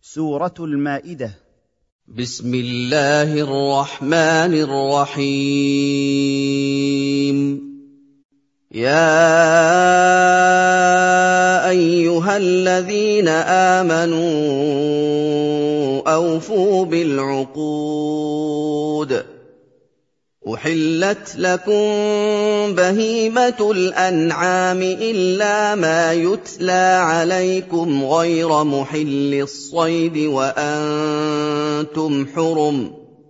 سورة المائدة. بسم الله الرحمن الرحيم. يا أيها الذين آمنوا أوفوا بالعقود. أحلت لكم بهيمة الأنعام إلا ما يتلى عليكم غير محل الصيد وأنتم حرم.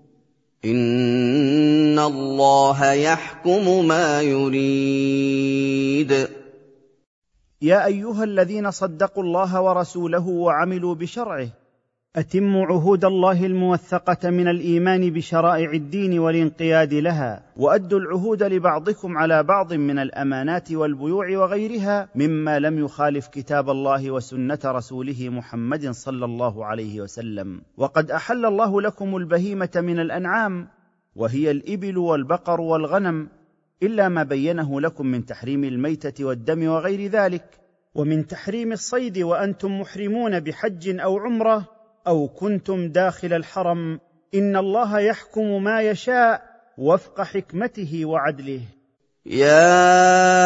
إن الله يحكم ما يريد. يا أيها الذين صدقوا الله ورسوله وعملوا بشرعه، أتموا عهود الله الموثقة من الإيمان بشرائع الدين والانقياد لها، وأدوا العهود لبعضكم على بعض من الأمانات والبيوع وغيرها مما لم يخالف كتاب الله وسنة رسوله محمد صلى الله عليه وسلم. وقد أحل الله لكم البهيمة من الأنعام، وهي الإبل والبقر والغنم، إلا ما بينه لكم من تحريم الميتة والدم وغير ذلك، ومن تحريم الصيد وأنتم محرمون بحج أو عمرة أو كنتم داخل الحرم. إن الله يحكم ما يشاء وفق حكمته وعدله. يا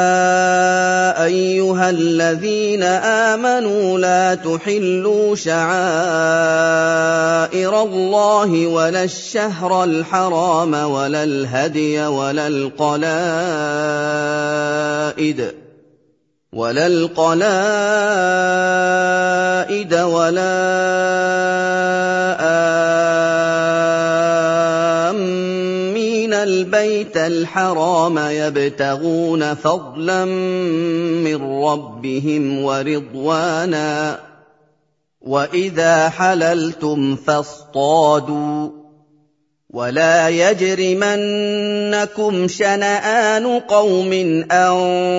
أيها الذين آمنوا لا تحلوا شعائر الله ولا الشهر الحرام ولا الهدي ولا القلائد ولا آمين البيت الحرام يبتغون فضلا من ربهم ورضوانا. وإذا حللتم فاصطادوا. ولا يجرمنكم شنآن قوم أن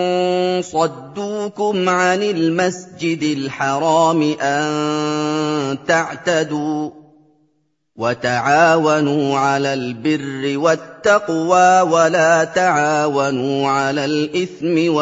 صدوكم عن المسجد الحرام أن تعتدوا. وتعاونوا على البر والتقوى ولا تعاونوا على الإثم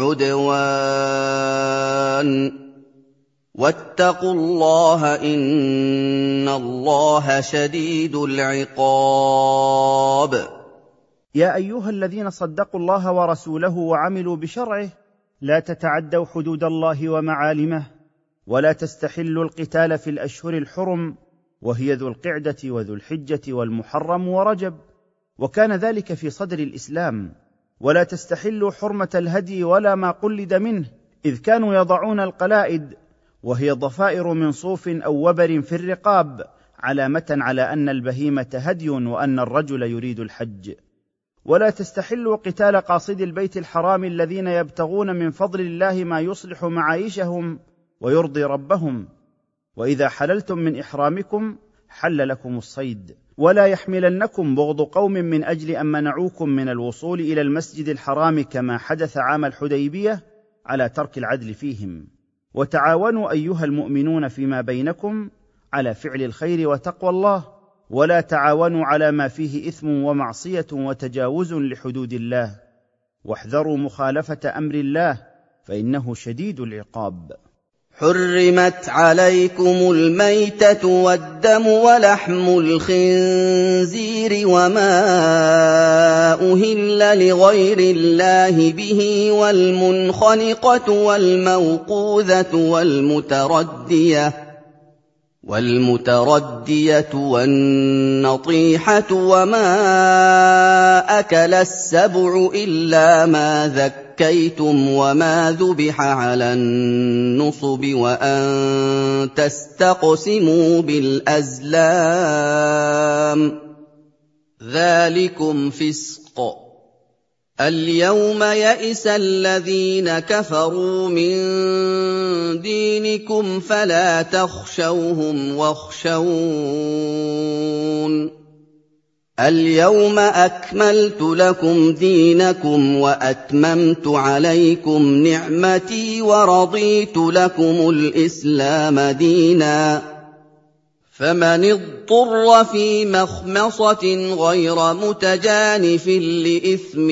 والعدوان. واتقوا الله إن الله شديد العقاب. يا أيها الذين صدقوا الله ورسوله وعملوا بشرعه، لا تتعدوا حدود الله ومعالمه، ولا تستحلوا القتال في الأشهر الحرم، وهي ذو القعدة وذو الحجة والمحرم ورجب، وكان ذلك في صدر الإسلام. ولا تستحلوا حرمة الهدي ولا ما قلد منه، إذ كانوا يضعون القلائد، وهي ضفائر من صوف أو وبر في الرقاب، علامة على أن البهيمة هدي وأن الرجل يريد الحج. ولا تستحلوا قتال قاصد البيت الحرام الذين يبتغون من فضل الله ما يصلح معايشهم ويرضي ربهم. وإذا حللتم من إحرامكم حل لكم الصيد، ولا يحملنكم بغض قوم من أجل أن منعوكم من الوصول إلى المسجد الحرام كما حدث عام الحديبية على ترك العدل فيهم. وتعاونوا أيها المؤمنون فيما بينكم على فعل الخير وتقوى الله، ولا تعاونوا على ما فيه إثم ومعصية وتجاوز لحدود الله، واحذروا مخالفة أمر الله فإنه شديد العقاب. حرمت عليكم الميتة والدم ولحم الخنزير وما أهل لغير الله به والمنخنقة والموقوذة والمتردية والنطيحة وما أكل السبع إلا ما ذكيتم وما ذبح على النصب وأن تستقسموا بالأزلام. ذلكم فسق. اليوم يئس الذين كفروا من دينكم فلا تخشوهم واخشون. اليوم أكملت لكم دينكم وأتممت عليكم نعمتي ورضيت لكم الإسلام دينا. فمن اضطر في مخمصة غير متجانف لإثم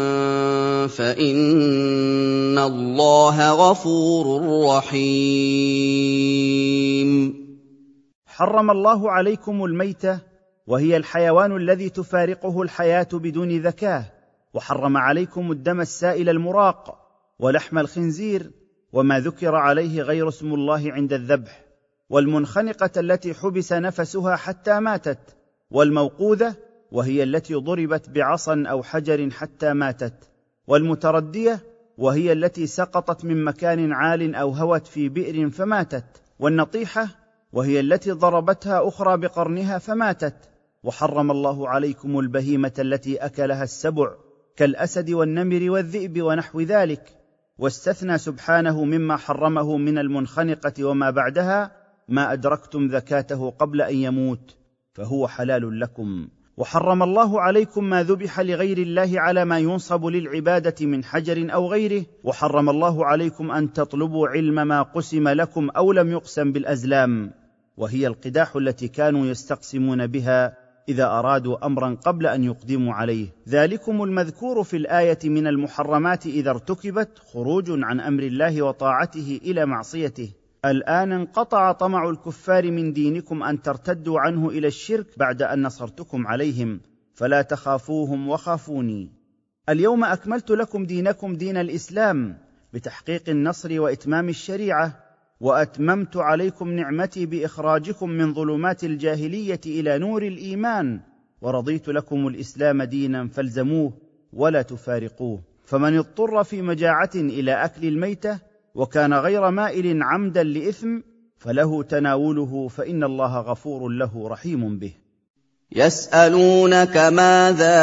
فإن الله غفور رحيم. حرم الله عليكم الميتة، وهي الحيوان الذي تفارقه الحياة بدون ذكاه، وحرم عليكم الدم السائل المراق، ولحم الخنزير، وما ذكر عليه غير اسم الله عند الذبح، والمنخنقة التي حبس نفسها حتى ماتت، والموقوذة وهي التي ضربت بعصا أو حجر حتى ماتت، والمتردية وهي التي سقطت من مكان عال أو هوت في بئر فماتت، والنطيحة وهي التي ضربتها أخرى بقرنها فماتت. وحرم الله عليكم البهيمة التي أكلها السبع كالأسد والنمر والذئب ونحو ذلك، واستثنى سبحانه مما حرمه من المنخنقة وما بعدها ما أدركتم ذكاته قبل أن يموت فهو حلال لكم. وحرم الله عليكم ما ذبح لغير الله على ما ينصب للعبادة من حجر أو غيره، وحرم الله عليكم أن تطلبوا علم ما قسم لكم أو لم يقسم بالأزلام، وهي القداح التي كانوا يستقسمون بها إذا أرادوا أمرا قبل أن يقدموا عليه. ذلكم المذكور في الآية من المحرمات إذا ارتكبت خروج عن أمر الله وطاعته إلى معصيته. الآن انقطع طمع الكفار من دينكم أن ترتدوا عنه إلى الشرك بعد أن نصرتكم عليهم، فلا تخافوهم وخافوني. اليوم أكملت لكم دينكم دين الإسلام بتحقيق النصر وإتمام الشريعة، وأتممت عليكم نعمتي بإخراجكم من ظلمات الجاهلية إلى نور الإيمان، ورضيت لكم الإسلام دينا فالزموه ولا تفارقوه. فمن اضطر في مجاعة إلى أكل الميتة وكان غير مائل عمدا لإثم فله تناوله، فإن الله غفور له رحيم به. يسألونك ماذا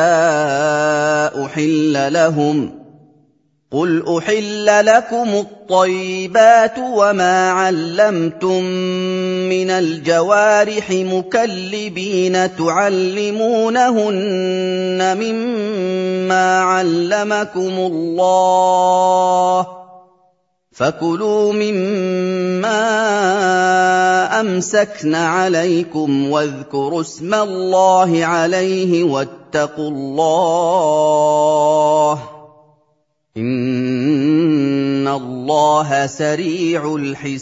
أحل لهم، قل أحل لكم الطيبات وما علمتم من الجوارح مكلبين تعلمونهن مما علمكم الله، فكلوا مما أمسكن عليكم واذكروا اسم الله عليه واتقوا الله، إن الله سريع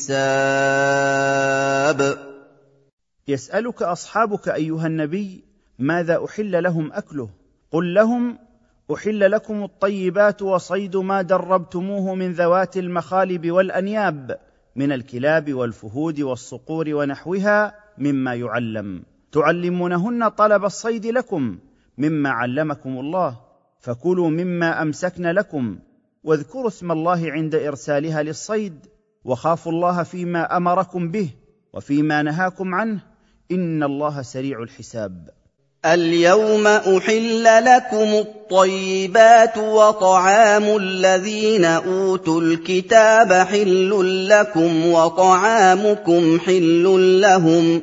الحساب. يسألك أصحابك أيها النبي ماذا أحل لهم أكله، قل لهم أحل لكم الطيبات وصيد ما دربتموه من ذوات المخالب والأنياب من الكلاب والفهود والصقور ونحوها مما يعلم، تعلمونهن طلب الصيد لكم مما علمكم الله، فكلوا مما أمسكن لكم، واذكروا اسم الله عند إرسالها للصيد، وخافوا الله فيما أمركم به وفيما نهاكم عنه، إن الله سريع الحساب. اليوم أحل لكم الطيبات وطعام الذين أوتوا الكتاب حل لكم وطعامكم حل لهم،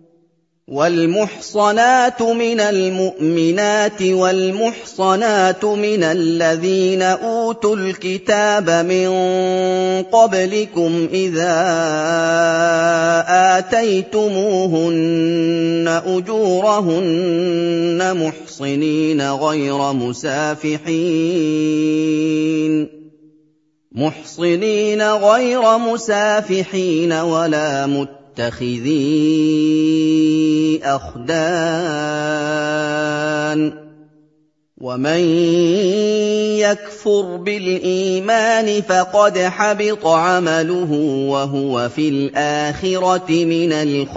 والمحصنات من المؤمنات والمحصنات من الذين أوتوا الكتاب من قبلكم إذا آتيتموهن أجورهن محصنين غير مسافحين ولا متخذي أخدان، ومن يكفر بالإيمان فقد حبط عمله وهو في الآخرة من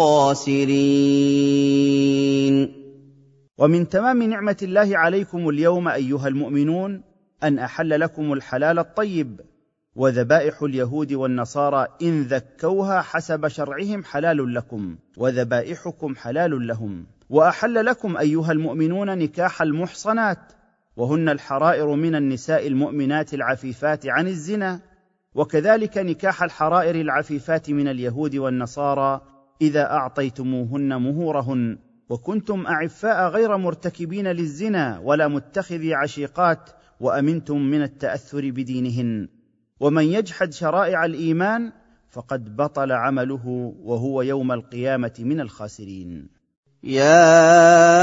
الخاسرين. ومن تمام نعمة الله عليكم اليوم أيها المؤمنون أن أحل لكم الحلال الطيب، وذبائح اليهود والنصارى إن ذكوها حسب شرعهم حلال لكم، وذبائحكم حلال لهم. وأحل لكم أيها المؤمنون نكاح المحصنات، وهن الحرائر من النساء المؤمنات العفيفات عن الزنا، وكذلك نكاح الحرائر العفيفات من اليهود والنصارى إذا أعطيتموهن مهورهن، وكنتم أعفاء غير مرتكبين للزنا ولا متخذي عشيقات، وأمنتم من التأثر بدينهن. ومن يجحد شرائع الإيمان فقد بطل عمله وهو يوم القيامة من الخاسرين. يَا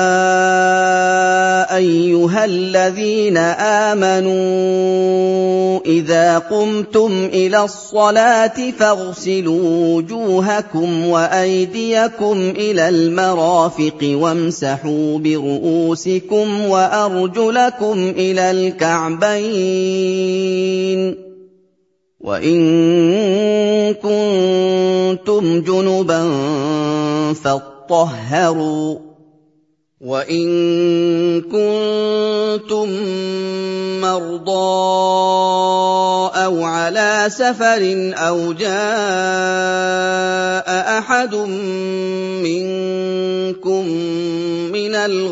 أَيُّهَا الَّذِينَ آمَنُوا إِذَا قُمْتُمْ إِلَى الصَّلَاةِ فَاغْسِلُوا وُجُوهَكُمْ وَأَيْدِيَكُمْ إِلَى الْمَرَافِقِ وَامْسَحُوا بِرُءُوسِكُمْ وَأَرْجُلَكُمْ إِلَى الْكَعْبَيْنِ ۚ وَإِن كُنتُمْ جُنُبًا فاطهروا، وَإِن كُنتُم مَّرْضَىٰ أَوْ عَلَىٰ سَفَرٍ أَوْ جَاءَ أَحَدٌ مِّنكُم مِّنَ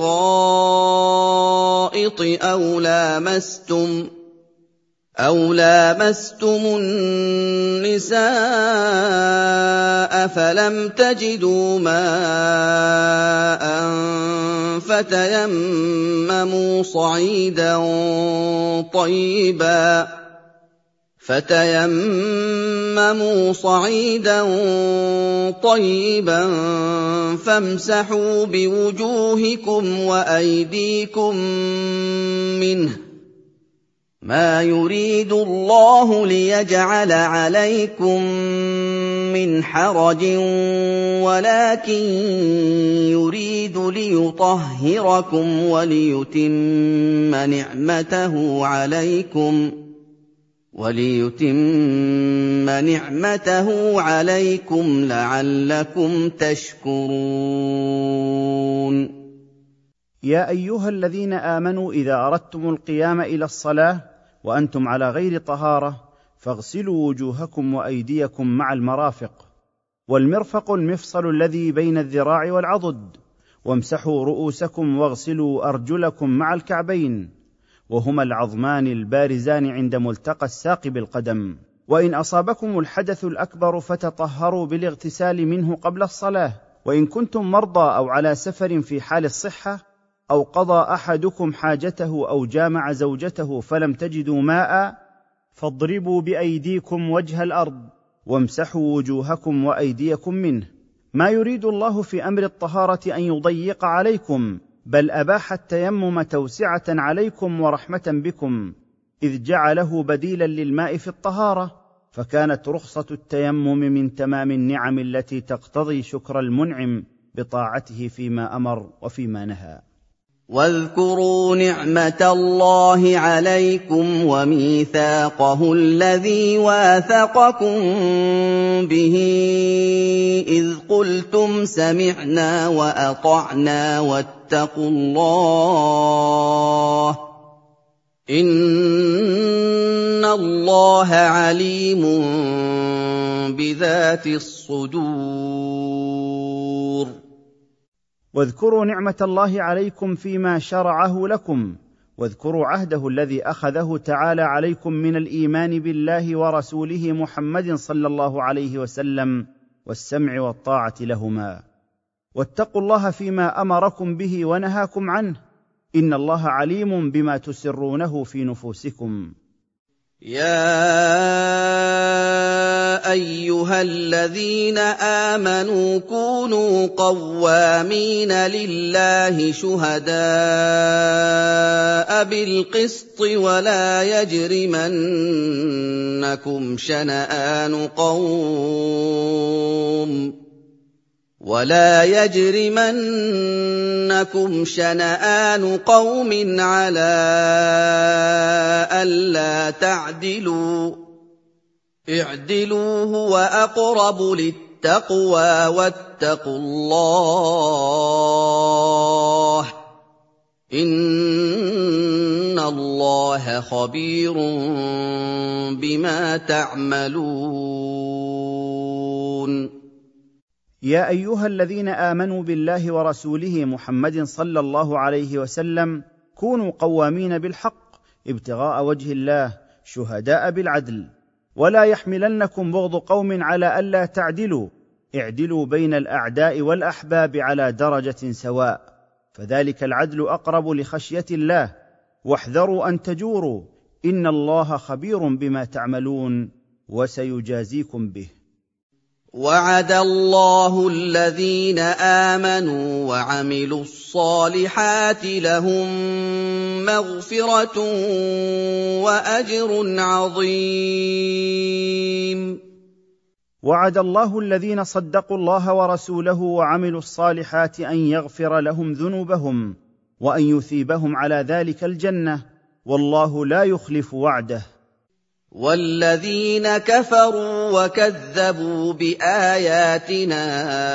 الْغَائِطِ أَوْ لَامَسْتُمُ النِّسَاءَ فَلَمْ تَجِدُوا مَاءً فتيمموا صعيدا طيبا فامسحوا بوجوهكم وأيديكم منه ۚ مَا يُرِيدُ اللَّهُ لِيَجْعَلَ عَلَيْكُم مِّنْ حَرَجٍ وَلَٰكِن يُرِيدُ لِيُطَهِّرَكُمْ وَلِيُتِمَّ نِعْمَتَهُ عَلَيْكُمْ لَعَلَّكُمْ تَشْكُرُونَ. يا أيها الذين آمنوا إذا أردتم القيام إلى الصلاة وأنتم على غير طهارة فاغسلوا وجوهكم وأيديكم مع المرافق، والمرفق المفصل الذي بين الذراع والعضد، وامسحوا رؤوسكم واغسلوا أرجلكم مع الكعبين، وهما العظمان البارزان عند ملتقى الساق بالقدم. وإن أصابكم الحدث الأكبر فتطهروا بالاغتسال منه قبل الصلاة. وإن كنتم مرضى أو على سفر في حال الصحة، أو قضى أحدكم حاجته أو جامع زوجته فلم تجدوا ماء، فاضربوا بأيديكم وجه الأرض وامسحوا وجوهكم وأيديكم منه. ما يريد الله في أمر الطهارة أن يضيق عليكم، بل أباح التيمم توسعة عليكم ورحمة بكم، إذ جعله بديلا للماء في الطهارة، فكانت رخصة التيمم من تمام النعم التي تقتضي شكر المنعم بطاعته فيما أمر وفيما نهى. وَاذْكُرُوا نِعْمَةَ اللَّهِ عَلَيْكُمْ وَمِيثَاقَهُ الَّذِي وَاثَقَكُم بِهِ إِذْ قُلْتُمْ سَمِعْنَا وَأَطَعْنَا وَاتَّقُوا اللَّهَ ۚ إِنَّ اللَّهَ عَلِيمٌ بِذَاتِ الصُّدُورِ. واذكروا نعمة الله عليكم فيما شرعه لكم، واذكروا عهده الذي أخذه تعالى عليكم من الإيمان بالله ورسوله محمد صلى الله عليه وسلم والسمع والطاعة لهما، واتقوا الله فيما أمركم به ونهاكم عنه، إن الله عليم بما تسرونه في نفوسكم. يَا أَيُّهَا الَّذِينَ آمَنُوا كُونُوا قَوَّامِينَ لِلَّهِ شُهَدَاءَ بِالْقِسْطِ وَلَا يَجْرِمَنَّكُمْ شَنَآنُ قَوْمٍ عَلَىٰ أَلَّا تَعْدِلُوا ۚ اعْدِلُوا هُوَ أَقْرَبُ لِلتَّقْوَىٰ ۖ وَاتَّقُوا اللَّهَ ۚ إِنَّ اللَّهَ خَبِيرٌ بِمَا تَعْمَلُونَ. يا أيها الذين آمنوا بالله ورسوله محمد صلى الله عليه وسلم، كونوا قوامين بالحق ابتغاء وجه الله شهداء بالعدل، ولا يحملنكم بغض قوم على ألا تعدلوا، اعدلوا بين الأعداء والأحباب على درجة سواء، فذلك العدل أقرب لخشية الله، واحذروا أن تجوروا، إن الله خبير بما تعملون وسيجازيكم به. وعد الله الذين آمنوا وعملوا الصالحات لهم مغفرة وأجر عظيم. وعد الله الذين صدقوا الله ورسوله وعملوا الصالحات أن يغفر لهم ذنوبهم وأن يثيبهم على ذلك الجنة، والله لا يخلف وعده. والذين كفروا وكذبوا بآياتنا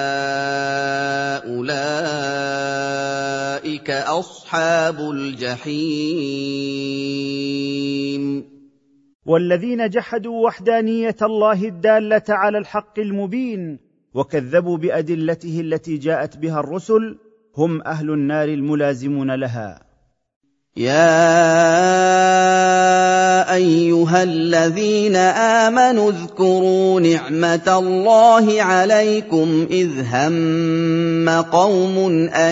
أولئك أصحاب الجحيم. والذين جحدوا وحدانية الله الدالة على الحق المبين وكذبوا بأدلته التي جاءت بها الرسل هم أهل النار الملازمون لها. يا أيها الذين آمنوا اذكروا نعمة الله عليكم إذ هم قوم أن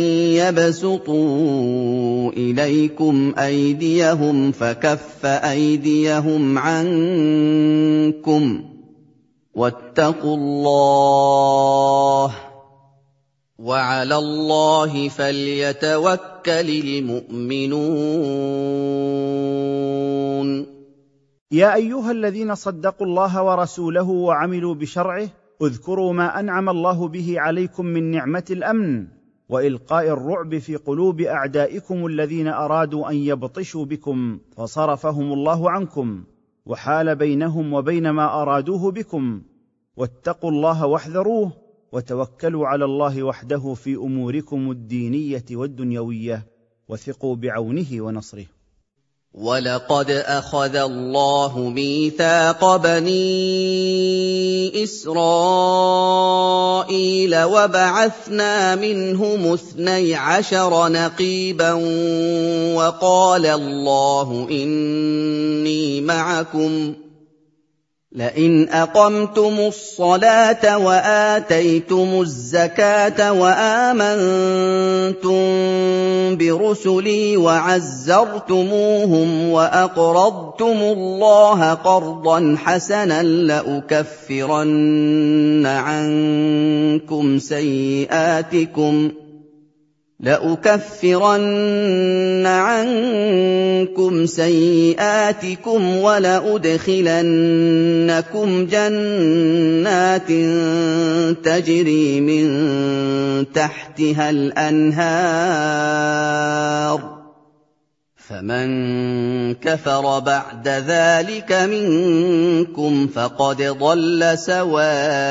يبسطوا إليكم أيديهم فكف أيديهم عنكم واتقوا الله وعلى الله فليتوكل المؤمنون. يا أيها الذين صدقوا الله ورسوله وعملوا بشرعه اذكروا ما أنعم الله به عليكم من نعمة الأمن وإلقاء الرعب في قلوب أعدائكم الذين أرادوا أن يبطشوا بكم فصرفهم الله عنكم وحال بينهم وبين ما أرادوه بكم، واتقوا الله واحذروه وتوكلوا على الله وحده في أموركم الدينية والدنيوية وثقوا بعونه ونصره. ولقد أخذ الله ميثاق بني إسرائيل وبعثنا منهم 12 نقيبا وقال الله إني معكم لئن أقمتم الصلاة وآتيتم الزكاة وآمنتم برسلي وعزرتموهم وأقرضتم الله قرضا حسنا لأكفرن عنكم سيئاتكم ولأدخلنكم جنات تجري من تحتها الأنهار فمن كفر بعد ذلك منكم فقد ضل سواء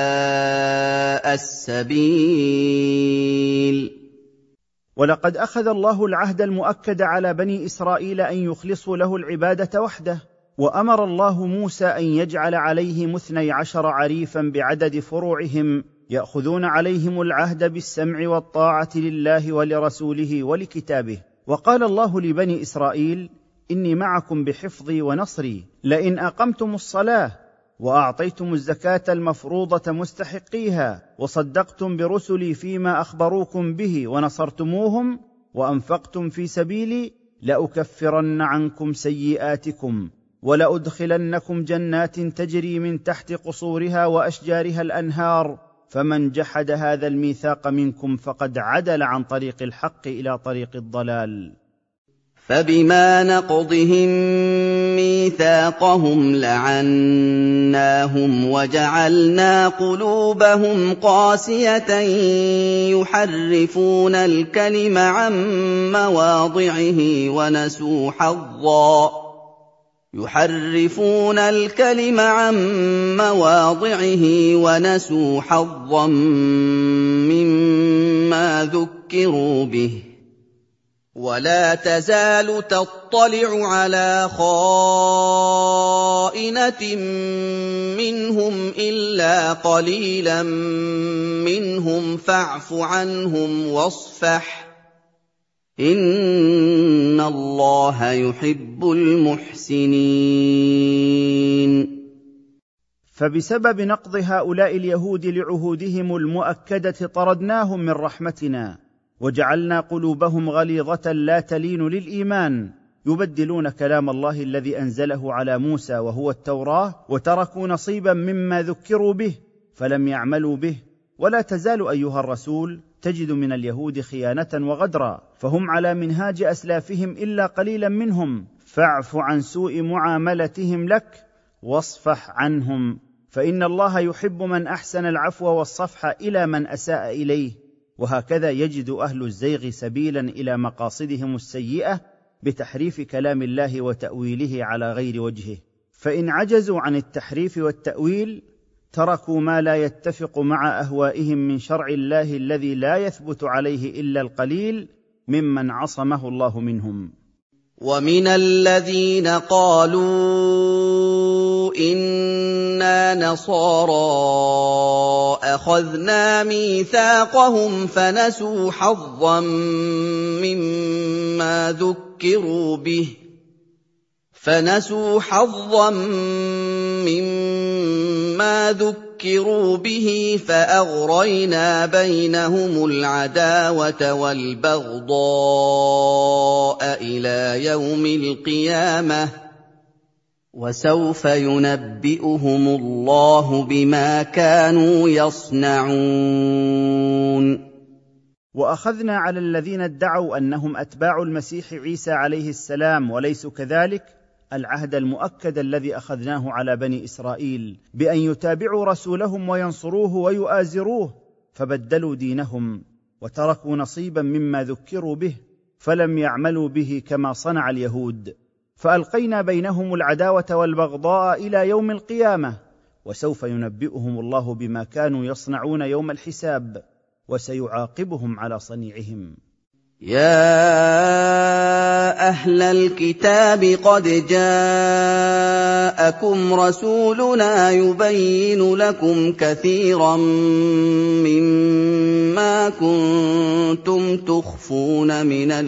السبيل. ولقد أخذ الله العهد المؤكد على بني إسرائيل أن يخلصوا له العبادة وحده، وأمر الله موسى أن يجعل عليهم 12 عريفا بعدد فروعهم يأخذون عليهم العهد بالسمع والطاعة لله ولرسوله ولكتابه. وقال الله لبني إسرائيل: إني معكم بحفظي ونصري لئن أقمتم الصلاة وأعطيتم الزكاة المفروضة مستحقيها وصدقتم برسلي فيما أخبروكم به ونصرتموهم وأنفقتم في سبيلي لأكفرن عنكم سيئاتكم ولأدخلنكم جنات تجري من تحت قصورها وأشجارها الأنهار فمن جحد هذا الميثاق منكم فقد عدل عن طريق الحق إلى طريق الضلال. فبما نقضهم ميثاقهم لعناهم وجعلنا قلوبهم قاسية يحرفون الكلم عن مواضعه ونسوا حظا مما ذكروا به ولا تزال تطلع على خائنة منهم إلا قليلا منهم فاعف عنهم واصفح إن الله يحب المحسنين. فبسبب نقض هؤلاء اليهود لعهودهم المؤكدة طردناهم من رحمتنا وجعلنا قلوبهم غليظة لا تلين للإيمان، يبدلون كلام الله الذي أنزله على موسى وهو التوراة وتركوا نصيبا مما ذكروا به فلم يعملوا به. ولا تزال أيها الرسول تجد من اليهود خيانة وغدرا، فهم على منهاج أسلافهم إلا قليلا منهم، فاعف عن سوء معاملتهم لك واصفح عنهم، فإن الله يحب من أحسن العفو والصفح إلى من أساء إليه. وهكذا يجد أهل الزيغ سبيلا إلى مقاصدهم السيئة بتحريف كلام الله وتأويله على غير وجهه، فإن عجزوا عن التحريف والتأويل تركوا ما لا يتفق مع أهوائهم من شرع الله الذي لا يثبت عليه إلا القليل ممن عصمه الله منهم. ومن الذين قالوا إنا نصارى أخذنا ميثاقهم فنسوا حظا مما ذكروا به فأغرينا بينهم العداوة والبغضاء إلى يوم القيامة وسوف ينبئهم الله بما كانوا يصنعون. وأخذنا على الذين ادعوا أنهم أتباع المسيح عيسى عليه السلام وليسوا كذلك العهد المؤكد الذي أخذناه على بني إسرائيل بأن يتابعوا رسولهم وينصروه ويؤازروه، فبدلوا دينهم وتركوا نصيبا مما ذكروا به فلم يعملوا به كما صنع اليهود، فألقينا بينهم العداوة والبغضاء إلى يوم القيامة وسوف ينبئهم الله بما كانوا يصنعون يوم الحساب وسيعاقبهم على صنيعهم. يا أهل الكتاب قد جاءكم رسولنا يبين لكم كثيرا مما كنتم تخفون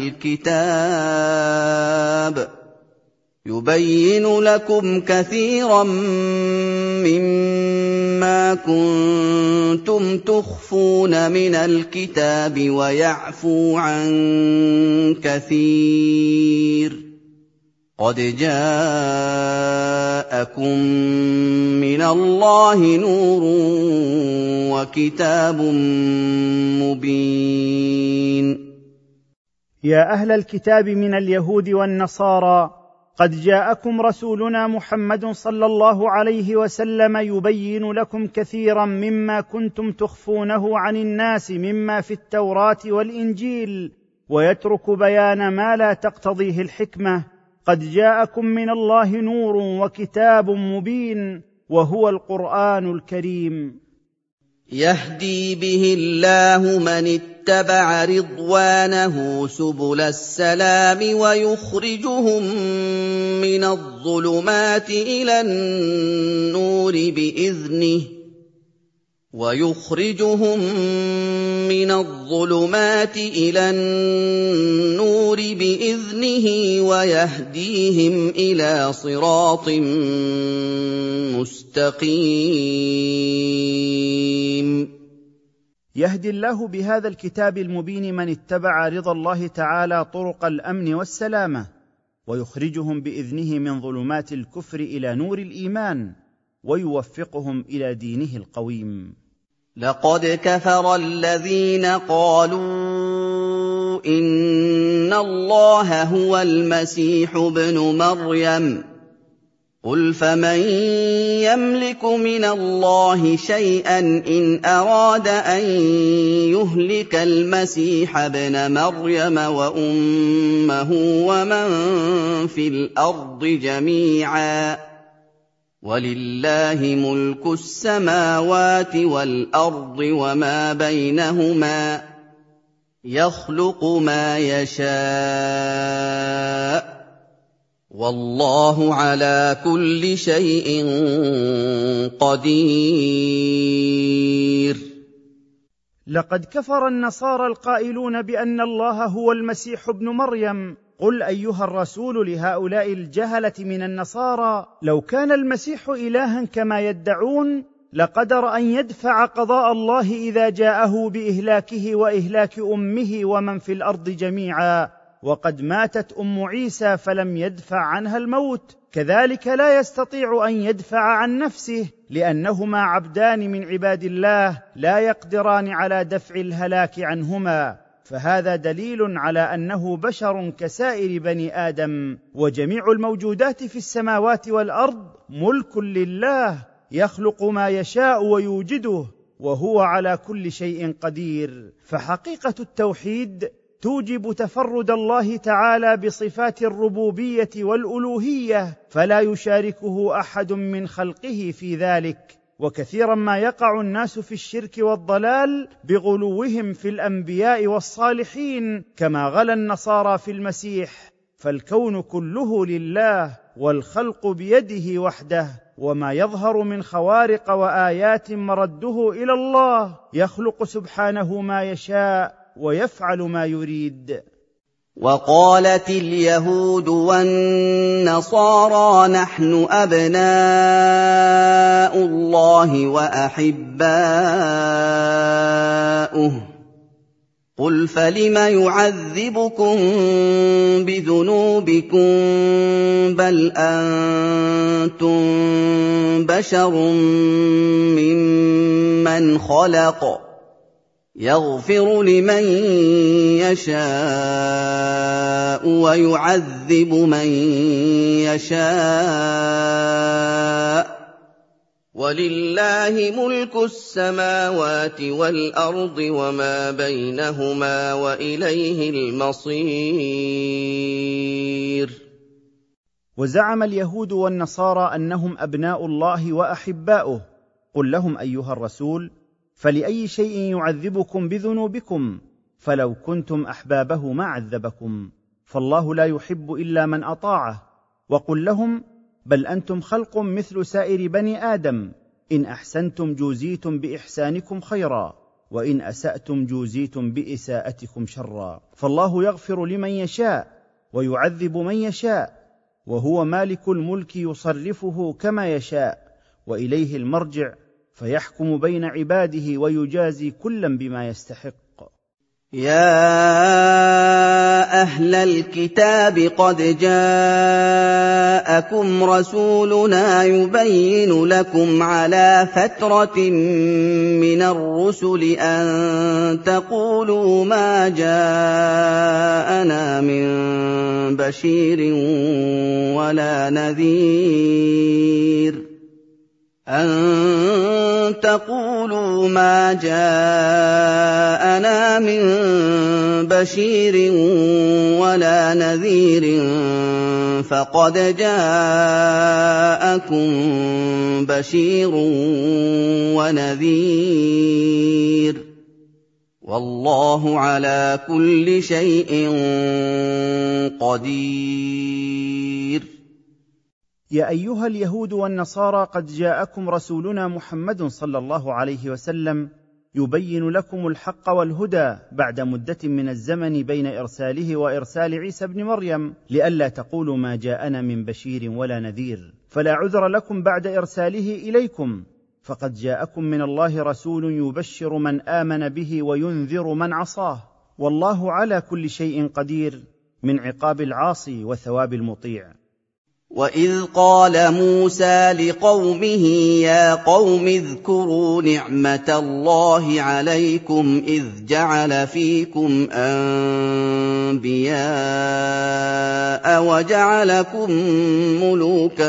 من الكتاب ويعفو عن كثير. قد جاءكم من الله نور وكتاب مبين. يا أهل الكتاب من اليهود والنصارى قد جاءكم رسولنا محمد صلى الله عليه وسلم يبين لكم كثيرا مما كنتم تخفونه عن الناس مما في التوراة والإنجيل ويترك بيان ما لا تقتضيه الحكمة. قد جاءكم من الله نور وكتاب مبين وهو القرآن الكريم. يهدي به الله من اتبع رضوانه سبل السلام ويخرجهم من الظلمات إلى النور بإذنه ويهديهم إلى صراط مستقيم. يهدي الله بهذا الكتاب المبين من اتبع رضا الله تعالى طرق الأمن والسلامة، ويخرجهم بإذنه من ظلمات الكفر إلى نور الإيمان، ويوفقهم إلى دينه القويم. لقد كفر الذين قالوا إن الله هو المسيح ابن مريم قل فمن يملك من الله شيئا إن أراد أن يهلك المسيح ابن مريم وأمه ومن في الأرض جميعا ولله ملك السماوات والأرض وما بينهما يخلق ما يشاء والله على كل شيء قدير. لقد كفر النصارى القائلون بأن الله هو المسيح ابن مريم. قل أيها الرسول لهؤلاء الجهلة من النصارى لو كان المسيح إلها كما يدعون لقدر أن يدفع قضاء الله إذا جاءه بإهلاكه وإهلاك أمه ومن في الأرض جميعا وقد ماتت عيسى فلم يدفع عنها الموت، كذلك لا يستطيع أن يدفع عن نفسه، لأنهما عبدان من عباد الله لا يقدران على دفع الهلاك عنهما. فهذا دليل على أنه بشر كسائر بني آدم، وجميع الموجودات في السماوات والأرض ملك لله، يخلق ما يشاء ويوجده، وهو على كل شيء قدير. فحقيقة التوحيد توجب تفرد الله تعالى بصفات الربوبية والألوهية، فلا يشاركه أحد من خلقه في ذلك. وكثيرا ما يقع الناس في الشرك والضلال بغلوهم في الأنبياء والصالحين، كما غلا النصارى في المسيح. فالكون كله لله، والخلق بيده وحده، وما يظهر من خوارق وآيات مرده إلى الله، يخلق سبحانه ما يشاء ويفعل ما يريد. وقالت اليهود والنصارى نحن أبناء الله وأحباؤه، قل فلم يعذبكم بذنوبكم بل أنتم بشر ممن خلق، يغفر لمن يشاء ويعذب من يشاء، ولله ملك السماوات والأرض وما بينهما وإليه المصير. وزعم اليهود والنصارى أنهم أبناء الله وأحباؤه. قل لهم أيها الرسول: فلأي شيء يعذبكم بذنوبكم؟ فلو كنتم أحبابه ما عذبكم، فالله لا يحب إلا من أطاعه. وقل لهم: بل أنتم خلق مثل سائر بني آدم، إن أحسنتم جوزيتم بإحسانكم خيرا، وإن أسأتم جوزيتم بإساءتكم شرا، فالله يغفر لمن يشاء ويعذب من يشاء، وهو مالك الملك يصرفه كما يشاء، وإليه المرجع، فيحكم بين عباده ويجازي كلا بما يستحق. يا أهل الكتاب قد جاءكم رسولنا يبين لكم على فترة من الرسل أن تقولوا ما جاءنا من بشير ولا نذير، أن تقولوا ما جاءنا من بشير ولا نذير، فقد جاءكم بشير ونذير، والله على كل شيء قدير. يا أيها اليهود والنصارى، قد جاءكم رسولنا محمد صلى الله عليه وسلم يبين لكم الحق والهدى بعد مدة من الزمن بين إرساله وإرسال عيسى ابن مريم، لئلا تقولوا ما جاءنا من بشير ولا نذير، فلا عذر لكم بعد إرساله إليكم، فقد جاءكم من الله رسول يبشر من آمن به وينذر من عصاه، والله على كل شيء قدير، من عقاب العاصي وثواب المطيع. وَإِذْ قَالَ مُوسَىٰ لِقَوْمِهِ يَا قَوْمِ اذْكُرُوا نِعْمَةَ اللَّهِ عَلَيْكُمْ إِذْ جَعَلَ فِيكُمْ أَنبِيَاءَ وَجَعَلَكُم مُّلُوكًا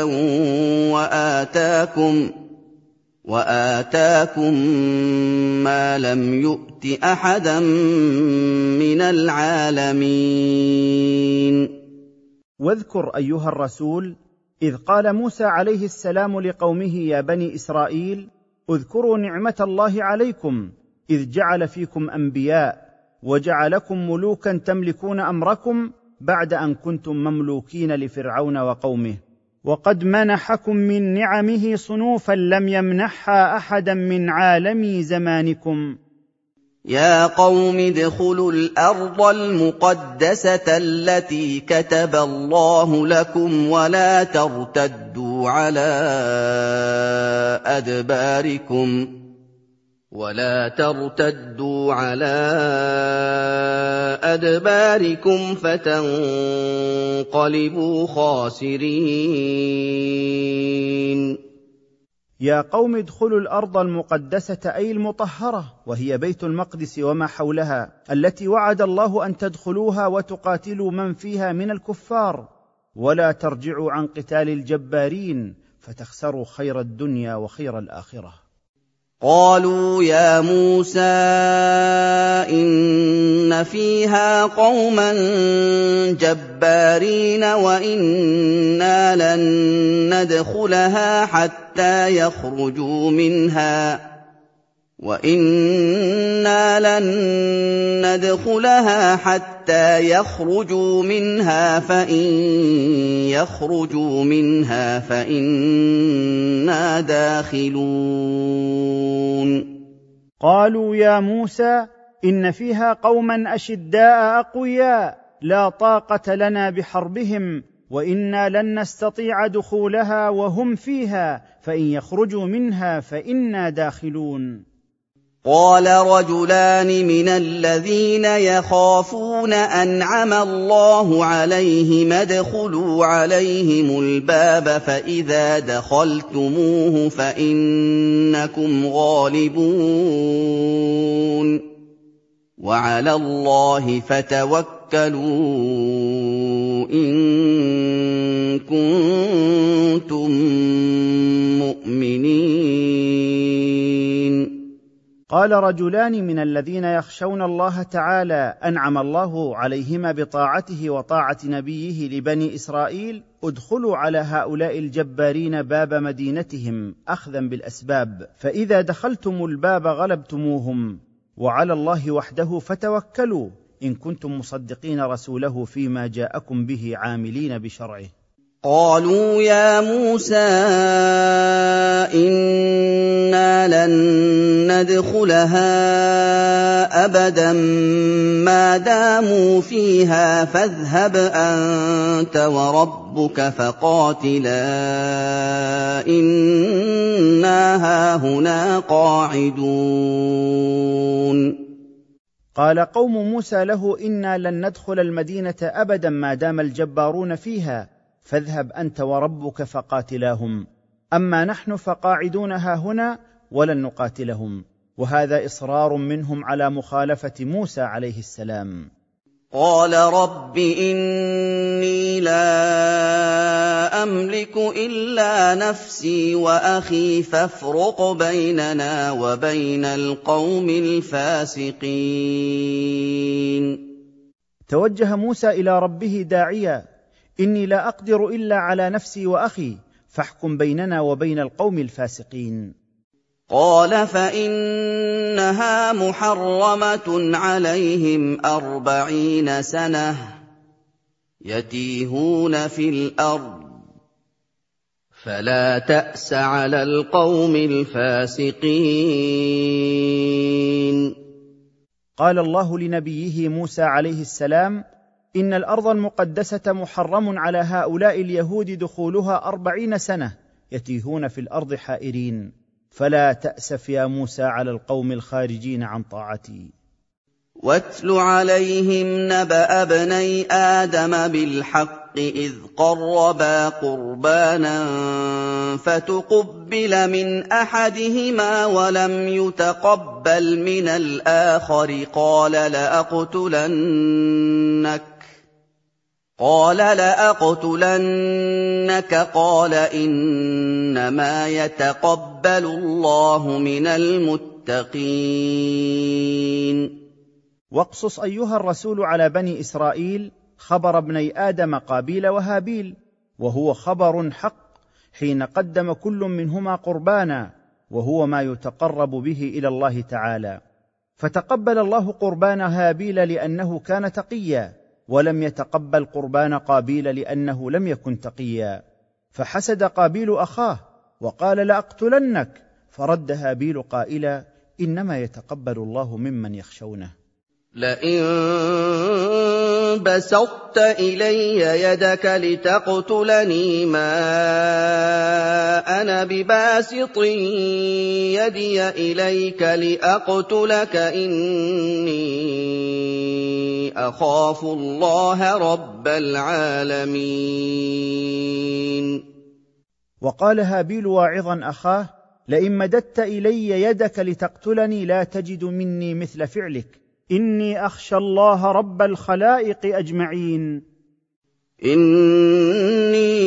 وَآتَاكُم مَّا لَمْ يُؤْتِ أَحَدًا مِّنَ الْعَالَمِينَ. واذكر أيها الرسول إذ قال موسى عليه السلام لقومه: يا بني إسرائيل، اذكروا نعمة الله عليكم إذ جعل فيكم أنبياء وجعلكم ملوكا تملكون أمركم بعد أن كنتم مملوكين لفرعون وقومه، وقد منحكم من نعمه صنوفا لم يمنحها أحدا من عالمي زمانكم. يا قوم ادخلوا الأرض المقدسة التي كتب الله لكم ولا ترتدوا على أدباركم ولا ترتدوا على أدباركم فتنقلبوا خاسرين. يا قوم ادخلوا الأرض المقدسة أي المطهرة، وهي بيت المقدس وما حولها، التي وعد الله أن تدخلوها وتقاتلوا من فيها من الكفار، ولا ترجعوا عن قتال الجبارين فتخسروا خير الدنيا وخير الآخرة. قالوا يا موسى إن فيها قوما جبارين وإنا لن ندخلها حتى يخرجوا منها فإن يخرجوا منها فإنا داخلون. قالوا يا موسى إن فيها قوما أشداء أقوياء لا طاقة لنا بحربهم، وإنا لن نستطيع دخولها وهم فيها، فإن يخرجوا منها فإنا داخلون. قال رجلان من الذين يخافون أنعم الله عليهم ادخلوا عليهم الباب فإذا دخلتموه فإنكم غالبون وعلى الله فتوكلوا إن كنتم مؤمنين. قال رجلان من الذين يخشون الله تعالى أنعم الله عليهما بطاعته وطاعة نبيه لبني إسرائيل ادخلوا على هؤلاء الجبارين باب مدينتهم أخذا بالأسباب، فإذا دخلتم الباب غلبتموهم، وعلى الله وحده فتوكلوا إن كنتم مصدقين رسوله فيما جاءكم به عاملين بشرعه. قالوا يا موسى إنا لن ندخلها أبدا ما داموا فيها فاذهب أنت وربك فقاتلا إنا هاهنا قاعدون. قال قوم موسى له إنا لن ندخل المدينة أبدا ما دام الجبارون فيها، فاذهب أنت وربك فقاتلاهم، أما نحن فقاعدون هاهنا ولن نقاتلهم. وهذا إصرار منهم على مخالفة موسى عليه السلام. قال رب إني لا أملك إلا نفسي وأخي فافرق بيننا وبين القوم الفاسقين. توجه موسى إلى ربه داعيا: إني لا أقدر إلا على نفسي وأخي، فاحكم بيننا وبين القوم الفاسقين. قال فإنها محرمة عليهم 40 سنة يتيهون في الأرض فلا تأس على القوم الفاسقين. قال الله لنبيه موسى عليه السلام: إن الأرض المقدسة محرم على هؤلاء اليهود دخولها 40 سنة يتيهون في الأرض حائرين، فلا تأسف يا موسى على القوم الخارجين عن طاعتي. واتل عليهم نبأ ابني آدم بالحق إذ قربا قربانا فتقبل من أحدهما ولم يتقبل من الآخر قال لأقتلنك قال إنما يتقبل الله من المتقين. واقصص أيها الرسول على بني إسرائيل خبر ابني آدم قابيل وهابيل، وهو خبر حق، حين قدم كل منهما قربانا، وهو ما يتقرب به إلى الله تعالى. فتقبل الله قربان هابيل لأنه كان تقيا، ولم يتقبل قربان قابيل لأنه لم يكن تقيا، فحسد قابيل أخاه وقال لأقتلنك، فرد هابيل قائلا إنما يتقبل الله ممن يخشونه. لئن بَسَطتَ إِلَيَّ يَدَكَ لِتَقْتُلَنِي مَا أَنَا بِبَاسِطٍ يَدِيَ إِلَيْكَ لِأَقْتُلَكَ إِنِّي أَخَافُ اللَّهَ رَبَّ الْعَالَمِينَ. وقال هابيل واعظا أخاه: لئن مددت إلي يدك لتقتلني لا تجد مني مثل فعلك، إني أخشى الله رب الخلائق أجمعين. إني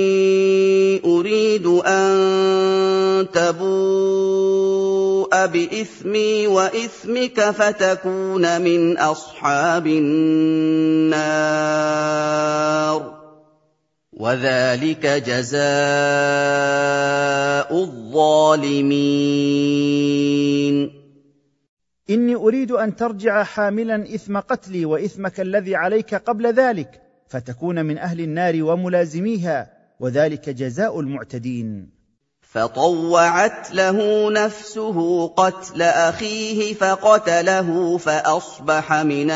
أريد أن تبوء بإثمي وإثمك فتكون من أصحاب النار، وذلك جزاء الظالمين. إني أريد أن ترجع حاملا إثم قتلي وإثمك الذي عليك قبل ذلك، فتكون من أهل النار وملازميها، وذلك جزاء المعتدين. فطوعت له نفسه قتل أخيه فقتله فأصبح من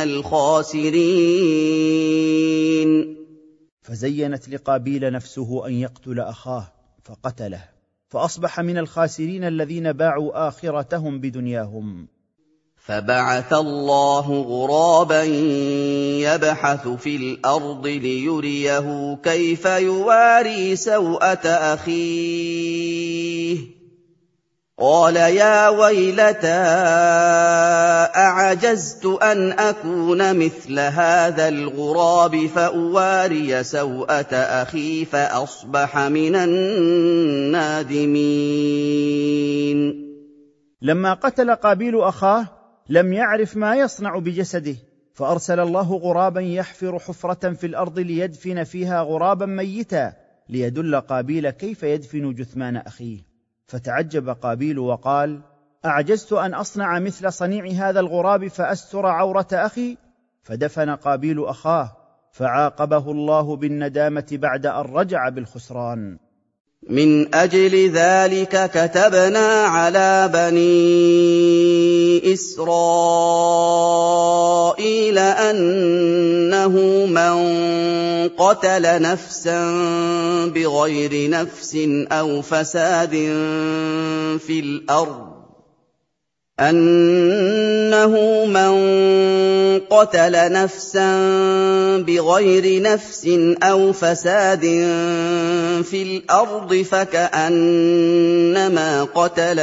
الخاسرين. فزينت لقابيل نفسه أن يقتل أخاه فقتله، فأصبح من الخاسرين الذين باعوا آخرتهم بدنياهم. فبعث الله غرابا يبحث في الأرض ليريه كيف يواري سوءة أخيه، قال يا ويلتى أعجزت أن أكون مثل هذا الغراب فأواري سوءة أخي فأصبح من النادمين. لما قتل قابيل أخاه لم يعرف ما يصنع بجسده، فأرسل الله غرابا يحفر حفرة في الأرض ليدفن فيها غرابا ميتا، ليدل قابيل كيف يدفن جثمان أخيه. فتعجب قابيل وقال: أعجزت أن أصنع مثل صنيع هذا الغراب فأستر عورة أخي؟ فدفن قابيل أخاه، فعاقبه الله بالندامة بعد أن رجع بالخسران. من أجل ذلك كتبنا على بني إسرائيل أنه من قتل نفسا بغير نفس أو فساد في الأرض فكأنما قتل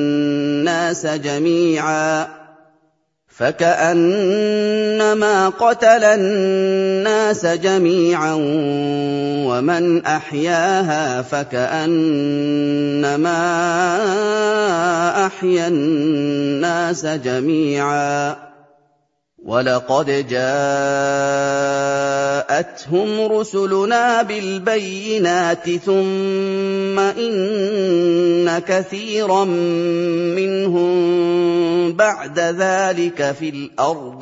الناس جميعا ومن أحياها فكأنما أحيا الناس جميعا. وَلَقَدْ جَاءَتْهُمْ رُسُلُنَا بِالْبَيِّنَاتِ ثُمَّ إِنَّ كَثِيرًا مِّنْهُم بَعْدَ ذَلِكَ فِي الْأَرْضِ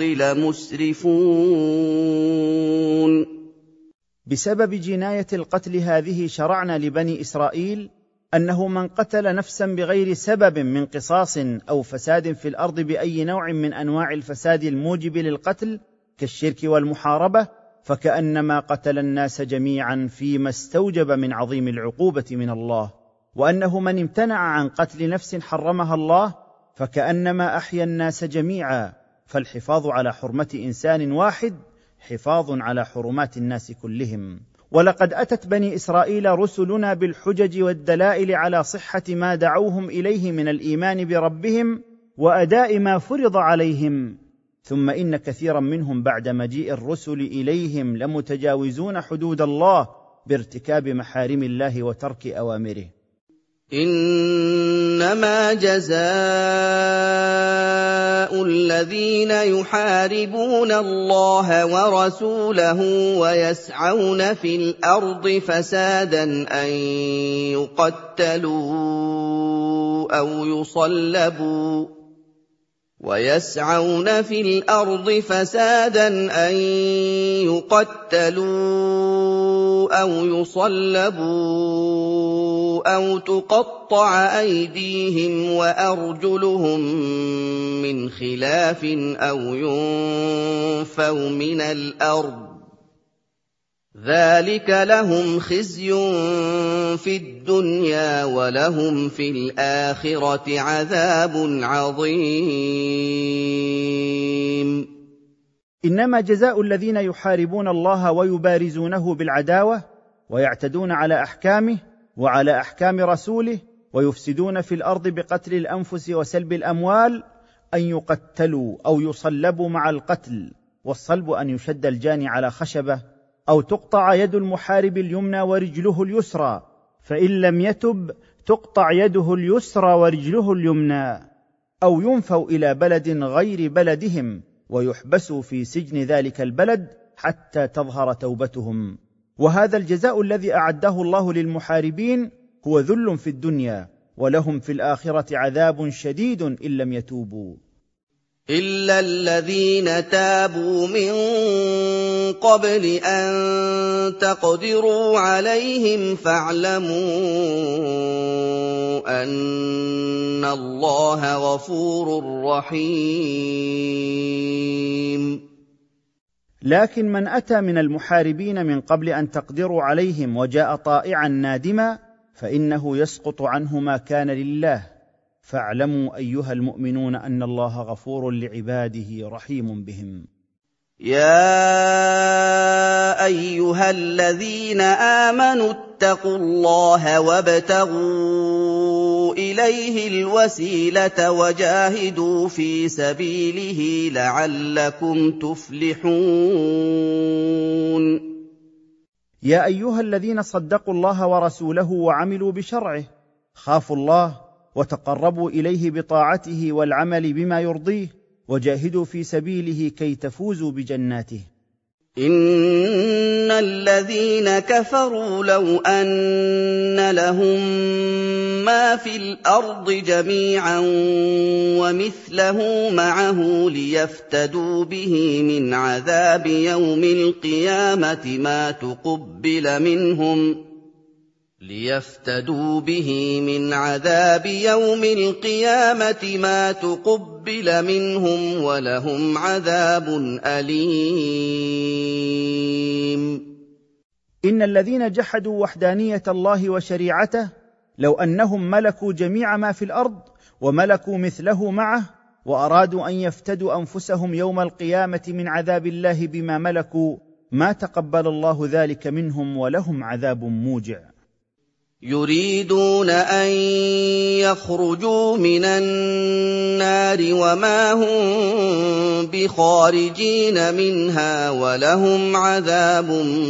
لَمُسْرِفُونَ. بسبب جناية القتل هذه شرعنا لبني إسرائيل أنه من قتل نفسا بغير سبب من قصاص أو فساد في الأرض بأي نوع من أنواع الفساد الموجب للقتل كالشرك والمحاربة، فكأنما قتل الناس جميعا فيما استوجب من عظيم العقوبة من الله، وأنه من امتنع عن قتل نفس حرمها الله فكأنما أحيا الناس جميعا. فالحفاظ على حرمة إنسان واحد حفاظ على حرمات الناس كلهم. ولقد أتت بني إسرائيل رسلنا بالحجج والدلائل على صحة ما دعوهم إليه من الإيمان بربهم وأداء ما فرض عليهم، ثم إن كثيرا منهم بعد مجيء الرسل إليهم لمتجاوزون حدود الله بارتكاب محارم الله وترك أوامره. إنما جزاء الذين يحاربون الله ورسوله ويسعون في الأرض فسادا أن يقتلوا أو يصلبوا وَيَسْعَوْنَ فِي الْأَرْضِ فَسَادًا أَن يُقَتَّلُوا أَوْ يُصَلَّبُوا أَوْ تُقَطَّعَ أَيْدِيهِمْ وَأَرْجُلُهُم مِّنْ خِلَافٍ أَوْ يُنفَوْا مِنَ الْأَرْضِ ۚ ذَٰلِكَ لَهُمْ خِزْيٌ فِي الدُّنْيَا وَلَهُمْ فِي الْآخِرَةِ عَذَابٌ عَظِيمٌ. إنما جزاء الذين يحاربون الله ويبارزونه بالعداوة ويعتدون على أحكامه وعلى أحكام رسوله ويفسدون في الأرض بقتل الأنفس وسلب الأموال أن يقتلوا أو يصلبوا مع القتل، والصلب أن يشد الجاني على خشبة، أو تقطع يد المحارب اليمنى ورجله اليسرى، فإن لم يتب تقطع يده اليسرى ورجله اليمنى، أو ينفوا إلى بلد غير بلدهم ويحبسوا في سجن ذلك البلد حتى تظهر توبتهم. وهذا الجزاء الذي أعده الله للمحاربين هو ذل في الدنيا، ولهم في الآخرة عذاب شديد إن لم يتوبوا. إِلَّا الَّذِينَ تَابُوا مِن قَبْلِ أَن تَقْدِرُوا عَلَيْهِمْ فَاعْلَمُوا أَنَّ اللَّهَ غَفُورٌ رَّحِيمٌ. لكن من أتى من المحاربين من قبل أن تقدروا عليهم وجاء طائعا نادما فإنه يسقط عنه ما كان لله، فاعلموا أيها المؤمنون أن الله غفور لعباده رحيم بهم. يا أيها الذين آمنوا اتقوا الله وابتغوا إليه الوسيلة وجاهدوا في سبيله لعلكم تفلحون. يا أيها الذين صدقوا الله ورسوله وعملوا بشرعه، خافوا الله وتقربوا إليه بطاعته والعمل بما يرضيه، وجاهدوا في سبيله كي تفوزوا بجناته. إِنَّ الَّذِينَ كَفَرُوا لَوْ أَنَّ لَهُم مَّا فِي الْأَرْضِ جَمِيعًا وَمِثْلَهُ مَعَهُ لِيَفْتَدُوا بِهِ مِنْ عَذَابِ يَوْمِ الْقِيَامَةِ مَا تُقُبِّلَ مِنْهُمْ وَلَهُمْ عَذَابٌ أَلِيمٌ. إن الذين جحدوا وحدانية الله وشريعته لو أنهم ملكوا جميع ما في الأرض وملكوا مثله معه وأرادوا أن يفتدوا أنفسهم يوم القيامة من عذاب الله بما ملكوا ما تقبل الله ذلك منهم ولهم عذاب موجع. يُرِيدُونَ أَن يَخْرُجُوا مِنَ النَّارِ وَمَا هُم بِخَارِجِينَ مِنْهَا وَلَهُمْ عَذَابٌ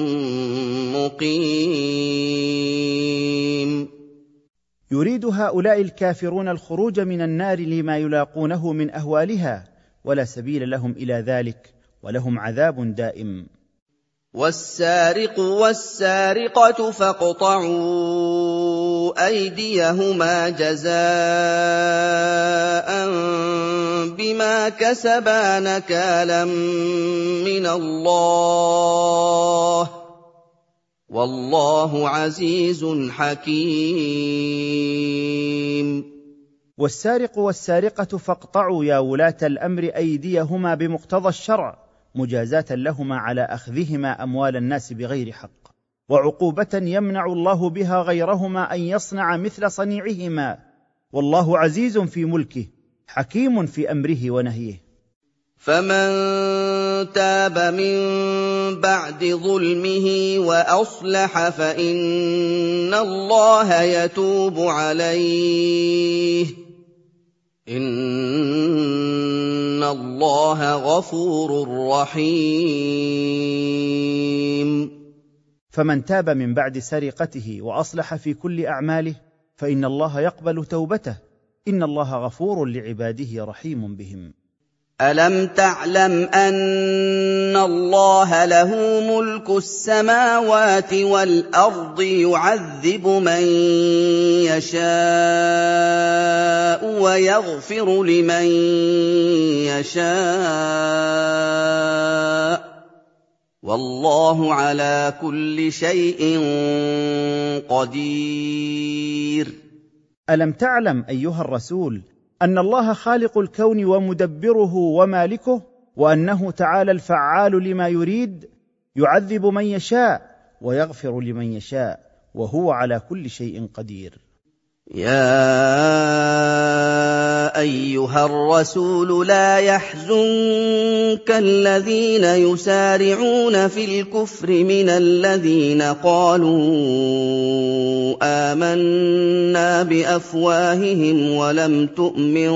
مُّقِيمٌ. يريد هؤلاء الكافرون الخروج من النار لما يلاقونه من أهوالها، ولا سبيل لهم إلى ذلك، ولهم عذاب دائم. وَالسَّارِقُ وَالسَّارِقَةُ فَاقْطَعُوا أَيْدِيَهُمَا جَزَاءً بِمَا كَسَبَا نَكَالًا مِّنَ اللَّهِ ۗ وَاللَّهُ عَزِيزٌ حَكِيمٌ. والسارق والسارقة فاقطعوا يا ولاة الأمر أيديهما بمقتضى الشرع، مجازاة لهما على أخذهما أموال الناس بغير حق، وعقوبة يمنع الله بها غيرهما أن يصنع مثل صنيعهما، والله عزيز في ملكه حكيم في أمره ونهيه. فمن تاب من بعد ظلمه وأصلح فإن الله يتوب عليه، إِنَّ اللَّهَ غَفُورٌ رَّحِيمٌ. فمن تاب من بعد سرقته وأصلح في كل أعماله فإن الله يقبل توبته، إن الله غفور لعباده رحيم بهم. أَلَمْ تَعْلَمْ أَنَّ اللَّهَ لَهُ مُلْكُ السَّمَاوَاتِ وَالْأَرْضِ يُعَذِّبُ مَن يَشَاءُ وَيَغْفِرُ لِمَن يَشَاءُ ۗ وَاللَّهُ عَلَىٰ كُلِّ شَيْءٍ قَدِيرٌ. ألم تعلم أيها الرسول أن الله خالق الكون ومدبره ومالكه، وأنه تعالى الفعال لما يريد، يعذب من يشاء ويغفر لمن يشاء، وهو على كل شيء قدير. يا أيها الرسول لا يحزنك الذين يسارعون في الكفر من الذين قالوا آمنا بأفواههم ولم تؤمن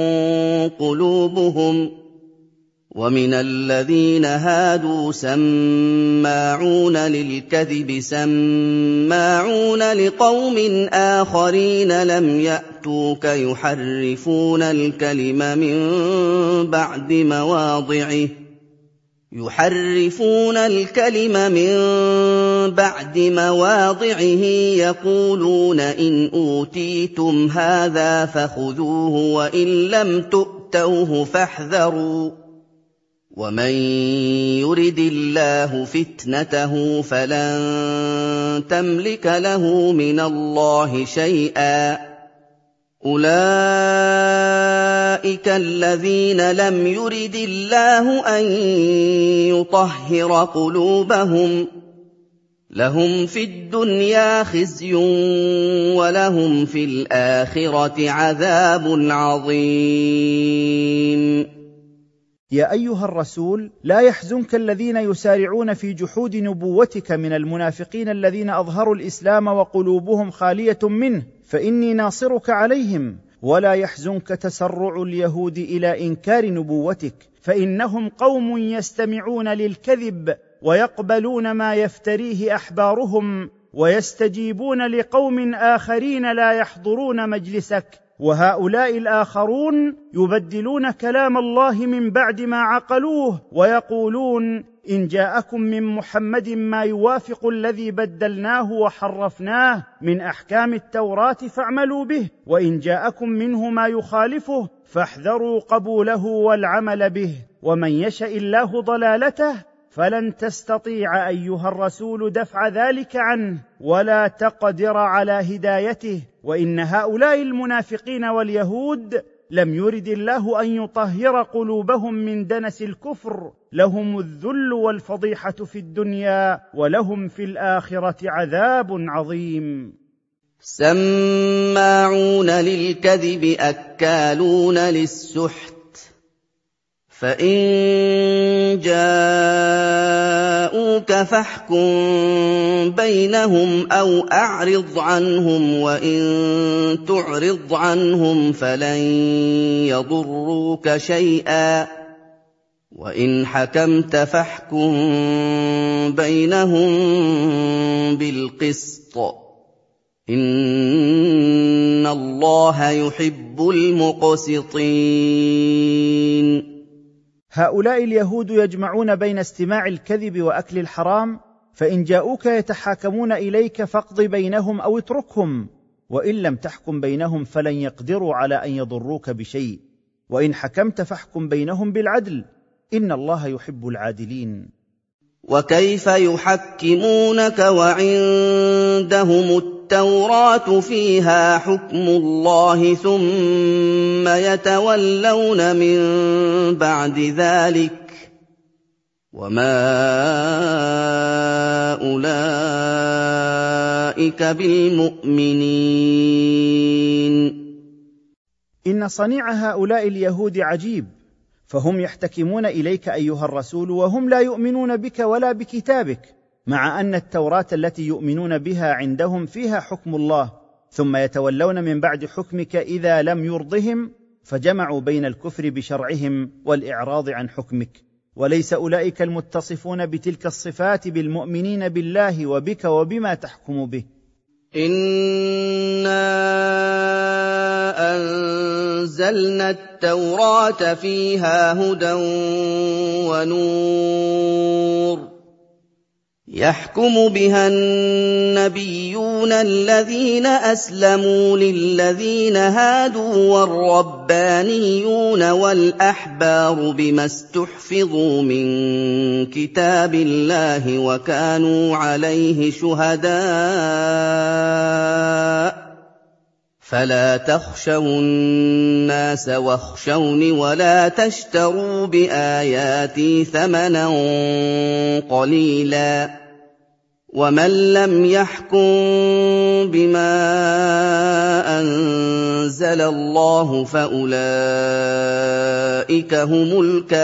قلوبهم، ومن الذين هادوا سماعون للكذب سماعون لقوم آخرين لم يأتوك يحرفون الكلم من بعد مواضعه يقولون إن أوتيتم هذا فخذوه وإن لم تؤتوه فاحذروا، ومن يرد الله فتنته فلن تملك له من الله شيئا. أولئك الذين لم يرد الله أن يطهر قلوبهم، لهم في الدنيا خزي ولهم في الآخرة عذاب عظيم. يا أيها الرسول لا يحزنك الذين يسارعون في جحود نبوتك من المنافقين الذين أظهروا الإسلام وقلوبهم خالية منه، فإني ناصرك عليهم. ولا يحزنك تسرع اليهود إلى إنكار نبوتك، فإنهم قوم يستمعون للكذب ويقبلون ما يفتريه أحبارهم، ويستجيبون لقوم آخرين لا يحضرون مجلسك، وهؤلاء الآخرون يبدلون كلام الله من بعد ما عقلوه، ويقولون إن جاءكم من محمد ما يوافق الذي بدلناه وحرفناه من أحكام التوراة فاعملوا به، وإن جاءكم منه ما يخالفه فاحذروا قبوله والعمل به، ومن يشاء الله ضلالته فلن تستطيع أيها الرسول دفع ذلك عنه ولا تقدر على هدايته. وإن هؤلاء المنافقين واليهود لم يرد الله أن يطهر قلوبهم من دنس الكفر، لهم الذل والفضيحة في الدنيا ولهم في الآخرة عذاب عظيم. سماعون للكذب أكالون للسحت، فإن جاءوك فاحكم بينهم أو أعرض عنهم، وإن تعرض عنهم فلن يضروك شيئا، وإن حكمت فاحكم بينهم بالقسط، إن الله يحب المقسطين. هؤلاء اليهود يجمعون بين استماع الكذب وأكل الحرام، فإن جاءوك يتحاكمون إليك فاقض بينهم أو اتركهم، وإن لم تحكم بينهم فلن يقدروا على أن يضروك بشيء، وإن حكمت فاحكم بينهم بالعدل، إن الله يحب العادلين. وكيف يحكمونك وعندهم التوراة فيها حكم الله ثم يتولون من بعد ذلك، وما أولئك بالمؤمنين. إن صنيع هؤلاء اليهود عجيب، فهم يحتكمون إليك أيها الرسول وهم لا يؤمنون بك ولا بكتابك، مع أن التوراة التي يؤمنون بها عندهم فيها حكم الله، ثم يتولون من بعد حكمك إذا لم يرضهم، فجمعوا بين الكفر بشرعهم والإعراض عن حكمك. وليس أولئك المتصفون بتلك الصفات بالمؤمنين بالله وبك وبما تحكم به. إنا أَنزَلْنَا التَّوْرَاةَ فِيهَا هُدًى وَنُورٌ يَحْكُمُ بِهَا النَّبِيُّونَ الَّذِينَ أَسْلَمُوا لِلَّذِينَ هَادُوا وَالرَّبَّانِيُّونَ وَالْأَحْبَارُ بِمَا اسْتُحْفِظُوا مِن كِتَابِ اللَّهِ وَكَانُوا عَلَيْهِ شُهَدَاءَ فَلَا تَخْشَوُا النَّاسَ وَاخْشَوْنِ وَلَا تَشْتَرُوا بِآيَاتِي ثَمَنًا قَلِيلًا ۚ وَمَن لَّمْ يَحْكُم بِمَا أَنزَلَ اللَّهُ فَأُولَٰئِكَ هُمُ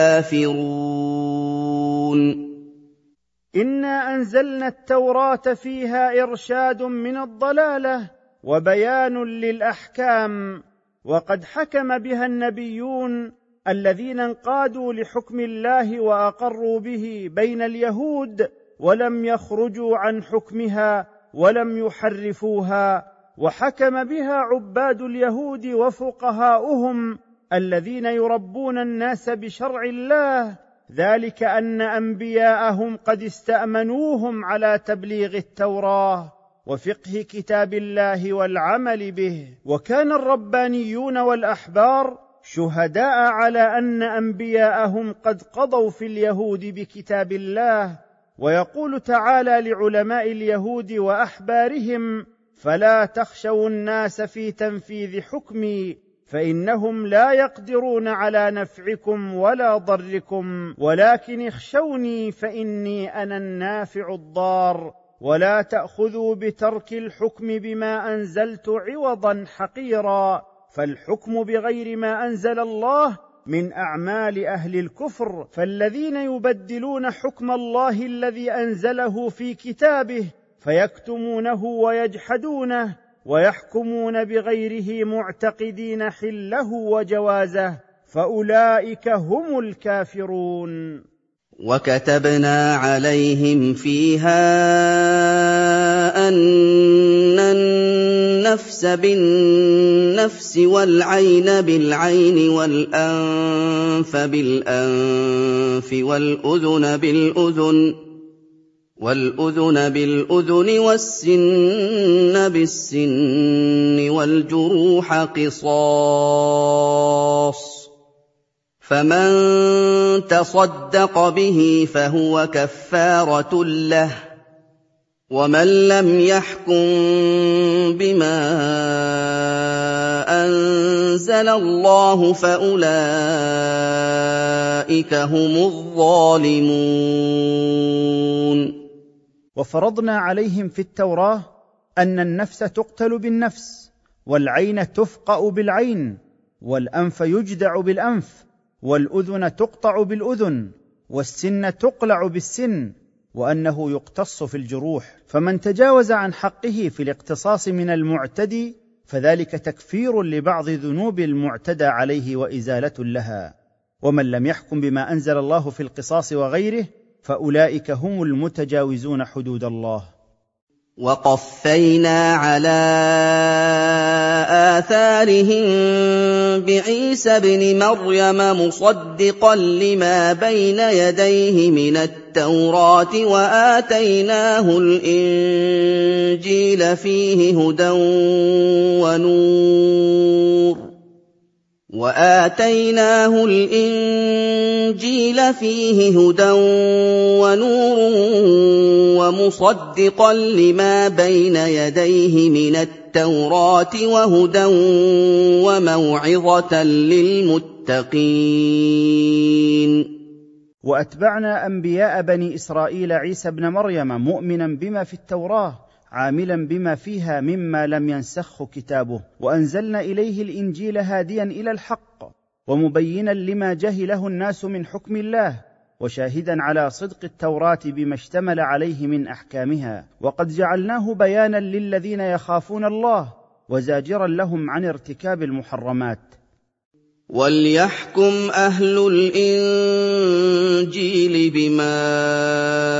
الْكَافِرُونَ إِنَّا أَنزَلْنَا التَّوْرَاةَ فِيهَا إِرْشَادٌ مِّنَ الضَّلَالَةِ وَبَيَانٌ لِّلْأَحْكَامِ، وقد حكم بها النبيون الذين انقادوا لحكم الله وأقروا به بين اليهود ولم يخرجوا عن حكمها ولم يحرفوها، وحكم بها عباد اليهود وفقهاؤهم الذين يربون الناس بشرع الله، ذلك أن أنبياءهم قد استأمنوهم على تبليغ التوراة وفقه كتاب الله والعمل به، وكان الربانيون والأحبار شهداء على أن أنبياءهم قد قضوا في اليهود بكتاب الله. ويقول تعالى لعلماء اليهود وأحبارهم: فلا تخشوا الناس في تنفيذ حكمي فإنهم لا يقدرون على نفعكم ولا ضركم، ولكن اخشوني فإني أنا النافع الضار، ولا تأخذوا بترك الحكم بما أنزلت عوضا حقيرا، فالحكم بغير ما أنزل الله من أعمال أهل الكفر، فالذين يبدلون حكم الله الذي أنزله في كتابه فيكتمونه ويجحدونه ويحكمون بغيره معتقدين حله وجوازه، فأولئك هم الكافرون. وَكَتَبْنَا عَلَيْهِمْ فِيهَا أَنَّ النَّفْسَ بِالنَّفْسِ وَالْعَيْنَ بِالْعَيْنِ وَالْأَنفَ بِالْأَنفِ وَالْأُذُنَ بِالْأُذُنِ وَالسِّنَّ بِالسِّنِّ وَالْجُرُوحَ قِصَاصٌ، فَمَن تَصَدَّقَ بِهِ فَهُوَ كَفَّارَةٌ لَّهُ ۚ وَمَن لَّمْ يَحْكُم بِمَا أَنزَلَ اللَّهُ فَأُولَٰئِكَ هُمُ الظَّالِمُونَ. وفرضنا عليهم في التوراة أن النفس تقتل بالنفس، والعين تفقأ بالعين، والأنف يجدع بالأنف، والأذن تقطع بالأذن، والسن تقلع بالسن، وأنه يقتص في الجروح، فمن تجاوز عن حقه في الاقتصاص من المعتدي فذلك تكفير لبعض ذنوب المعتدى عليه وإزالة لها، ومن لم يحكم بما أنزل الله في القصاص وغيره فأولئك هم المتجاوزون حدود الله. وَقَفَّيْنَا عَلَىٰ آثَارِهِم بِعِيسَى ابْنِ مَرْيَمَ مُصَدِّقًا لِّمَا بَيْنَ يَدَيْهِ مِنَ التَّوْرَاةِ وَآتَيْنَاهُ الْإِنجِيلَ فِيهِ هُدًى وَنُورٌ وَمُصَدِّقًا لِّمَا بَيْنَ يَدَيْهِ مِنَ التَّوْرَاةِ وَهُدًى وَمَوْعِظَةً لِّلْمُتَّقِينَ. وأتبعنا أنبياء بني إسرائيل عيسى ابن مريم مؤمنا بما في التوراة عاملا بما فيها مما لم ينسخه كتابه، وأنزلنا إليه الإنجيل هاديا إلى الحق ومبينا لما جهله الناس من حكم الله، وشاهدا على صدق التوراة بما اشتمل عليه من أحكامها، وقد جعلناه بيانا للذين يخافون الله وزاجرا لهم عن ارتكاب المحرمات. وَلْيَحْكُمْ أَهْلُ الْإِنجِيلِ بِمَا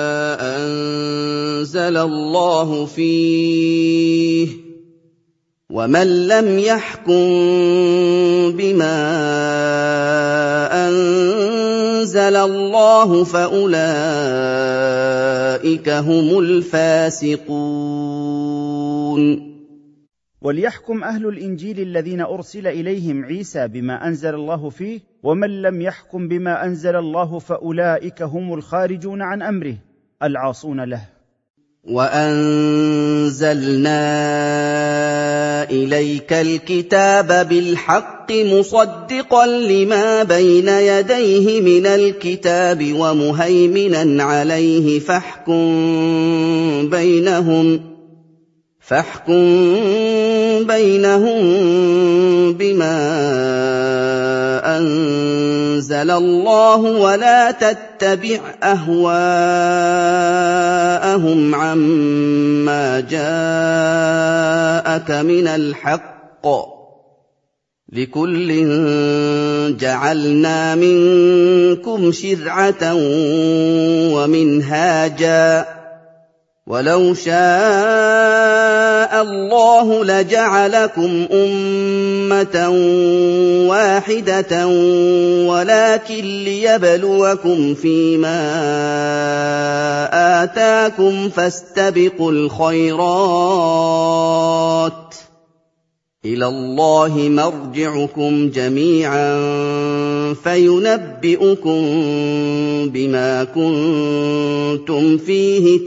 أَنزَلَ اللَّهُ فِيهِ، وَمَن لَّمْ يَحْكُم بِمَا أَنزَلَ اللَّهُ فَأُولَٰئِكَ هُمُ الْفَاسِقُونَ. وليحكم أهل الإنجيل الذين أرسل إليهم عيسى بما أنزل الله فيه، ومن لم يحكم بما أنزل الله فأولئك هم الخارجون عن أمره العاصون له. وَأَنزَلْنَا إِلَيْكَ الْكِتَابَ بِالْحَقِّ مُصَدِّقًا لِّمَا بَيْنَ يَدَيْهِ مِنَ الْكِتَابِ وَمُهَيْمِنًا عَلَيْهِ فاحكم بينهم بما أنزل الله ولا تتبع أهواءهم عما جاءك من الحق، لكل جعلنا منكم شرعة ومنهاجا، وَلَوْ شَاءَ اللَّهُ لَجَعَلَكُمْ أُمَّةً وَاحِدَةً وَلَٰكِن لِّيَبْلُوَكُمْ فِيمَا آتَاكُمْ ۖ فَاسْتَبِقُوا الْخَيْرَاتِ ۚ إِلَى اللَّهِ مَرْجِعُكُمْ جَمِيعًا فَيُنَبِّئُكُم بِمَا كُنتُمْ فِيهِ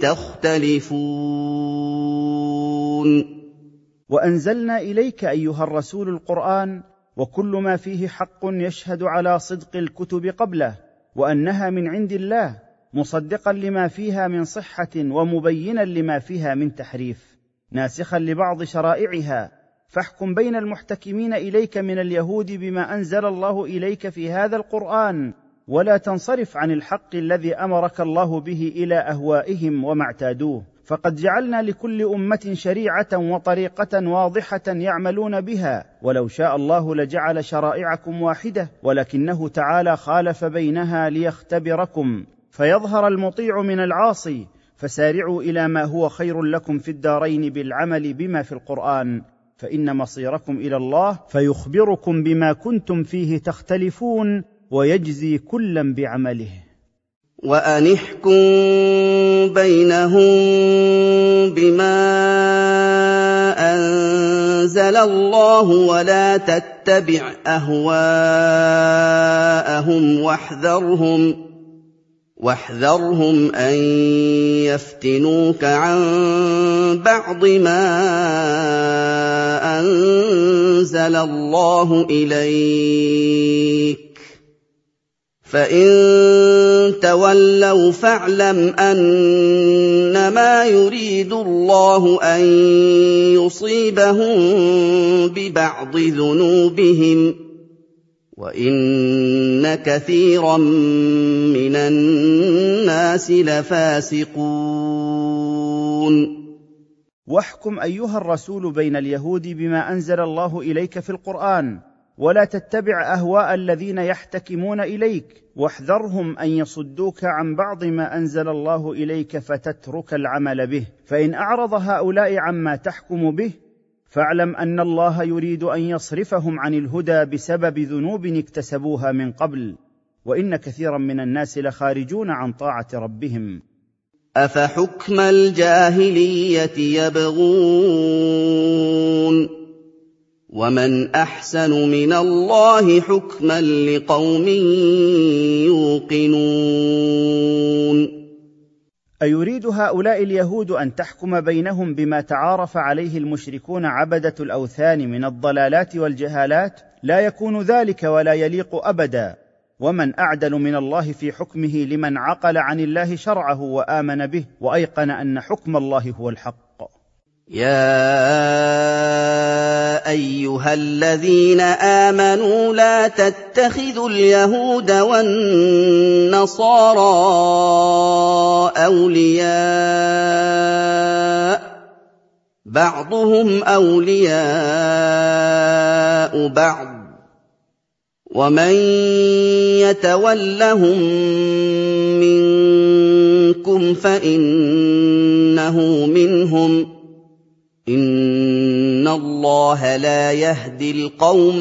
تَخْتَلِفُونَ. وأنزلنا إليك أيها الرسول القرآن وكل ما فيه حق يشهد على صدق الكتب قبله وأنها من عند الله، مصدقا لما فيها من صحة ومبينا لما فيها من تحريف، ناسخا لبعض شرائعها. فاحكم بين المحتكمين إليك من اليهود بما أنزل الله إليك في هذا القرآن، ولا تنصرف عن الحق الذي أمرك الله به إلى أهوائهم وما اعتادوه، فقد جعلنا لكل أمة شريعة وطريقة واضحة يعملون بها، ولو شاء الله لجعل شرائعكم واحدة، ولكنه تعالى خالف بينها ليختبركم فيظهر المطيع من العاصي. فسارعوا إلى ما هو خير لكم في الدارين بالعمل بما في القرآن، فإن مصيركم إلى الله، فيخبركم بما كنتم فيه تختلفون ويجزي كلا بعمله. وَأَنِ احْكُم بَيْنَهُم بِمَا أَنزَلَ اللَّهُ وَلَا تَتَّبِعْ أَهْوَاءَهُمْ وَاحْذَرْهُمْ أَن يَفْتِنُوكَ عَن بَعْضِ مَا أَنزَلَ اللَّهُ إِلَيْكَ ۖ فَإِن تَوَلَّوْا فَاعْلَمْ أَنَّمَا يُرِيدُ اللَّهُ أَن يُصِيبَهُم بِبَعْضِ ذُنُوبِهِمْ ۗ وَإِنَّ كَثِيرًا مِّنَ النَّاسِ لَفَاسِقُونَ. واحكم أيها الرسول بين اليهود بما أنزل الله إليك في القرآن، ولا تتبع أهواء الذين يحتكمون إليك، واحذرهم أن يصدوك عن بعض ما أنزل الله إليك فتترك العمل به. فإن أعرض هؤلاء عما تحكم به فاعلم أن الله يريد أن يصرفهم عن الهدى بسبب ذنوب اكتسبوها من قبل، وإن كثيرا من الناس لخارجون عن طاعة ربهم. أَفَحُكْمَ الْجَاهِلِيَّةِ يَبْغُونَ وَمَنْ أَحْسَنُ مِنَ اللَّهِ حُكْمًا لِقَوْمٍ يُوقِنُونَ. أيريد هؤلاء اليهود أن تحكم بينهم بما تعارف عليه المشركون عبدة الأوثان من الضلالات والجهالات؟ لا يكون ذلك ولا يليق أبدا. ومن أعدل من الله في حكمه لمن عقل عن الله شرعه وآمن به وأيقن أن حكم الله هو الحق. يا أيها الذين آمنوا لا تتخذوا اليهود والنصارى أولياء، بعضهم أولياء بعض، ومن يتولهم منكم فإنه منهم، إن اللَّهَ لَا يَهْدِي الْقَوْمَ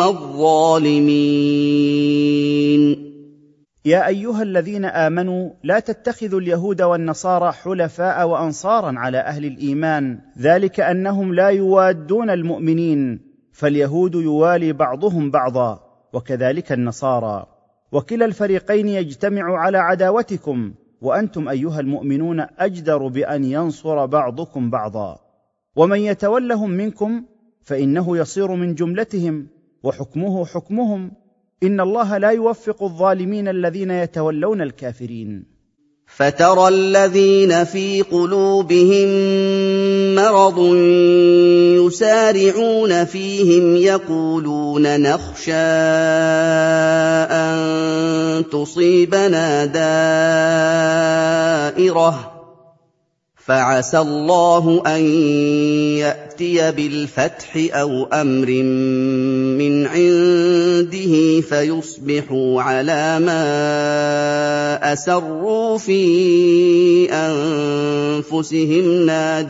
الظَّالِمِينَ يا أيها الذين آمنوا لا تتخذوا اليهود والنصارى حلفاء وأنصارا على أهل الإيمان، ذلك أنهم لا يوادون المؤمنين، فاليهود يوالي بعضهم بعضا وكذلك النصارى، وكلا الفريقين يجتمع على عداوتكم، وأنتم أيها المؤمنون أجدر بأن ينصر بعضكم بعضا. ومن يتولهم منكم فإنه يصير من جملتهم، وحكمه حكمهم، إن الله لا يوفق الظالمين الذين يتولون الكافرين. فَتَرَى الَّذِينَ فِي قُلُوبِهِم مَّرَضٌ يُسَارِعُونَ فِيهِمْ يَقُولُونَ نَخْشَىٰ أَن تُصِيبَنَا دَائِرَةٌ فَعَسَى اللَّهُ أَن يَأْتِيَ بِالْفَتْحِ أَوْ أَمْرٍ مِّنْ عِندِهِ فَيُصْبِحُوا عَلَىٰ مَا أَسَرُّوا فِي أَنفُسِهِمْ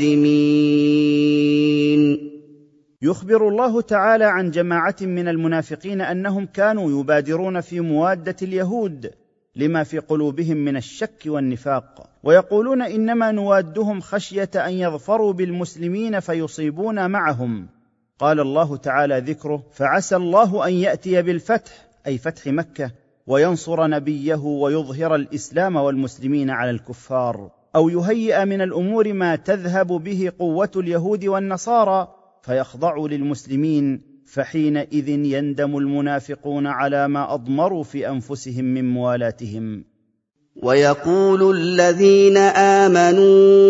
نَادِمِينَ. يخبر الله تعالى عن جماعة من المنافقين أنهم كانوا يبادرون في موادة اليهود لما في قلوبهم من الشك والنفاق، ويقولون إنما نوادهم خشية أن يظفروا بالمسلمين فيصيبون معهم. قال الله تعالى ذكره: فعسى الله أن يأتي بالفتح، أي فتح مكة، وينصر نبيه ويظهر الإسلام والمسلمين على الكفار، أو يهيئ من الأمور ما تذهب به قوة اليهود والنصارى فيخضعوا للمسلمين، فحينئذ يندم المنافقون على ما أضمروا في أنفسهم من موالاتهم. ويقول الذين آمنوا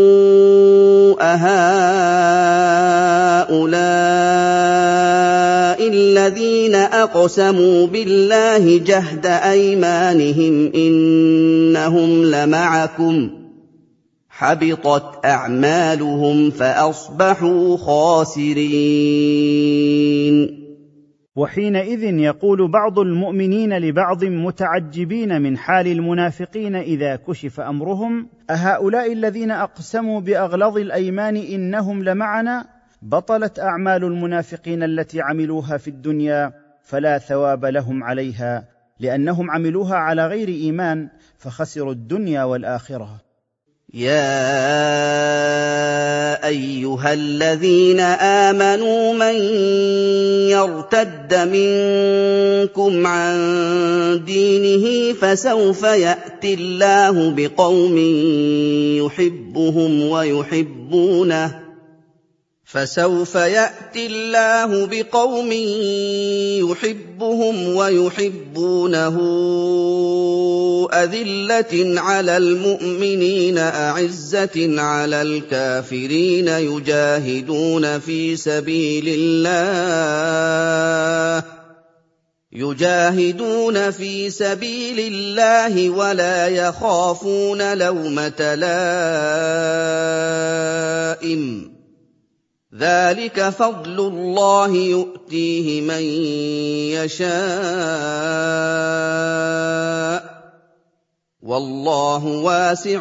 أهؤلاء الذين أقسموا بالله جهد أيمانهم إنهم لمعكم حبطت أعمالهم فأصبحوا خاسرين. وحينئذ يقول بعض المؤمنين لبعض متعجبين من حال المنافقين إذا كشف أمرهم: أهؤلاء الذين أقسموا بأغلظ الأيمان إنهم لمعنا؟ بطلت أعمال المنافقين التي عملوها في الدنيا فلا ثواب لهم عليها، لأنهم عملوها على غير إيمان فخسروا الدنيا والآخرة. يا أيها الذين آمنوا من يرتد منكم عن دينه فسوف يأتي الله بقوم يحبهم ويحبونه أذلة على المؤمنين أعزة على الكافرين يجاهدون في سبيل الله ولا يخافون لومة لائم، ذلك فضل الله يؤتيه من يشاء والله واسع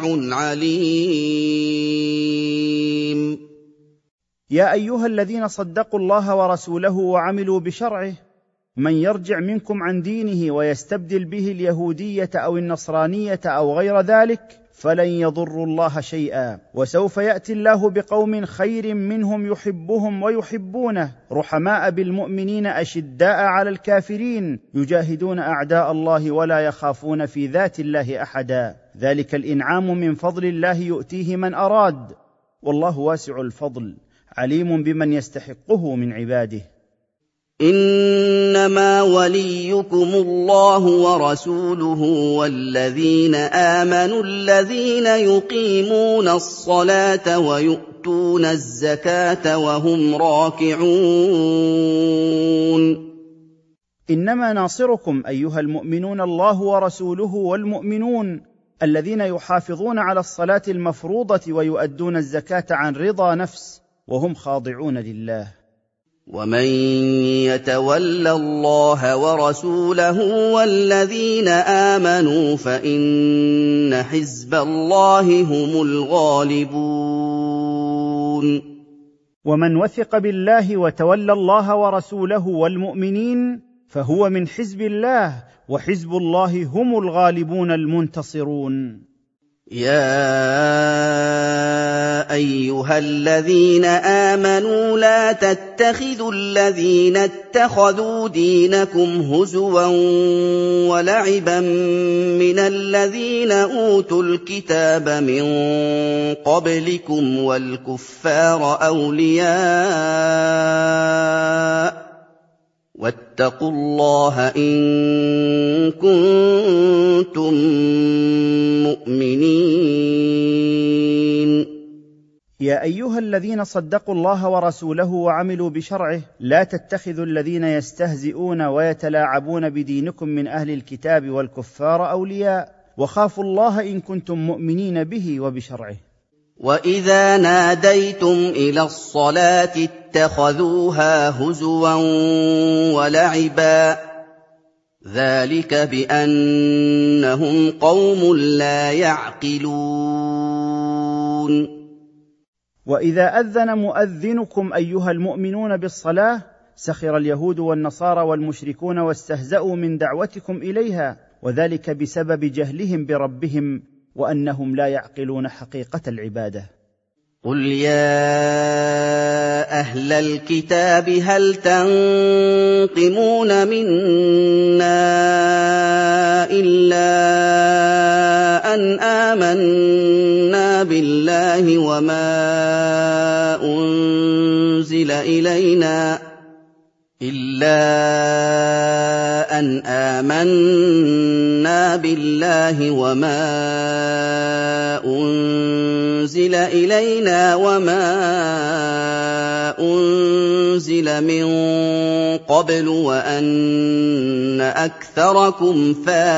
عليم. يا أيها الذين صدقوا الله ورسوله وعملوا بشرعه، من يرجع منكم عن دينه ويستبدل به اليهودية أو النصرانية أو غير ذلك فلن يضروا الله شيئا، وسوف يأتي الله بقوم خير منهم يحبهم ويحبونه، رحماء بالمؤمنين أشداء على الكافرين، يجاهدون أعداء الله ولا يخافون في ذات الله أحدا، ذلك الإنعام من فضل الله يؤتيه من أراد، والله واسع الفضل عليم بمن يستحقه من عباده. إنما وليكم الله ورسوله والذين آمنوا الذين يقيمون الصلاة ويؤتون الزكاة وهم راكعون. إنما ناصركم أيها المؤمنون الله ورسوله والمؤمنون الذين يحافظون على الصلاة المفروضة ويؤدون الزكاة عن رضا نفس وهم خاضعون لله. ومن يتول الله ورسوله والذين آمنوا فإن حزب الله هم الغالبون. ومن وثق بالله وتولى الله ورسوله والمؤمنين فهو من حزب الله، وحزب الله هم الغالبون المنتصرون. يا أيها الذين آمنوا لا تتخذوا الذين اتخذوا دينكم هزوا ولعبا من الذين أوتوا الكتاب من قبلكم والكفار أولياء واتقوا الله إن كنتم مؤمنين. يا أيها الذين صدقوا الله ورسوله وعملوا بشرعه لا تتخذوا الذين يستهزئون ويتلاعبون بدينكم من أهل الكتاب والكفار أولياء، وخافوا الله إن كنتم مؤمنين به وبشرعه. وَإِذَا نَادَيْتُمْ إِلَى الصَّلَاةِ اتَّخَذُوهَا هُزُوًا وَلَعِبًا ۚ ذَٰلِكَ بِأَنَّهُمْ قَوْمٌ لَّا يَعْقِلُونَ. وإذا أذن مؤذنكم أيها المؤمنون بالصلاة سخر اليهود والنصارى والمشركون واستهزأوا من دعوتكم إليها، وذلك بسبب جهلهم بربهم وأنهم لا يعقلون حقيقة العبادة. قُلْ يَا أَهْلَ الْكِتَابِ هَلْ تَنقِمُونَ مِنَّا إِلَّا أَنْ آمَنَّا بِاللَّهِ وَمَا أُنزِلَ إِلَيْنَا وَمَا أُنزِلَ مِن قَبْلُ وَأَنَّ أَكْثَرَكُمْ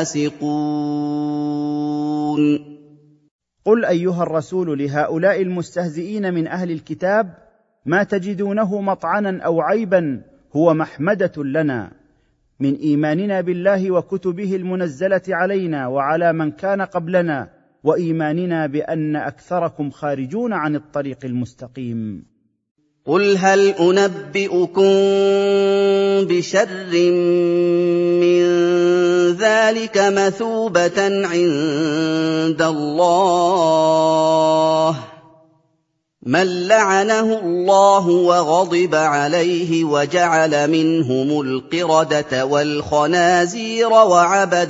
فَاسِقُونَ. قل أيها الرسول لهؤلاء المستهزئين من أهل الكتاب: ما تجدونه مطعنا أو عيبا هو محمدة لنا من إيماننا بالله وكتبه المنزلة علينا وعلى من كان قبلنا، وإيماننا بأن أكثركم خارجون عن الطريق المستقيم. قُلْ هَلْ أُنَبِّئُكُم بِشَرٍّ مِّن ذَٰلِكَ مَثُوبَةً عِندَ اللَّهِ ۚ مَن لَّعَنَهُ اللَّهُ وَغَضِبَ عَلَيْهِ وَجَعَلَ مِنْهُمُ الْقِرَدَةَ وَالْخَنَازِيرَ وَعَبَدَ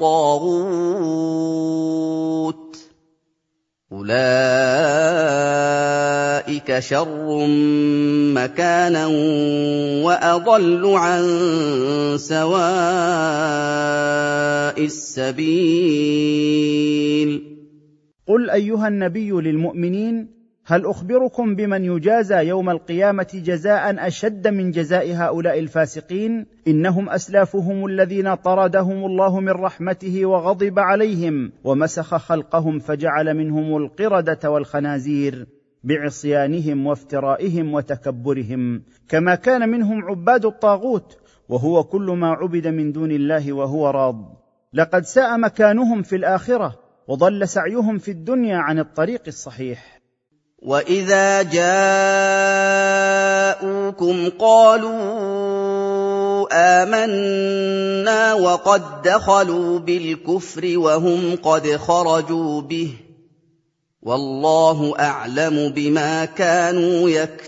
الطَّاغُوتَ ۚ أُولَٰئِكَ شَرٌّ مَّكَانًا وَأَضَلُّ عَن سَوَاءِ السَّبِيلِ. قل أيها النبي للمؤمنين: هل أخبركم بمن يجازى يوم القيامة جزاء أشد من جزاء هؤلاء الفاسقين؟ إنهم أسلافهم الذين طردهم الله من رحمته وغضب عليهم ومسخ خلقهم فجعل منهم القردة والخنازير بعصيانهم وافترائهم وتكبرهم، كما كان منهم عباد الطاغوت، وهو كل ما عبد من دون الله وهو راض. لقد ساء مكانهم في الآخرة وضل سعيهم في الدنيا عن الطريق الصحيح. وَإِذَا جَاءُوكُمْ قَالُوا آمَنَّا وَقَد دَّخَلُوا بِالْكُفْرِ وَهُمْ قَدْ خَرَجُوا بِهِ ۚ وَاللَّهُ أَعْلَمُ بِمَا كَانُوا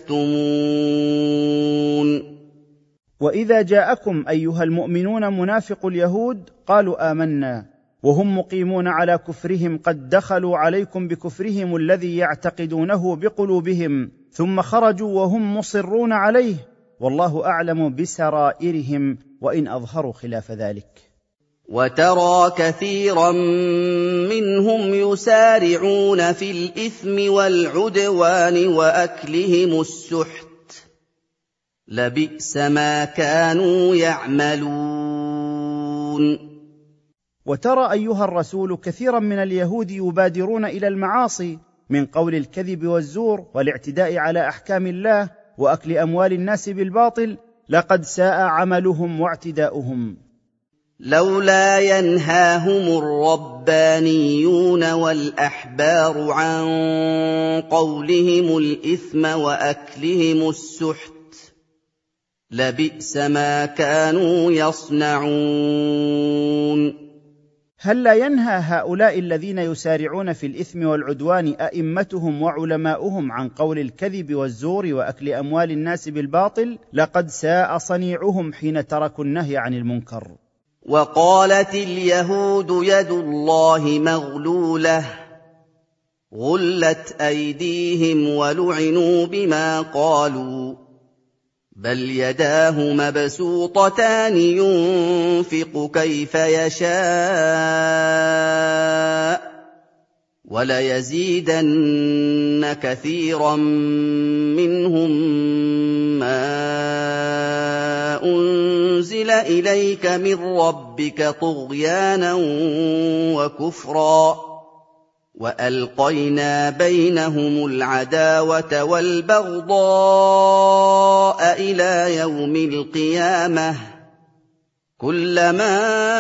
يَكْتُمُونَ. وإذا جاءكم أيها المؤمنون منافق اليهود قالوا آمنا وهم مقيمون على كفرهم قد دخلوا عليكم بكفرهم الذي يعتقدونه بقلوبهم ثم خرجوا وهم مصرون عليه، والله أعلم بسرائرهم وإن أظهروا خلاف ذلك. وَتَرَىٰ كَثِيرًا مِّنْهُمْ يُسَارِعُونَ فِي الْإِثْمِ وَالْعُدْوَانِ وَأَكْلِهِمُ السُّحْتَ ۚ لَبِئْسَ مَا كَانُوا يَعْمَلُونَ. وترى أيها الرسول كثيرا من اليهود يبادرون إلى المعاصي من قول الكذب والزور والاعتداء على أحكام الله وأكل أموال الناس بالباطل، لقد ساء عملهم واعتداؤهم. لولا ينهاهم الربانيون والأحبار عن قولهم الإثم وأكلهم السحت لبئس ما كانوا يصنعون. هل لا ينهى هؤلاء الذين يسارعون في الإثم والعدوان أئمتهم وعلماؤهم عن قول الكذب والزور وأكل أموال الناس بالباطل؟ لقد ساء صنيعهم حين تركوا النهي عن المنكر. وقالت اليهود يد الله مغلولة غلت أيديهم ولعنوا بما قالوا بل يداه مبسوطتان ينفق كيف يشاء وليزيدن كثيرا منهم ما أنزل إليك من ربك طغيانا وكفرا وألقينا بينهم العداوة والبغضاء إلى يوم القيامة كلما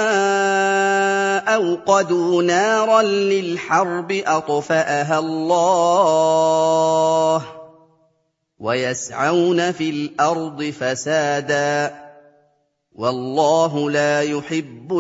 أوقدوا نارا للحرب أطفأها الله ويسعون في الأرض فسادا والله لا يحب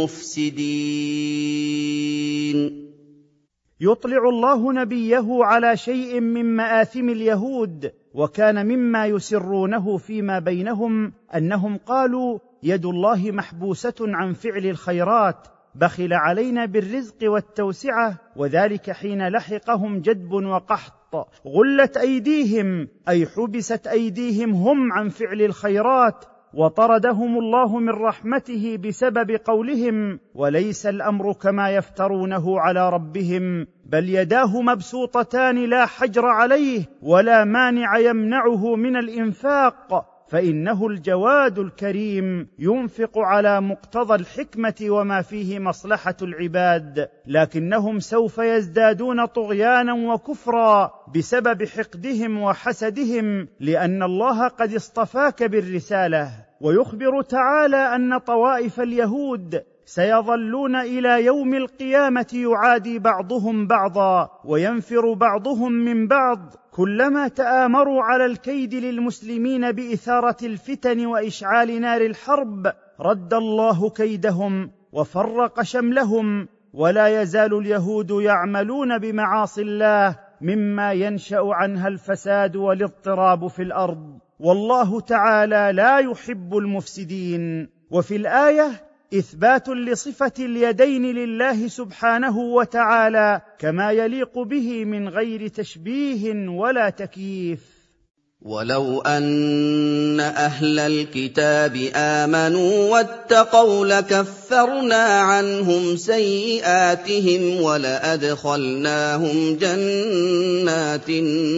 المفسدين. يطلع الله نبيه على شيء من مآثم اليهود، وكان مما يسرونه فيما بينهم أنهم قالوا يد الله محبوسة عن فعل الخيرات، بخل علينا بالرزق والتوسعة، وذلك حين لحقهم جدب وقحط. غلت أيديهم أي حبست أيديهم هم عن فعل الخيرات، وطردهم الله من رحمته بسبب قولهم وليس الأمر كما يفترونه على ربهم بل يداه مبسوطتان لا حجر عليه ولا مانع يمنعه من الإنفاق، فإنه الجواد الكريم ينفق على مقتضى الحكمة وما فيه مصلحة العباد، لكنهم سوف يزدادون طغيانا وكفرا بسبب حقدهم وحسدهم، لأن الله قد اصطفاك بالرسالة. ويخبر تعالى أن طوائف اليهود سيظلون إلى يوم القيامة يعادي بعضهم بعضا وينفر بعضهم من بعض، كلما تآمروا على الكيد للمسلمين بإثارة الفتن وإشعال نار الحرب رد الله كيدهم وفرق شملهم. ولا يزال اليهود يعملون بمعاصي الله مما ينشأ عنها الفساد والاضطراب في الأرض، والله تعالى لا يحب المفسدين. وفي الآية إثبات لصفة اليدين لله سبحانه وتعالى كما يليق به من غير تشبيه ولا تكييف. ولو أن أهل الكتاب آمنوا واتقوا لكفرنا عنهم سيئاتهم ولأدخلناهم جنات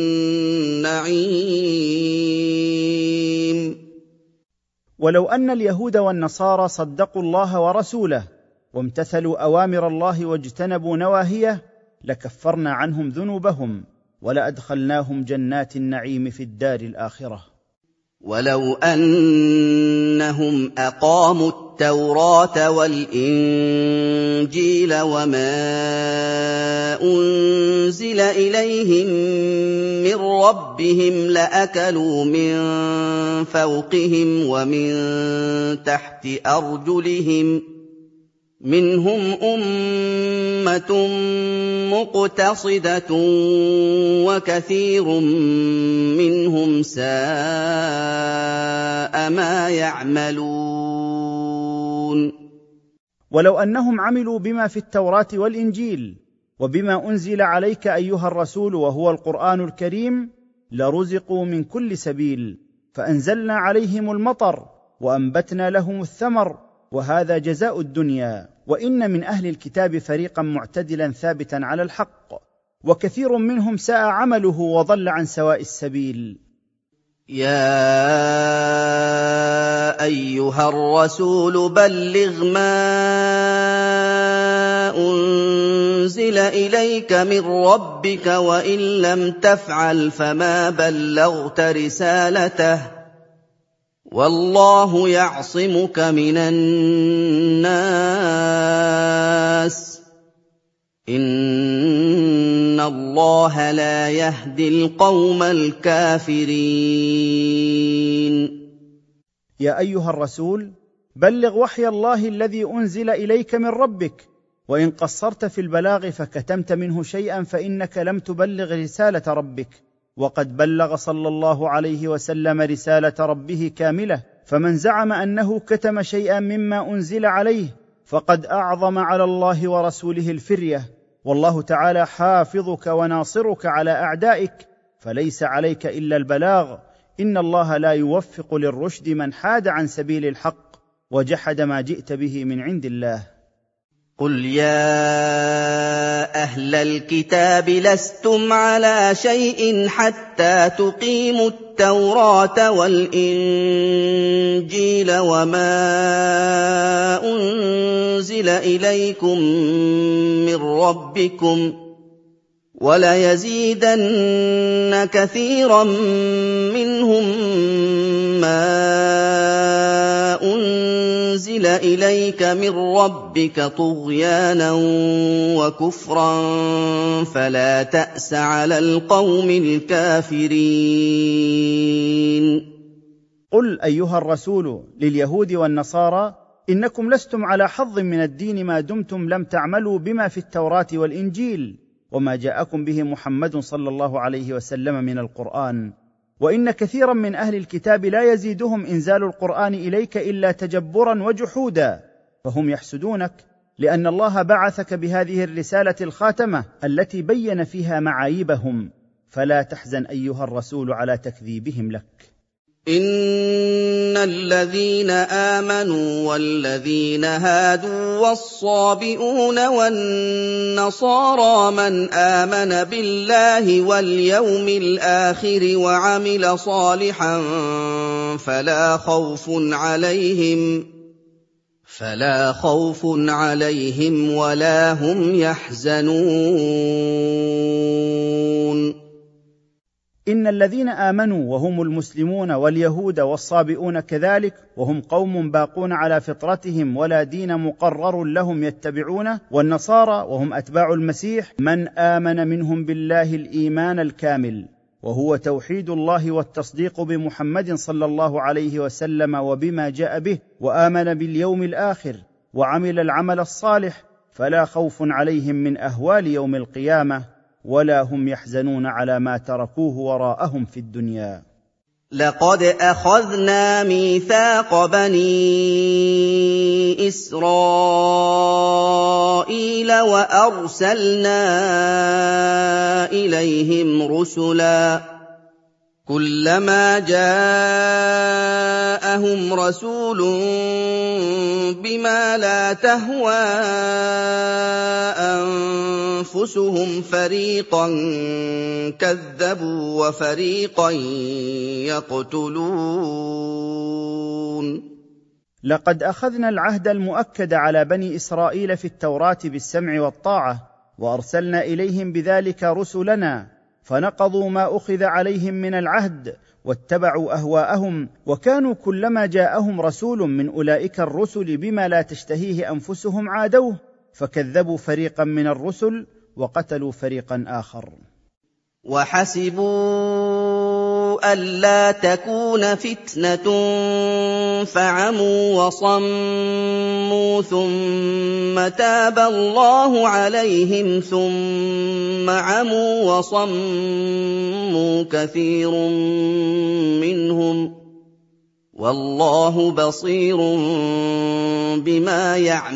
النعيم. ولو أن اليهود والنصارى صدقوا الله ورسوله وامتثلوا أوامر الله واجتنبوا نواهيه لكفرنا عنهم ذنوبهم ولأدخلناهم جنات النعيم في الدار الآخرة. ولو أنهم أقاموا التوراة والإنجيل وما أنزل إليهم من ربهم لأكلوا من فوقهم ومن تحت أرجلهم منهم أمة مقتصدة وكثير منهم ساء ما يعملون. ولو أنهم عملوا بما في التوراة والإنجيل وبما أنزل عليك أيها الرسول وهو القرآن الكريم لرزقوا من كل سبيل، فأنزلنا عليهم المطر وأنبتنا لهم الثمر، وهذا جزاء الدنيا. وإن من أهل الكتاب فريقا معتدلا ثابتا على الحق، وكثير منهم ساء عمله وضل عن سواء السبيل. يا أيها الرسول بلغ ما أنزل إليك من ربك وإن لم تفعل فما بلغت رسالته وَاللَّهُ يَعْصِمُكَ مِنَ النَّاسِ ۗ إِنَّ اللَّهَ لَا يَهْدِي الْقَوْمَ الْكَافِرِينَ. يا أيها الرسول، بلغ وحي الله الذي أنزل إليك من ربك، وإن قصرت في البلاغ فكتمت منه شيئا فإنك لم تبلغ رسالة ربك، وقد بلغ صلى الله عليه وسلم رسالة ربه كاملة، فمن زعم أنه كتم شيئا مما أنزل عليه فقد أعظم على الله ورسوله الفرية، والله تعالى حافظك وناصرك على أعدائك، فليس عليك إلا البلاغ. إن الله لا يوفق للرشد من حاد عن سبيل الحق وجحد ما جئت به من عند الله. قُلْ يَا أَهْلَ الْكِتَابِ لَسْتُمْ عَلَىٰ شَيْءٍ حَتَّىٰ تُقِيمُوا التَّوْرَاةَ وَالْإِنجِيلَ وَمَا أُنزِلَ إِلَيْكُم مِّن رَّبِّكُمْ ۗ وَلَيَزِيدَنَّ كَثِيرًا مِّنْهُم مَّا أُنزِلَ إِلَيْكَ مِن رَّبِّكَ طُغْيَانًا وَكُفْرًا فَلَا تَأْسَ عَلَى الْقَوْمِ الْكَافِرِينَ. قل أيها الرسول لليهود والنصارى: إنكم لستم على حظ من الدين ما دمتم لم تعملوا بما في التوراة والإنجيل وما جاءكم به محمد صلى الله عليه وسلم من القرآن، وإن كثيرا من أهل الكتاب لا يزيدهم إنزال القرآن إليك إلا تجبرا وجحودا، فهم يحسدونك لأن الله بعثك بهذه الرسالة الخاتمة التي بين فيها معايبهم، فلا تحزن أيها الرسول على تكذيبهم لك. إِنَّ الَّذِينَ آمَنُوا وَالَّذِينَ هَادُوا وَالصَّابِئُونَ وَالنَّصَارَىٰ مَنْ آمَنَ بِاللَّهِ وَالْيَوْمِ الْآخِرِ وَعَمِلَ صَالِحًا فَلَا خَوْفٌ عَلَيْهِمْ وَلَا هُمْ يَحْزَنُونَ. إن الذين آمنوا وهم المسلمون واليهود والصابئون كذلك، وهم قوم باقون على فطرتهم ولا دين مقرر لهم يتبعونه، والنصارى وهم أتباع المسيح من آمن منهم بالله الإيمان الكامل، وهو توحيد الله والتصديق بمحمد صلى الله عليه وسلم وبما جاء به، وآمن باليوم الآخر وعمل العمل الصالح، فلا خوف عليهم من أهوال يوم القيامة ولا هم يحزنون على ما تركوه وراءهم في الدنيا. لقد أخذنا ميثاق بني إسرائيل وأرسلنا إليهم رسلا كلما جاءهم رسول بما لا تهوى أنفسهم فريقا كذبوا وفريقا يقتلون. لقد أخذنا العهد المؤكد على بني إسرائيل في التوراة بالسمع والطاعة، وأرسلنا إليهم بذلك رسلنا، فنقضوا ما أخذ عليهم من العهد واتبعوا أهواءهم، وكانوا كلما جاءهم رسول من أولئك الرسل بما لا تشتهيه أنفسهم عادوه، فكذبوا فريقا من الرسل وقتلوا فريقا آخر. وحسبوا ألا تكون فتنة فعموا وصموا ثم تاب الله عليهم ثم عموا وصموا كثير منهم والله بصير بما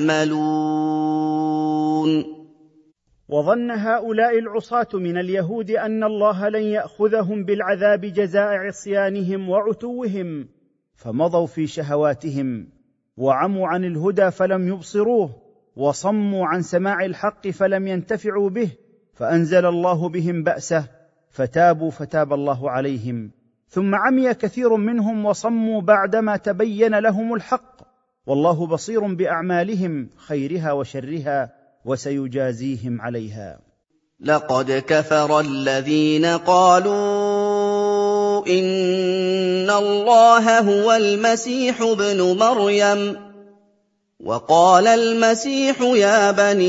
يعملون. وظن هؤلاء العصاة من اليهود أن الله لن يأخذهم بالعذاب جزاء عصيانهم وعتوهم، فمضوا في شهواتهم، وعموا عن الهدى فلم يبصروه، وصموا عن سماع الحق فلم ينتفعوا به، فأنزل الله بهم بأسه فتابوا فتاب الله عليهم، ثم عمي كثير منهم وصموا بعدما تبين لهم الحق، والله بصير بأعمالهم خيرها وشرها وسيجازيهم عليها. لقد كفر الذين قالوا قَالُوا إِنَّ اللَّهَ هُوَ الْمَسِيحُ ابْنُ مَرْيَمَ ۖ وَقَالَ الْمَسِيحُ يَا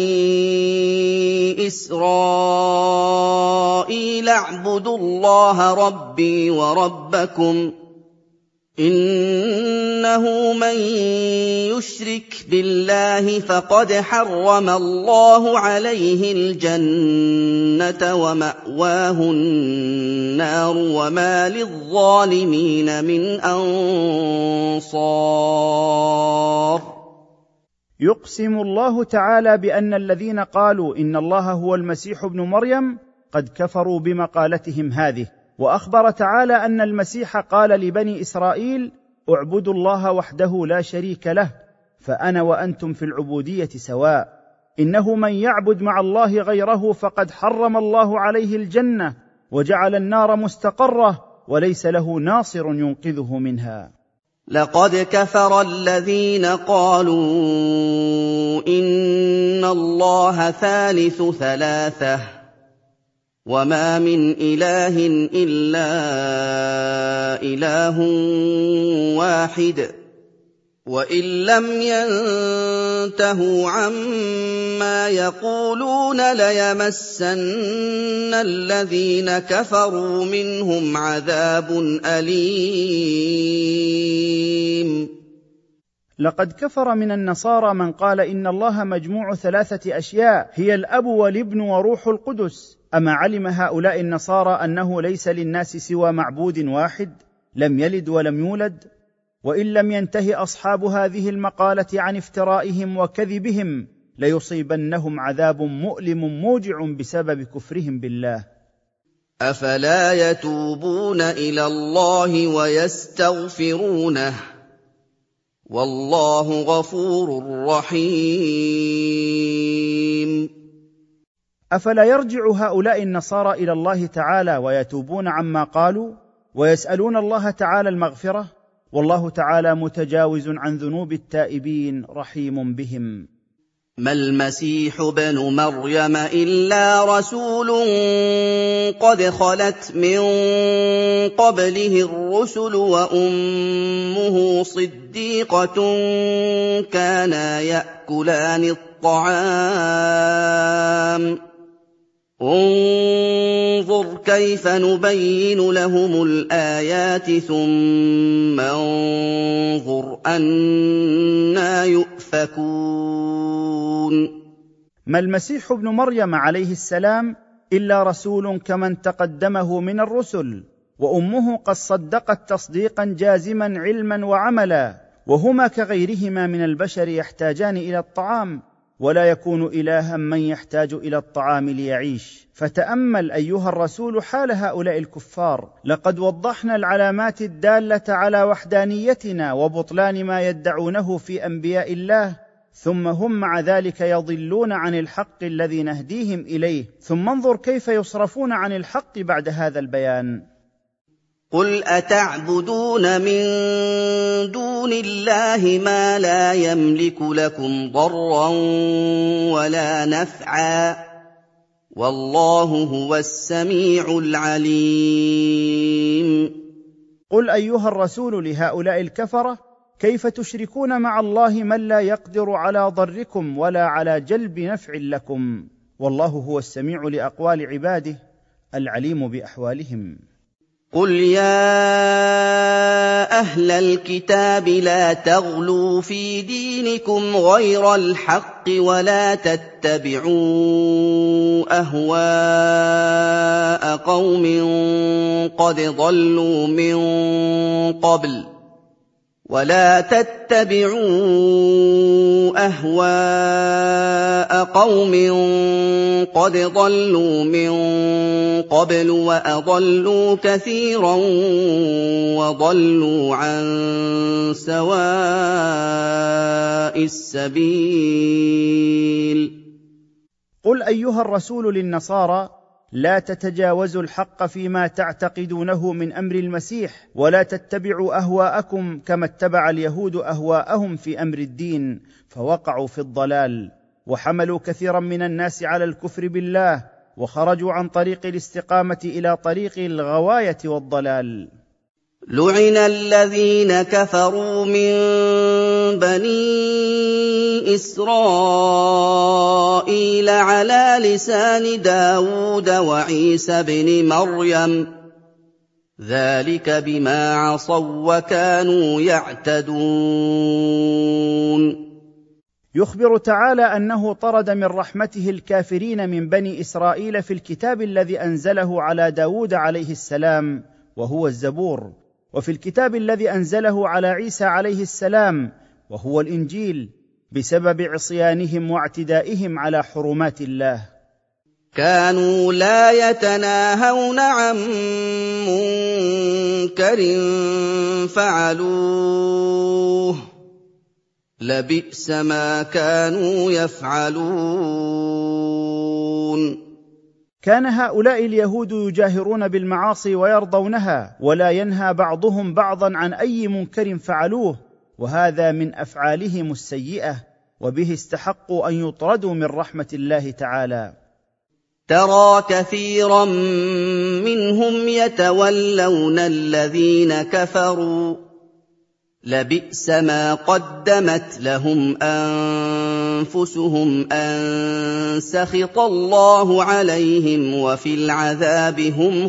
بَنِي إِسْرَائِيلَ اعْبُدُوا اللَّهَ رَبِّي وَرَبَّكُمْ ۖ إِنَّهُ مَن يُشْرِكْ بِاللَّهِ فَقَدْ حَرَّمَ اللَّهُ عَلَيْهِ الْجَنَّةَ وَمَأْوَاهُ النَّارُ وَمَا لِلظَّالِمِينَ مِنْ أَنصَارٍ. يقسم الله تعالى بأن الذين قالوا إن الله هو المسيح ابن مريم قد كفروا بمقالتهم هذه، وأخبر تعالى أن المسيح قال لبني إسرائيل: اعبدوا الله وحده لا شريك له، فأنا وأنتم في العبودية سواء، إنه من يعبد مع الله غيره فقد حرم الله عليه الجنة وجعل النار مستقره، وليس له ناصر ينقذه منها. لقد كفر الذين قالوا إن الله ثالث ثلاثة وما من إله إلا إله واحد، وإن لم ينتهوا عما يقولون ليمسن الذين كفروا منهم عذاب أليم. لقد كفر من النصارى من قال إن الله مجموع ثلاثة أشياء هي الأب والابن وروح القدس. أما علم هؤلاء النصارى أنه ليس للناس سوى معبود واحد لم يلد ولم يولد؟ وإن لم ينتهي أصحاب هذه المقالة عن افترائهم وكذبهم ليصيبنهم عذاب مؤلم موجع بسبب كفرهم بالله. أفلا يتوبون إلى الله ويستغفرونه والله غفور رحيم. أفلا يرجع هؤلاء النصارى إلى الله تعالى ويتوبون عما قالوا ويسألون الله تعالى المغفرة؟ والله تعالى متجاوز عن ذنوب التائبين رحيم بهم. ما المسيح ابن مريم إلا رسول قد خلت من قبله الرسل وأمه صديقة كانا يأكلان الطعام انظر كيف نبين لهم الآيات ثم انظر أنى يؤفكون. ما المسيح ابن مريم عليه السلام إلا رسول كمن تقدمه من الرسل، وأمه قد صدقت تصديقا جازما علما وعملا، وهما كغيرهما من البشر يحتاجان إلى الطعام، ولا يكون إلها من يحتاج إلى الطعام ليعيش. فتأمل أيها الرسول حال هؤلاء الكفار، لقد وضحنا العلامات الدالة على وحدانيتنا وبطلان ما يدعونه في أنبياء الله، ثم هم مع ذلك يضلون عن الحق الذي نهديهم إليه، ثم انظر كيف يصرفون عن الحق بعد هذا البيان. قل أتعبدون من دون الله ما لا يملك لكم ضرا ولا نفعا والله هو السميع العليم. قل أيها الرسول لهؤلاء الكفرة: كيف تشركون مع الله من لا يقدر على ضركم ولا على جلب نفع لكم، والله هو السميع لأقوال عباده العليم بأحوالهم. قل يا أهل الكتاب لا تغلوا في دينكم غير الحق ولا تتبعوا أهواء قوم قد ضلوا من قبل وأضلوا كثيرا وضلوا عن سواء السبيل. قل أيها الرسول للنصارى: لا تتجاوزوا الحق فيما تعتقدونه من أمر المسيح، ولا تتبعوا أهواءكم كما اتبع اليهود أهواءهم في أمر الدين فوقعوا في الضلال، وحملوا كثيرا من الناس على الكفر بالله، وخرجوا عن طريق الاستقامة إلى طريق الغواية والضلال. لُعِنَ الَّذِينَ كَفَرُوا مِن بَنِي إِسْرَائِيلَ عَلَىٰ لِسَانِ دَاوُودَ وَعِيسَى ابْنِ مَرْيَمَ ۚ ذَٰلِكَ بِمَا عَصَوا وَّكَانُوا يَعْتَدُونَ. يخبر تعالى أنه طرد من رحمته الكافرين من بني إسرائيل في الكتاب الذي أنزله على داود عليه السلام وهو الزبور، وفي الكتاب الذي أنزله على عيسى عليه السلام وهو الإنجيل، بسبب عصيانهم واعتدائهم على حرمات الله. كانوا لا يتناهون عن منكر فعلوه، لبئس ما كانوا يفعلون. كان هؤلاء اليهود يجاهرون بالمعاصي ويرضونها، ولا ينهى بعضهم بعضا عن أي منكر فعلوه، وهذا من أفعالهم السيئة، وبه استحقوا أن يطردوا من رحمة الله تعالى. ترى كثيرا منهم يتولون الذين كفروا، لبئس ما قدمت لهم أنفسهم أن سخط الله عليهم وفي العذاب هم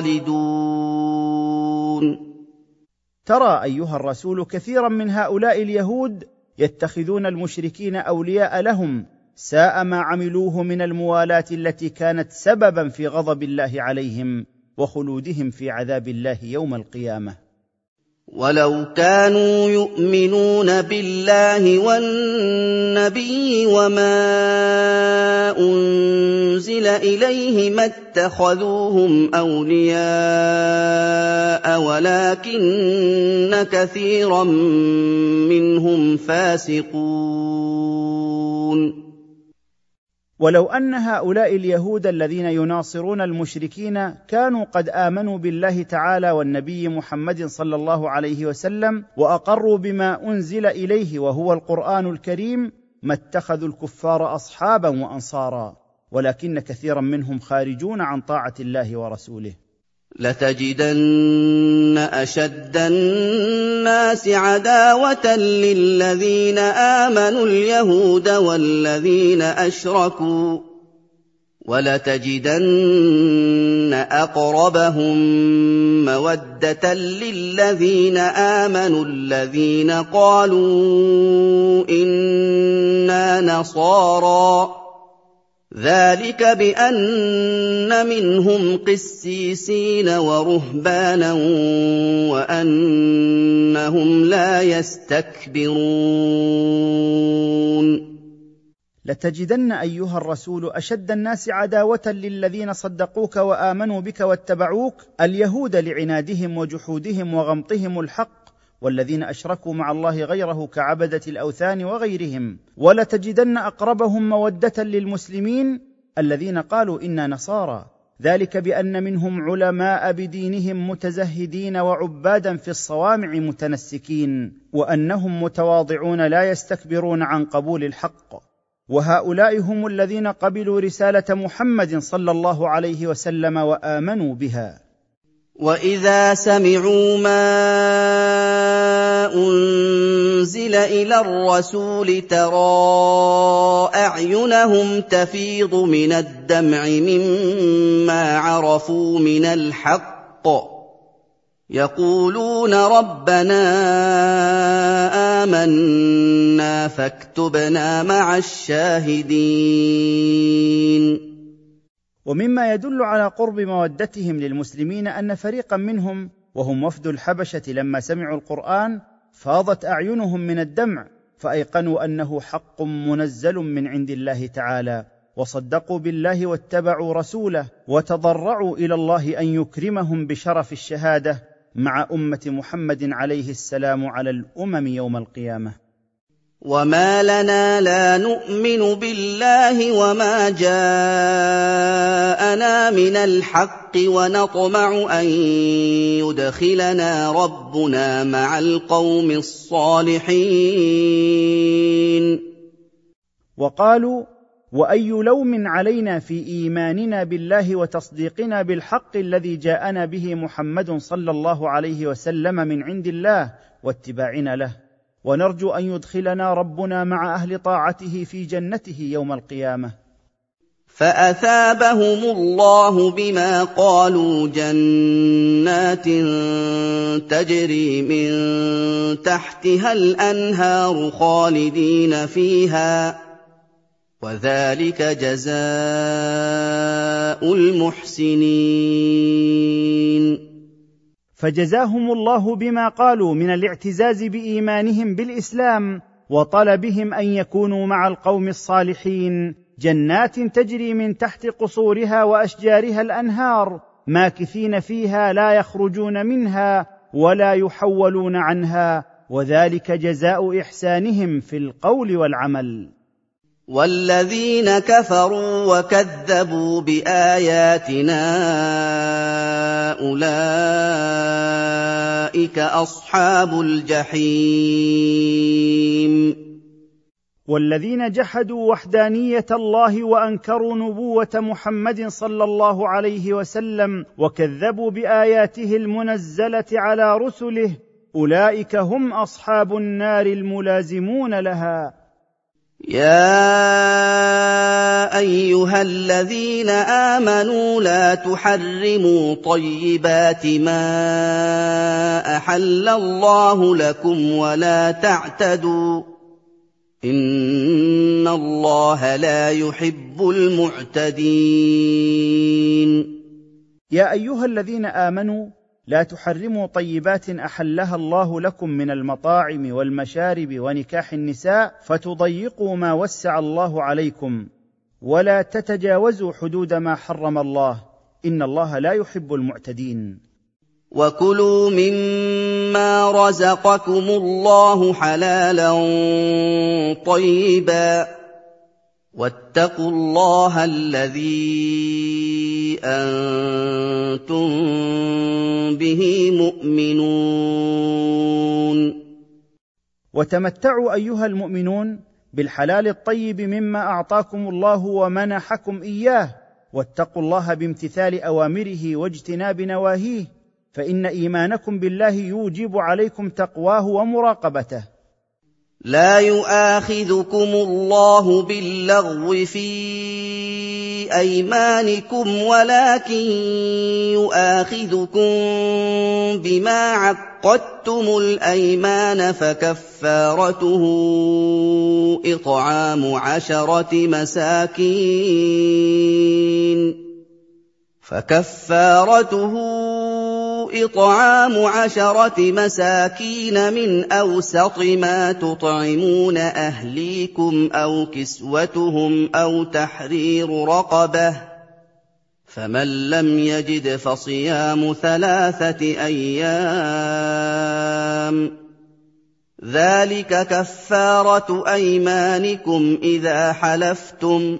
خالدون. ترى أيها الرسول كثيرا من هؤلاء اليهود يتخذون المشركين أولياء لهم، ساء ما عملوه من الموالاة التي كانت سببا في غضب الله عليهم وخلودهم في عذاب الله يوم القيامة. ولو كانوا يؤمنون بالله والنبي وما أنزل إليه ما اتخذوهم أولياء ولكن كثيرا منهم فاسقون. ولو أن هؤلاء اليهود الذين يناصرون المشركين كانوا قد آمنوا بالله تعالى والنبي محمد صلى الله عليه وسلم وأقروا بما أنزل إليه وهو القرآن الكريم، ما اتخذوا الكفار أصحابا وأنصارا، ولكن كثيرا منهم خارجون عن طاعة الله ورسوله. لتجدن أشد الناس عداوة للذين آمنوا اليهود والذين أشركوا، ولتجدن أقربهم مودة للذين آمنوا الذين قالوا إنا نصارى، ذلك بأن منهم قسيسين ورهبانا وأنهم لا يستكبرون. لتجدن أيها الرسول أشد الناس عداوة للذين صدقوك وآمنوا بك واتبعوك اليهود لعنادهم وجحودهم وغمطهم الحق، والذين أشركوا مع الله غيره كعبدة الأوثان وغيرهم، ولتجدن أقربهم مودة للمسلمين الذين قالوا إنا نصارى، ذلك بأن منهم علماء بدينهم متزهدين وعبادا في الصوامع متنسكين، وأنهم متواضعون لا يستكبرون عن قبول الحق. وهؤلاء هم الذين قبلوا رسالة محمد صلى الله عليه وسلم وآمنوا بها. وإذا سمعوا ما أنزل إلى الرسول ترى أعينهم تفيض من الدمع مما عرفوا من الحق، يقولون ربنا آمنا فاكتبنا مع الشاهدين. ومما يدل على قرب مودتهم للمسلمين أن فريقا منهم وهم وفد الحبشة لما سمعوا القرآن فاضت أعينهم من الدمع، فأيقنوا أنه حق منزل من عند الله تعالى، وصدقوا بالله واتبعوا رسوله، وتضرعوا إلى الله أن يكرمهم بشرف الشهادة مع أمة محمد عليه السلام على الأمم يوم القيامة. وما لنا لا نؤمن بالله وما جاءنا من الحق ونطمع أن يدخلنا ربنا مع القوم الصالحين. وقالوا واي لوم علينا في ايماننا بالله وتصديقنا بالحق الذي جاءنا به محمد صلى الله عليه وسلم من عند الله واتباعنا له، ونرجو ان يدخلنا ربنا مع اهل طاعته في جنته يوم القيامه. فأثابهم الله بما قالوا جنات تجري من تحتها الأنهار خالدين فيها، وذلك جزاء المحسنين. فجزاهم الله بما قالوا من الاعتزاز بإيمانهم بالإسلام وطلبهم أن يكونوا مع القوم الصالحين جنات تجري من تحت قصورها وأشجارها الأنهار، ماكثين فيها لا يخرجون منها ولا يحولون عنها، وذلك جزاء إحسانهم في القول والعمل. والذين كفروا وكذبوا بآياتنا أولئك أصحاب الجحيم. والذين جحدوا وحدانية الله وأنكروا نبوة محمد صلى الله عليه وسلم وكذبوا بآياته المنزلة على رسله أولئك هم أصحاب النار الملازمون لها. يا أيها الذين آمنوا لا تحرموا طيبات ما أحل الله لكم ولا تعتدوا إن الله لا يحب المعتدين. يا أيها الذين آمنوا لا تحرموا طيبات أحلها الله لكم من المطاعم والمشارب ونكاح النساء فتضيقوا ما وسع الله عليكم، ولا تتجاوزوا حدود ما حرم الله إن الله لا يحب المعتدين. وكلوا مما رزقكم الله حلالا طيبا واتقوا الله الذي أنتم به مؤمنون. وتمتعوا أيها المؤمنون بالحلال الطيب مما أعطاكم الله ومنحكم إياه، واتقوا الله بامتثال أوامره واجتناب نواهيه، فإن إيمانكم بالله يوجب عليكم تقواه ومراقبته. لا يؤاخذكم الله باللغو في أيمانكم ولكن يؤاخذكم بما عقدتم الأيمان فكفارته إطعام 10 مساكين من أوسط ما تطعمون أهليكم أو كسوتهم أو تحرير رقبة، فمن لم يجد فصيام 3 أيام، ذلك كفارة أيمانكم إذا حلفتم،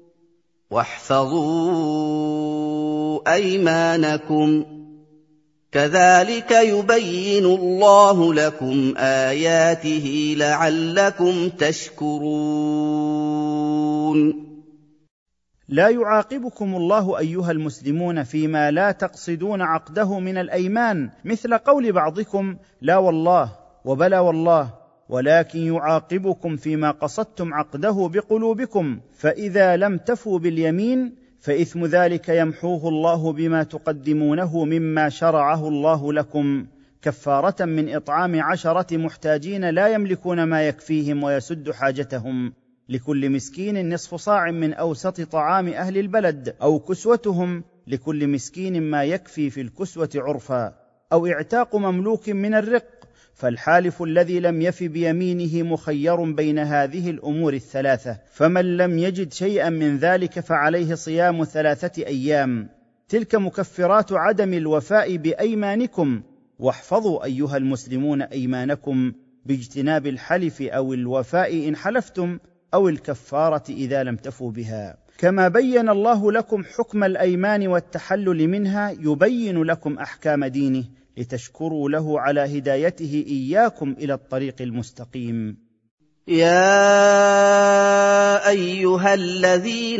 واحفظوا أيمانكم، كذلك يبين الله لكم آياته لعلكم تشكرون. لا يعاقبكم الله أيها المسلمون فيما لا تقصدون عقده من الأيمان، مثل قول بعضكم لا والله وبلا والله، ولكن يعاقبكم فيما قصدتم عقده بقلوبكم، فإذا لم تفوا باليمين فإثم ذلك يمحوه الله بما تقدمونه مما شرعه الله لكم، كفارة من إطعام 10 محتاجين لا يملكون ما يكفيهم ويسد حاجتهم، لكل مسكين نصف صاع من أوسط طعام أهل البلد، أو كسوتهم لكل مسكين ما يكفي في الكسوة عرفا، أو اعتاق مملوك من الرق. فالحالف الذي لم يف بيمينه مخير بين هذه الأمور 3، فمن لم يجد شيئا من ذلك فعليه صيام 3 أيام، تلك مكفرات عدم الوفاء بأيمانكم. واحفظوا أيها المسلمون أيمانكم باجتناب الحلف أو الوفاء إن حلفتم، أو الكفارة إذا لم تفوا بها. كما بين الله لكم حكم الأيمان والتحلل منها، يبين لكم أحكام دينه لتشكروا له على هدايته إياكم إلى الطريق المستقيم. يَا أَيُّهَا الَّذِينَ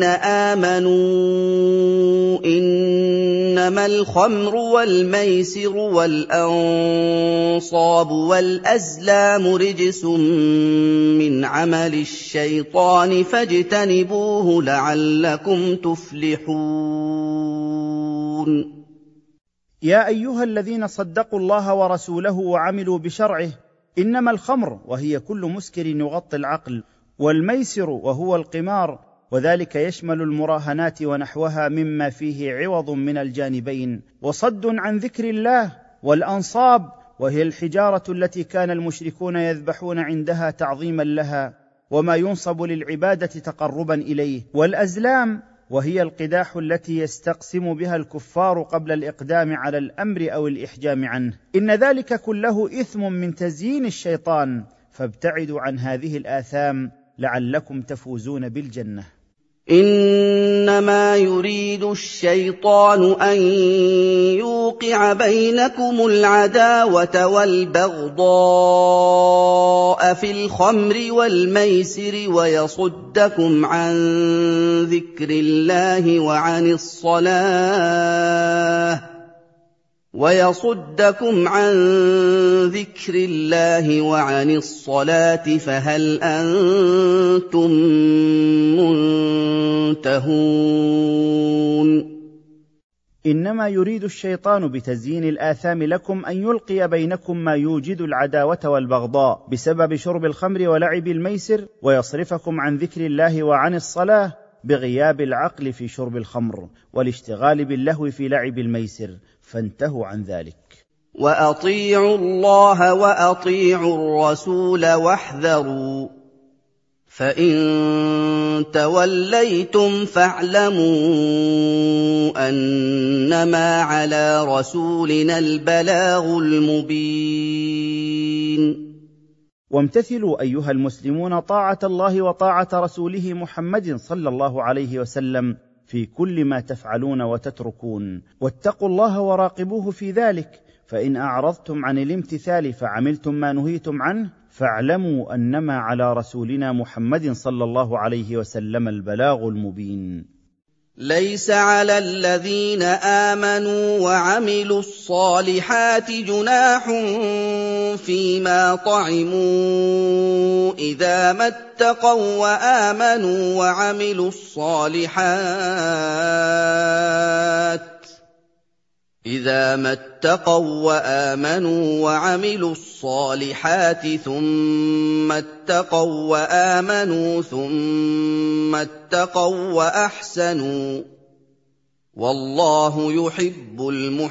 آمَنُوا إِنَّمَا الْخَمْرُ وَالْمَيْسِرُ وَالْأَنصَابُ وَالْأَزْلَامُ رِجْسٌ مِّنْ عَمَلِ الشَّيْطَانِ فَاجْتَنِبُوهُ لَعَلَّكُمْ تُفْلِحُونَ يا أيها الذين صدقوا الله ورسوله وعملوا بشرعه، إنما الخمر وهي كل مسكر يغطي العقل، والميسر وهو القمار، وذلك يشمل المراهنات ونحوها مما فيه عوض من الجانبين، وصد عن ذكر الله، والأنصاب وهي الحجارة التي كان المشركون يذبحون عندها تعظيما لها وما ينصب للعبادة تقربا إليه، والأزلام وهي القداح التي يستقسم بها الكفار قبل الإقدام على الأمر أو الإحجام عنه. إن ذلك كله إثم من تزيين الشيطان، فابتعدوا عن هذه الآثام لعلكم تفوزون بالجنة. إنما يريد الشيطان أن يوقع بينكم العداوة والبغضاء في الخمر والميسر ويصدكم عن ذكر الله وعن الصلاة فهل أنتم منتهون؟ إنما يريد الشيطان بتزيين الآثام لكم أن يلقي بينكم ما يوجد العداوة والبغضاء بسبب شرب الخمر ولعب الميسر، ويصرفكم عن ذكر الله وعن الصلاة بغياب العقل في شرب الخمر والاشتغال باللهو في لعب الميسر، فانتهوا عن ذلك. وأطيعوا الله وأطيعوا الرسول واحذروا، فإن توليتم فاعلموا أنما على رسولنا البلاغ المبين. وامتثلوا أيها المسلمون طاعة الله وطاعة رسوله محمد صلى الله عليه وسلم في كل ما تفعلون وتتركون، واتقوا الله وراقبوه في ذلك، فإن أعرضتم عن الامتثال فعملتم ما نهيتم عنه فاعلموا أنما على رسولنا محمد صلى الله عليه وسلم البلاغ المبين. ليس على الذين آمنوا وعملوا الصالحات جناح فيما طعموا إذا ما اتقوا وآمنوا وعملوا الصالحات ثم اتقوا وآمنوا ثم اتقوا وأحسنوا والله يحب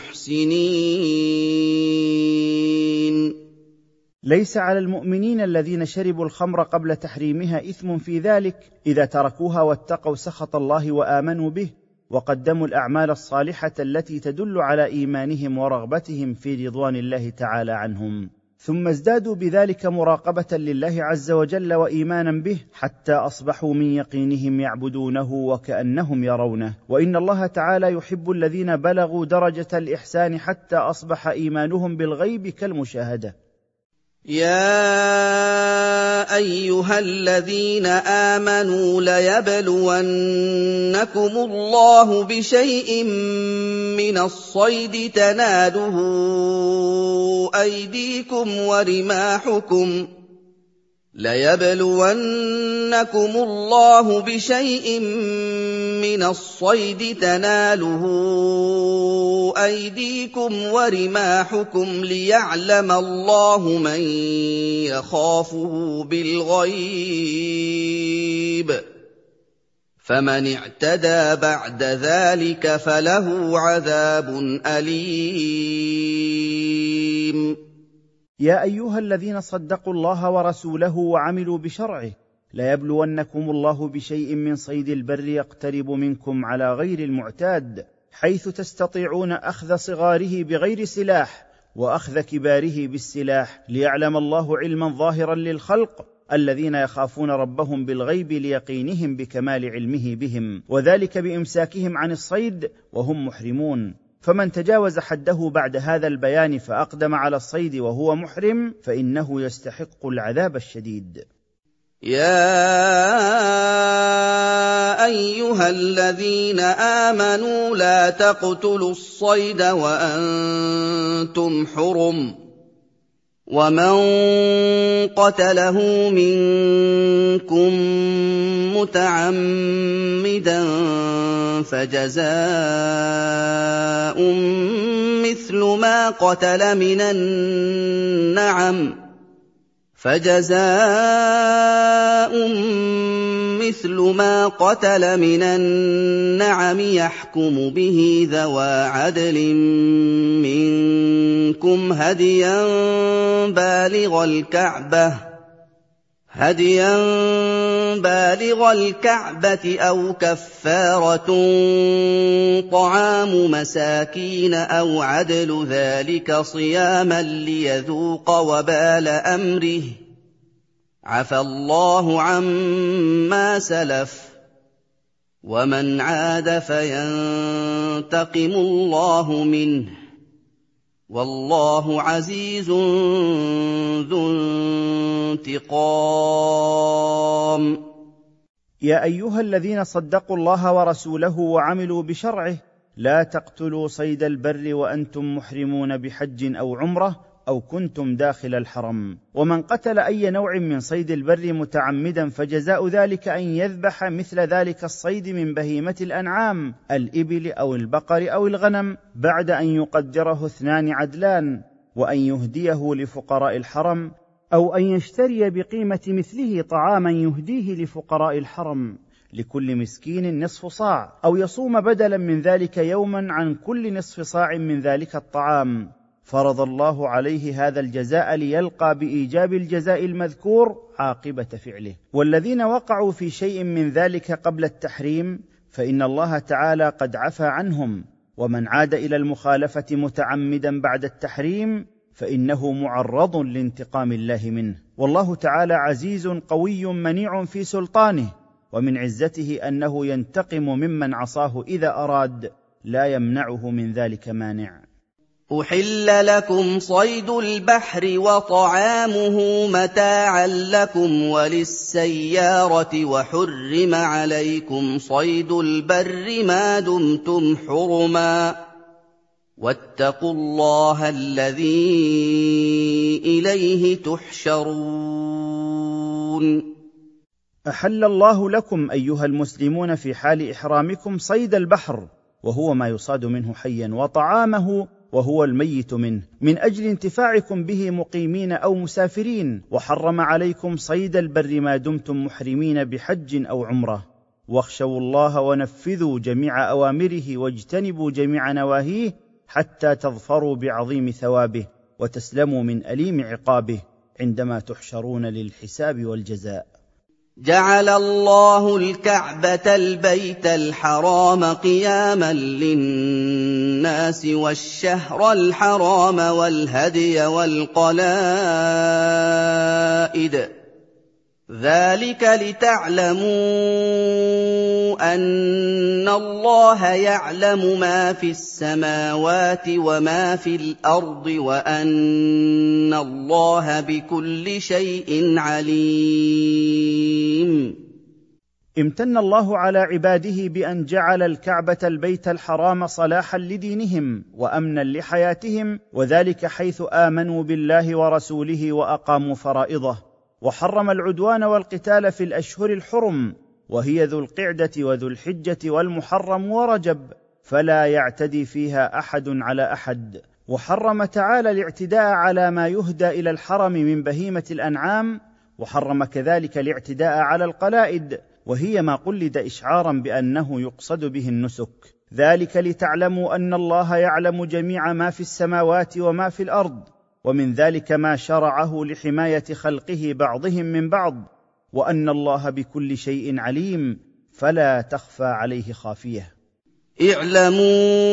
المحسنين. ليس على المؤمنين الذين شربوا الخمر قبل تحريمها إثم في ذلك إذا تركوها واتقوا سخط الله وآمنوا به وقدموا الأعمال الصالحة التي تدل على إيمانهم ورغبتهم في رضوان الله تعالى عنهم، ثم ازدادوا بذلك مراقبة لله عز وجل وإيمانا به حتى أصبحوا من يقينهم يعبدونه وكأنهم يرونه. وإن الله تعالى يحب الذين بلغوا درجة الإحسان حتى أصبح إيمانهم بالغيب كالمشاهدة. يا أيها الذين آمنوا ليبلونكم الله بشيء من الصيد تناله أيديكم ورماحكم ليعلم الله من يخافه بالغيب، فمن اعتدى بعد ذلك فله عذاب أليم. يا أيها الذين صدقوا الله ورسوله وعملوا بشرعه، ليبلونكم الله بشيء من صيد البر يقترب منكم على غير المعتاد، حيث تستطيعون أخذ صغاره بغير سلاح وأخذ كباره بالسلاح، ليعلم الله علما ظاهرا للخلق الذين يخافون ربهم بالغيب ليقينهم بكمال علمه بهم، وذلك بإمساكهم عن الصيد وهم محرمون. فمن تجاوز حده بعد هذا البيان فأقدم على الصيد وهو محرم فإنه يستحق العذاب الشديد. يَا أَيُّهَا الَّذِينَ آمَنُوا لَا تَقْتُلُوا الصَّيْدَ وَأَنتُمْ حُرُمٌ ۚ وَمَن قَتَلَهُ مِنكُم مُّتَعَمِّدًا فَجَزَاءٌ مِّثْلُ مَا قَتَلَ مِنَ النَّعَمِ يَحْكُمُ بِهِ ذَوَا عَدْلٍ مِّنكُمْ هَدْيًا بَالِغَ الْكَعْبَةِ أَوْ كَفَّارَةٌ طَعَامُ مَسَاكِينَ أَوْ عَدْلُ ذَٰلِكَ صِيَامًا لِّيَذُوقَ وَبَالَ أَمْرِهِ ۗ عَفَا اللَّهُ عَمَّا سَلَفَ ۚ وَمَنْ عَادَ فَيَنتَقِمُ اللَّهُ مِنْهُ ۗ وَاللَّهُ عَزِيزٌ ذُو انتِقَامٍ. يا أيها الذين صدقوا الله ورسوله وعملوا بشرعه لا تقتلوا صيد البر وأنتم محرمون بحج أو عمرة أو كنتم داخل الحرم. ومن قتل أي نوع من صيد البر متعمدا فجزاء ذلك أن يذبح مثل ذلك الصيد من بهيمة الأنعام الإبل أو البقر أو الغنم بعد أن يقدره 2 عدلان، وأن يهديه لفقراء الحرم، أو أن يشتري بقيمة مثله طعاما يهديه لفقراء الحرم لكل مسكين نصف صاع، أو يصوم بدلا من ذلك يوما عن كل نصف صاع من ذلك الطعام. فرض الله عليه هذا الجزاء ليلقى بإيجاب الجزاء المذكور عاقبة فعله. والذين وقعوا في شيء من ذلك قبل التحريم فإن الله تعالى قد عفى عنهم، ومن عاد إلى المخالفة متعمدا بعد التحريم فإنه معرض لانتقام الله منه. والله تعالى عزيز قوي منيع في سلطانه، ومن عزته أنه ينتقم ممن عصاه إذا أراد، لا يمنعه من ذلك مانع. أُحِلَّ لَكُمْ صَيْدُ الْبَحْرِ وَطَعَامُهُ مَتَاعًا لَّكُمْ وَلِلسَّيَّارَةِ، وَحُرِّمَ عَلَيْكُمْ صَيْدُ الْبَرِّ مَا دُمْتُمْ حُرُمًا ۗ وَاتَّقُوا اللَّهَ الَّذِي إِلَيْهِ تُحْشَرُونَ. أحل الله لكم أيها المسلمون في حال إحرامكم صيد البحر، وهو ما يصاد منه حيا، وطعامه وهو الميت منه، من أجل انتفاعكم به مقيمين أو مسافرين، وحرم عليكم صيد البر ما دمتم محرمين بحج أو عمرة. واخشوا الله ونفذوا جميع أوامره واجتنبوا جميع نواهيه حتى تظفروا بعظيم ثوابه وتسلموا من أليم عقابه عندما تحشرون للحساب والجزاء. جعل الله الكعبة البيت الحرام قياما للناس والشهر الحرام والهدي والقلائد، ذلك لتعلموا أن الله يعلم ما في السماوات وما في الأرض، وأن الله بكل شيء عليم. امتن الله على عباده بأن جعل الكعبة البيت الحرام صلاحا لدينهم وأمنا لحياتهم، وذلك حيث آمنوا بالله ورسوله وأقاموا فرائضه، وحرم العدوان والقتال في الأشهر الحرم، وهي ذو القعدة وذو الحجة والمحرم ورجب، فلا يعتدي فيها أحد على أحد. وحرم تعالى الاعتداء على ما يهدى إلى الحرم من بهيمة الأنعام، وحرم كذلك الاعتداء على القلائد، وهي ما قلد إشعارا بأنه يقصد به النسك، ذلك لتعلموا أن الله يعلم جميع ما في السماوات وما في الأرض، ومن ذلك ما شرعه لحماية خلقه بعضهم من بعض، وأن الله بكل شيء عليم فلا تخفى عليه خافية. اعلموا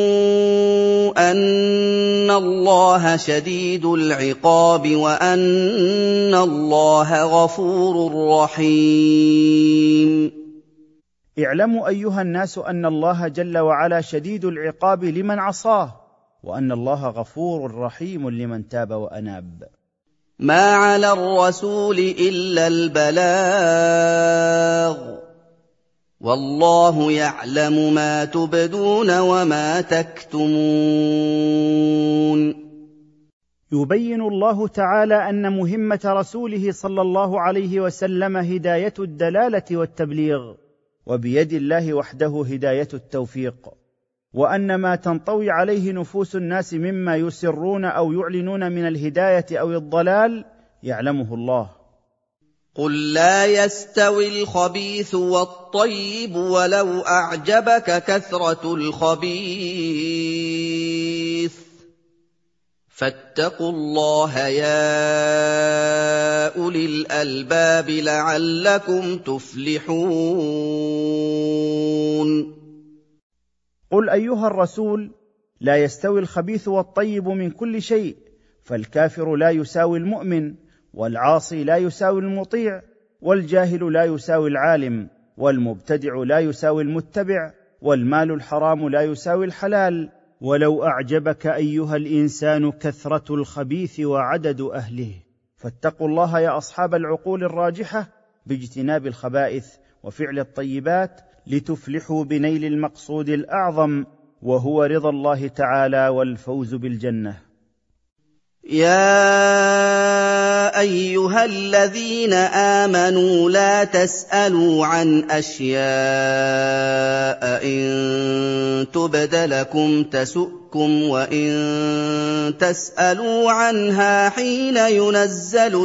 أن الله شديد العقاب وأن الله غفور رحيم. اعلموا أيها الناس أن الله جل وعلا شديد العقاب لمن عصاه، وأن الله غفور رحيم لمن تاب وأناب. مَا عَلَى الرَّسُولِ إِلَّا الْبَلَاغُ ۗ وَاللَّهُ يَعْلَمُ مَا تُبْدُونَ وَمَا تَكْتُمُونَ. يبين الله تعالى أن مهمة رسوله صلى الله عليه وسلم هداية الدلالة والتبليغ، وبيد الله وحده هداية التوفيق، وأن ما تنطوي عليه نفوس الناس مما يسرون أو يعلنون من الهداية أو الضلال يعلمه الله. قُل لَّا يَسْتَوِي الْخَبِيثُ وَالطَّيِّبُ وَلَوْ أَعْجَبَكَ كَثْرَةُ الْخَبِيثِ ۚ فَاتَّقُوا اللَّهَ يَا أُولِي الْأَلْبَابِ لَعَلَّكُمْ تُفْلِحُونَ. قل أيها الرسول: لا يستوي الخبيث والطيب من كل شيء، فالكافر لا يساوي المؤمن، والعاصي لا يساوي المطيع، والجاهل لا يساوي العالم، والمبتدع لا يساوي المتبع، والمال الحرام لا يساوي الحلال. ولو أعجبك أيها الإنسان كثرة الخبيث وعدد أهله. فاتقوا الله يا أصحاب العقول الراجحة باجتناب الخبائث وفعل الطيبات، لتفلحوا بنيل المقصود الأعظم، وهو رضا الله تعالى والفوز بالجنة. يَا أَيُّهَا الَّذِينَ آمَنُوا لَا تَسْأَلُوا عَنْ أَشْيَاءَ إِن تُبْدَ لَكُمْ تَسُؤْكُمْ، وَإِن تَسْأَلُوا عَنْهَا حِينَ يُنَزَّلُ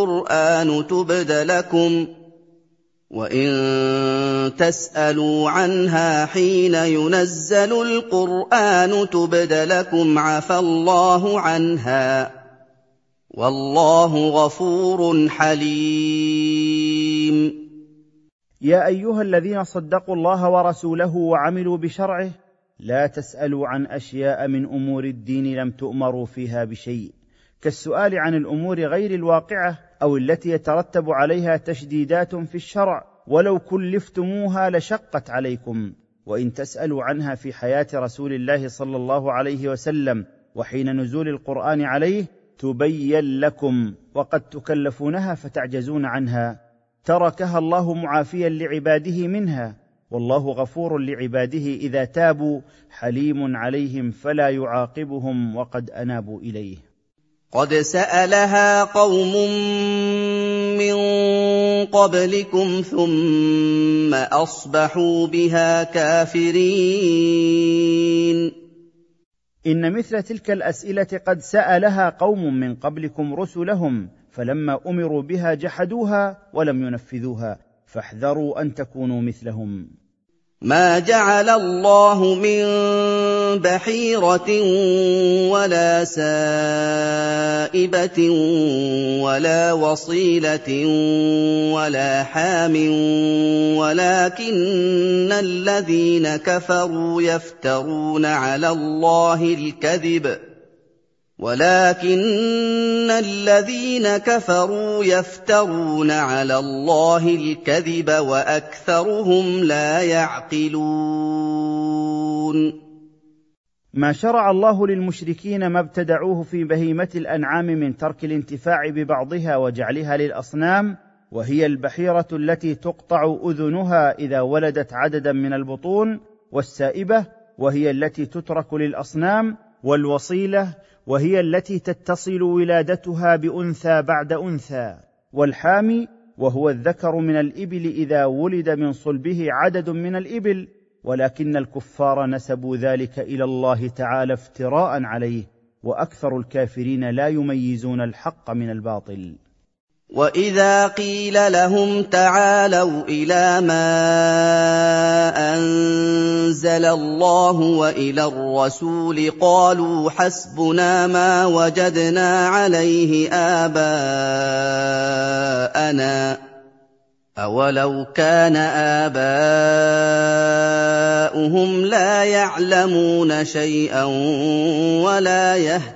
الْقُرْآنُ تُبْدَ لَكُمْ عَفَا اللَّهُ عَنْهَا ۗ وَاللَّهُ غَفُورٌ حَلِيمٌ. يا أيها الذين صدقوا الله ورسوله وعملوا بشرعه، لا تسألوا عن أشياء من أمور الدين لم تؤمروا فيها بشيء، كالسؤال عن الأمور غير الواقعة أو التي يترتب عليها تشديدات في الشرع، ولو كلفتموها لشقت عليكم. وإن تسألوا عنها في حياة رسول الله صلى الله عليه وسلم وحين نزول القرآن عليه تبين لكم، وقد تكلفونها فتعجزون عنها. تركها الله معافيا لعباده منها، والله غفور لعباده إذا تابوا، حليم عليهم فلا يعاقبهم وقد أنابوا إليه. قد سألها قوم من قبلكم ثم أصبحوا بها كافرين. إن مثل تلك الأسئلة قد سألها قوم من قبلكم رسلهم، فلما أمروا بها جحدوها ولم ينفذوها، فاحذروا أن تكونوا مثلهم. ما جعل الله من بحيرة ولا سائبة ولا وصيلة ولا حام، ولكن الذين كفروا يفترون على الله الكذب وأكثرهم لا يعقلون. ما شرع الله للمشركين ما ابتدعوه في بهيمة الأنعام من ترك الانتفاع ببعضها وجعلها للأصنام، وهي البحيرة التي تقطع أذنها إذا ولدت عددا من البطون، والسائبة وهي التي تترك للأصنام، والوصيلة وهي التي تتصل ولادتها بأنثى بعد أنثى، والحامي وهو الذكر من الإبل إذا ولد من صلبه عدد من الإبل، ولكن الكفار نسبوا ذلك إلى الله تعالى افتراء عليه، وأكثر الكافرين لا يميزون الحق من الباطل. وَإِذَا قِيلَ لَهُمْ تَعَالَوْا إِلَىٰ مَا أَنزَلَ اللَّهُ وَإِلَى الرَّسُولِ قَالُوا حَسْبُنَا مَا وَجَدْنَا عَلَيْهِ آبَاءَنَا ۚ أَوَلَوْ كَانَ آبَاؤُهُمْ لَا يَعْلَمُونَ شَيْئًا وَلَا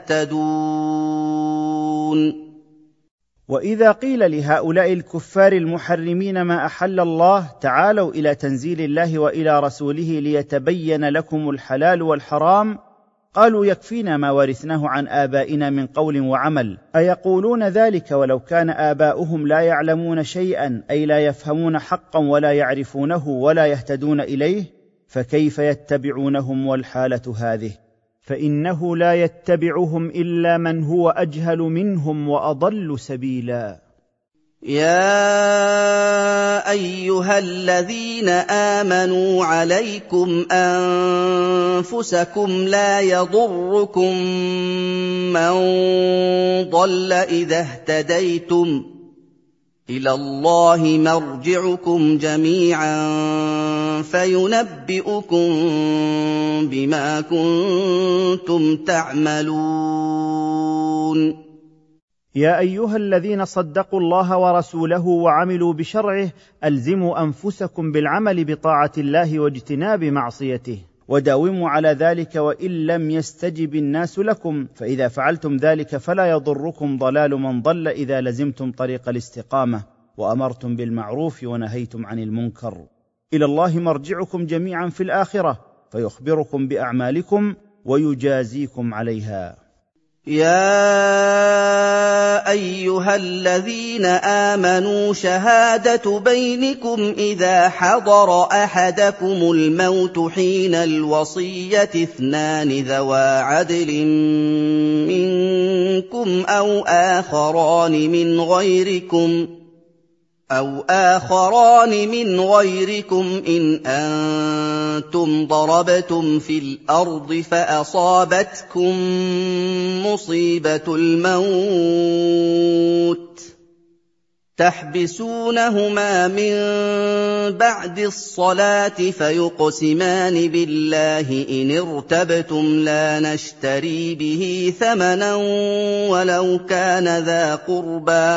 يَهْتَدُونَ. وإذا قيل لهؤلاء الكفار المحرمين ما أحل الله تعالوا إلى تنزيل الله وإلى رسوله ليتبين لكم الحلال والحرام، قالوا: يكفينا ما ورثناه عن آبائنا من قول وعمل. أيقولون ذلك ولو كان آباؤهم لا يعلمون شيئا، أي لا يفهمون حقا ولا يعرفونه ولا يهتدون إليه؟ فكيف يتبعونهم والحالة هذه؟ فإنه لا يتبعهم إلا من هو أجهل منهم وأضل سبيلا. يا أيها الذين آمنوا عليكم أنفسكم لا يضركم من ضل إذا اهتديتم إلى الله مرجعكم جميعا فينبئكم بما كنتم تعملون. يا أيها الذين صدقوا الله ورسوله وعملوا بشرعه، ألزموا أنفسكم بالعمل بطاعة الله واجتناب معصيته، وداوموا على ذلك وإن لم يستجب الناس لكم، فإذا فعلتم ذلك فلا يضركم ضلال من ضل إذا لزمتم طريق الاستقامة وأمرتم بالمعروف ونهيتم عن المنكر. إلى الله مرجعكم جميعا في الآخرة فيخبركم بأعمالكم ويجازيكم عليها. يا أيها الذين آمنوا شهادة بينكم إذا حضر أحدكم الموت حين الوصية 2 ذوى عدل منكم أو آخران من غيركم إن أنتم ضربتم في الأرض فأصابتكم مصيبة الموت تحبسونهما من بعد الصلاة فيقسمان بالله إن ارتبتم لا نشتري به ثمنا ولو كان ذا قربى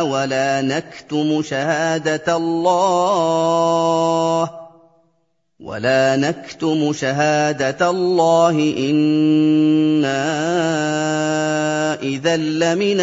ولا نكتم شهادة الله إنا إذا لمن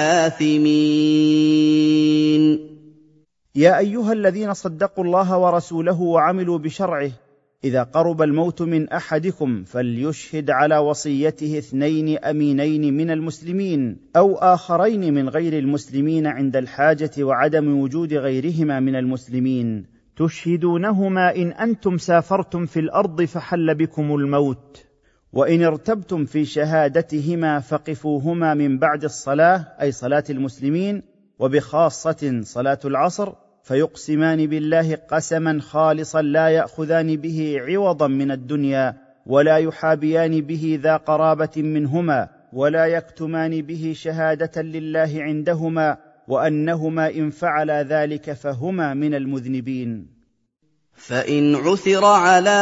الآثمين. يا أيها الذين صدقوا الله ورسوله وعملوا بشرعه، إذا قرب الموت من أحدكم فليشهد على وصيته 2 أمينين من المسلمين أو آخرين من غير المسلمين عند الحاجة وعدم وجود غيرهما من المسلمين، تشهدونهما إن أنتم سافرتم في الأرض فحل بكم الموت، وإن ارتبتم في شهادتهما فقفوهما من بعد الصلاة، أي صلاة المسلمين، وبخاصة صلاة العصر، فيقسمان بالله قسما خالصا لا يأخذان به عوضا من الدنيا ولا يحابيان به ذا قرابة منهما ولا يكتمان به شهادة لله عندهما، وأنهما إن فعلا ذلك فهما من المذنبين. فإن عثر على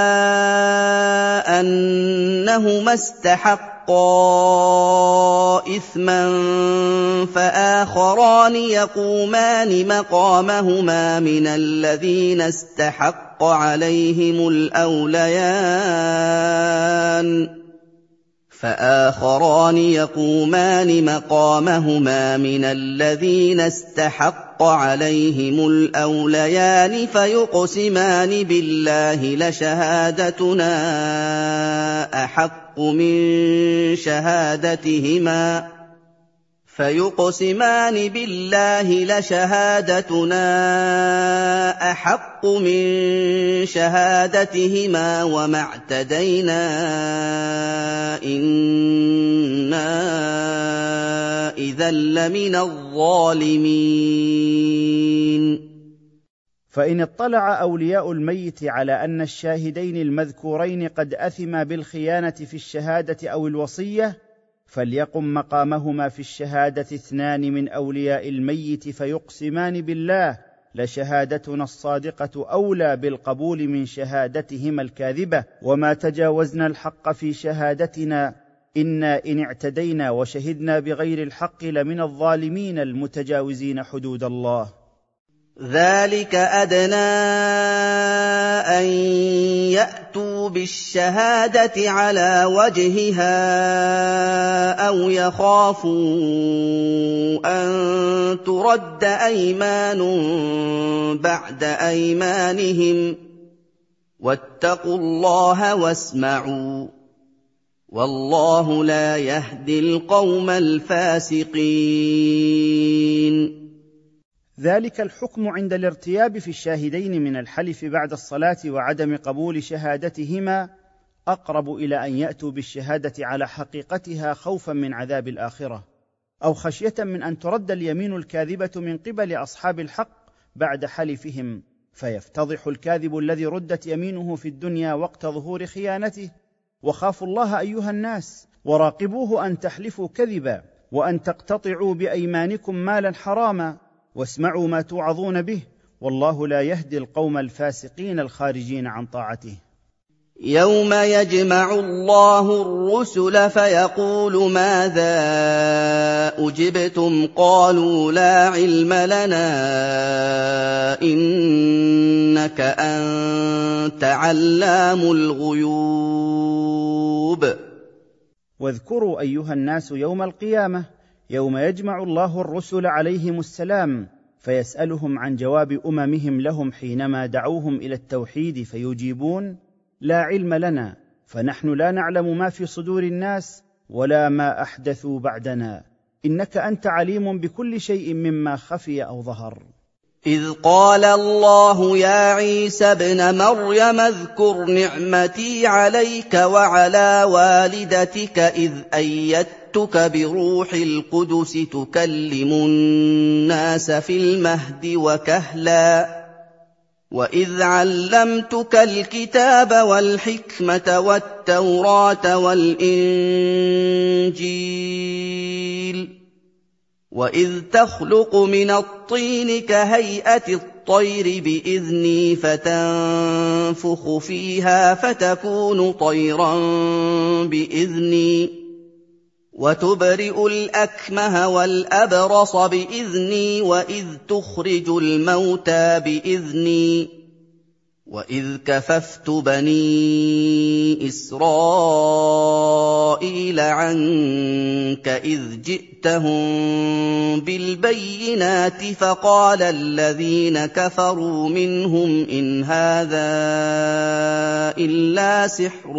أنهما استحقا إثما فآخران يقومان مقامهما من الذين استحق عليهم الأوليان فيقسمان بالله لشهادتنا أحق من شهادتهما وما اعتدينا إنا إذا لمن الظالمين. فإن اطلع أولياء الميت على أن الشاهدين المذكورين قد أثما بالخيانة في الشهادة أو الوصية، فليقم مقامهما في الشهادة 2 من أولياء الميت فيقسمان بالله لشهادتنا الصادقة أولى بالقبول من شهادتهما الكاذبة، وما تجاوزنا الحق في شهادتنا إنا إن اعتدينا وشهدنا بغير الحق لمن الظالمين المتجاوزين حدود الله. ذلك أدنى أن يأتوا بالشهادة على وجهها أو يخافوا أن ترد أيمان بعد أيمانهم واتقوا الله واسمعوا وَاللَّهُ لَا يَهْدِي الْقَوْمَ الْفَاسِقِينَ. ذلك الحكم عند الارتياب في الشاهدين من الحلف بعد الصلاة وعدم قبول شهادتهما أقرب إلى أن يأتوا بالشهادة على حقيقتها خوفا من عذاب الآخرة، أو خشية من أن ترد اليمين الكاذبة من قبل أصحاب الحق بعد حلفهم، فيفتضح الكاذب الذي ردت يمينه في الدنيا وقت ظهور خيانته. وخافوا الله أيها الناس، وراقبوه أن تحلفوا كذبا، وأن تقتطعوا بأيمانكم مالا حراما، واسمعوا ما توعظون به، والله لا يهدي القوم الفاسقين الخارجين عن طاعته. يَوْمَ يَجْمَعُ اللَّهُ الرُّسُلَ فَيَقُولُ مَاذَا أُجِبْتُمْ ۖ قَالُوا لَا عِلْمَ لَنَا إِنَّكَ أَنتَ عَلَّامُ الْغُيُوبِ. واذكروا أيها الناس يوم القيامة، يوم يجمع الله الرسل عليهم السلام، فيسألهم عن جواب أممهم لهم حينما دعوهم إلى التوحيد، فيجيبون: لا علم لنا، فنحن لا نعلم ما في صدور الناس ولا ما أحدثوا بعدنا، إنك أنت عليم بكل شيء مما خفي أو ظهر. إذ قال الله يا عيسى ابن مريم اذكر نعمتي عليك وعلى والدتك إذ أيدتك بروح القدس تكلم الناس في المهد وكهلا، وإذ علمتك الكتاب والحكمة والتوراة والإنجيل، وإذ تخلق من الطين كهيئة الطير بإذني فتنفخ فيها فتكون طيرا بإذني، وتبرئ الأكمه والأبرص بإذني، وإذ تخرج الموتى بإذني، وإذ كففت بني إسرائيل عنك إذ جئتهم بالبينات فقال الذين كفروا منهم إن هذا إلا سحر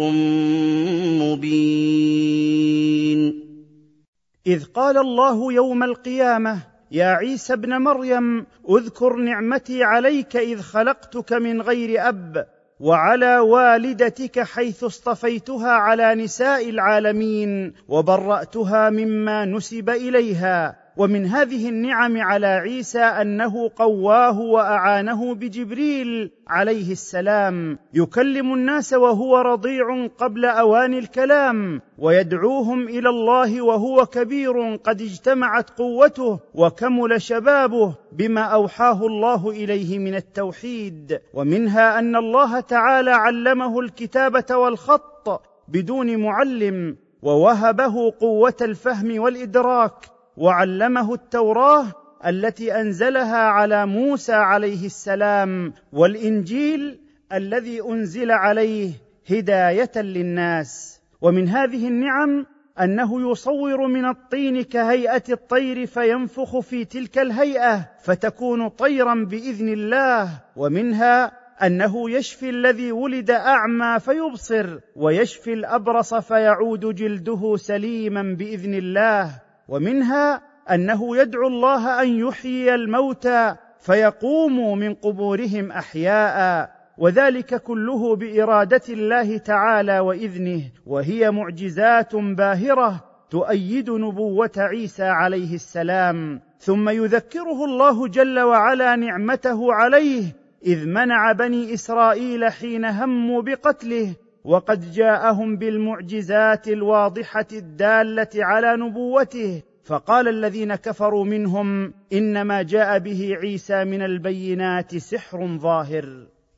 مبين. إذ قال الله يوم القيامة يا عيسى ابن مريم اذكر نعمتي عليك إذ خلقتك من غير أب، وعلى والدتك حيث اصطفيتها على نساء العالمين وبرأتها مما نسب إليها. ومن هذه النعم على عيسى أنه قواه وأعانه بجبريل عليه السلام يكلم الناس وهو رضيع قبل أوان الكلام، ويدعوهم إلى الله وهو كبير قد اجتمعت قوته وكمل شبابه بما أوحاه الله إليه من التوحيد. ومنها أن الله تعالى علمه الكتابة والخط بدون معلم، ووهبه قوة الفهم والإدراك، وعلمه التوراة التي أنزلها على موسى عليه السلام، والإنجيل الذي أنزل عليه هداية للناس. ومن هذه النعم أنه يصور من الطين كهيئة الطير فينفخ في تلك الهيئة فتكون طيرا بإذن الله. ومنها أنه يشفي الذي ولد أعمى فيبصر، ويشفي الأبرص فيعود جلده سليما بإذن الله. ومنها أنه يدعو الله أن يحيي الموتى فيقوموا من قبورهم أحياء، وذلك كله بإرادة الله تعالى وإذنه، وهي معجزات باهرة تؤيد نبوة عيسى عليه السلام. ثم يذكره الله جل وعلا نعمته عليه إذ منع بني إسرائيل حين هموا بقتله، وقد جاءهم بالمعجزات الواضحة الدالة على نبوته، فقال الذين كفروا منهم إنما جاء به عيسى من البينات سحر ظاهر.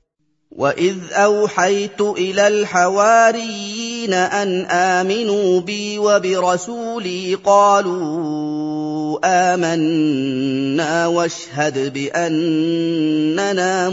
وإذ أوحيت إلى الحواريين أن آمنوا بي وبرسولي قالوا آمنا واشهد بأننا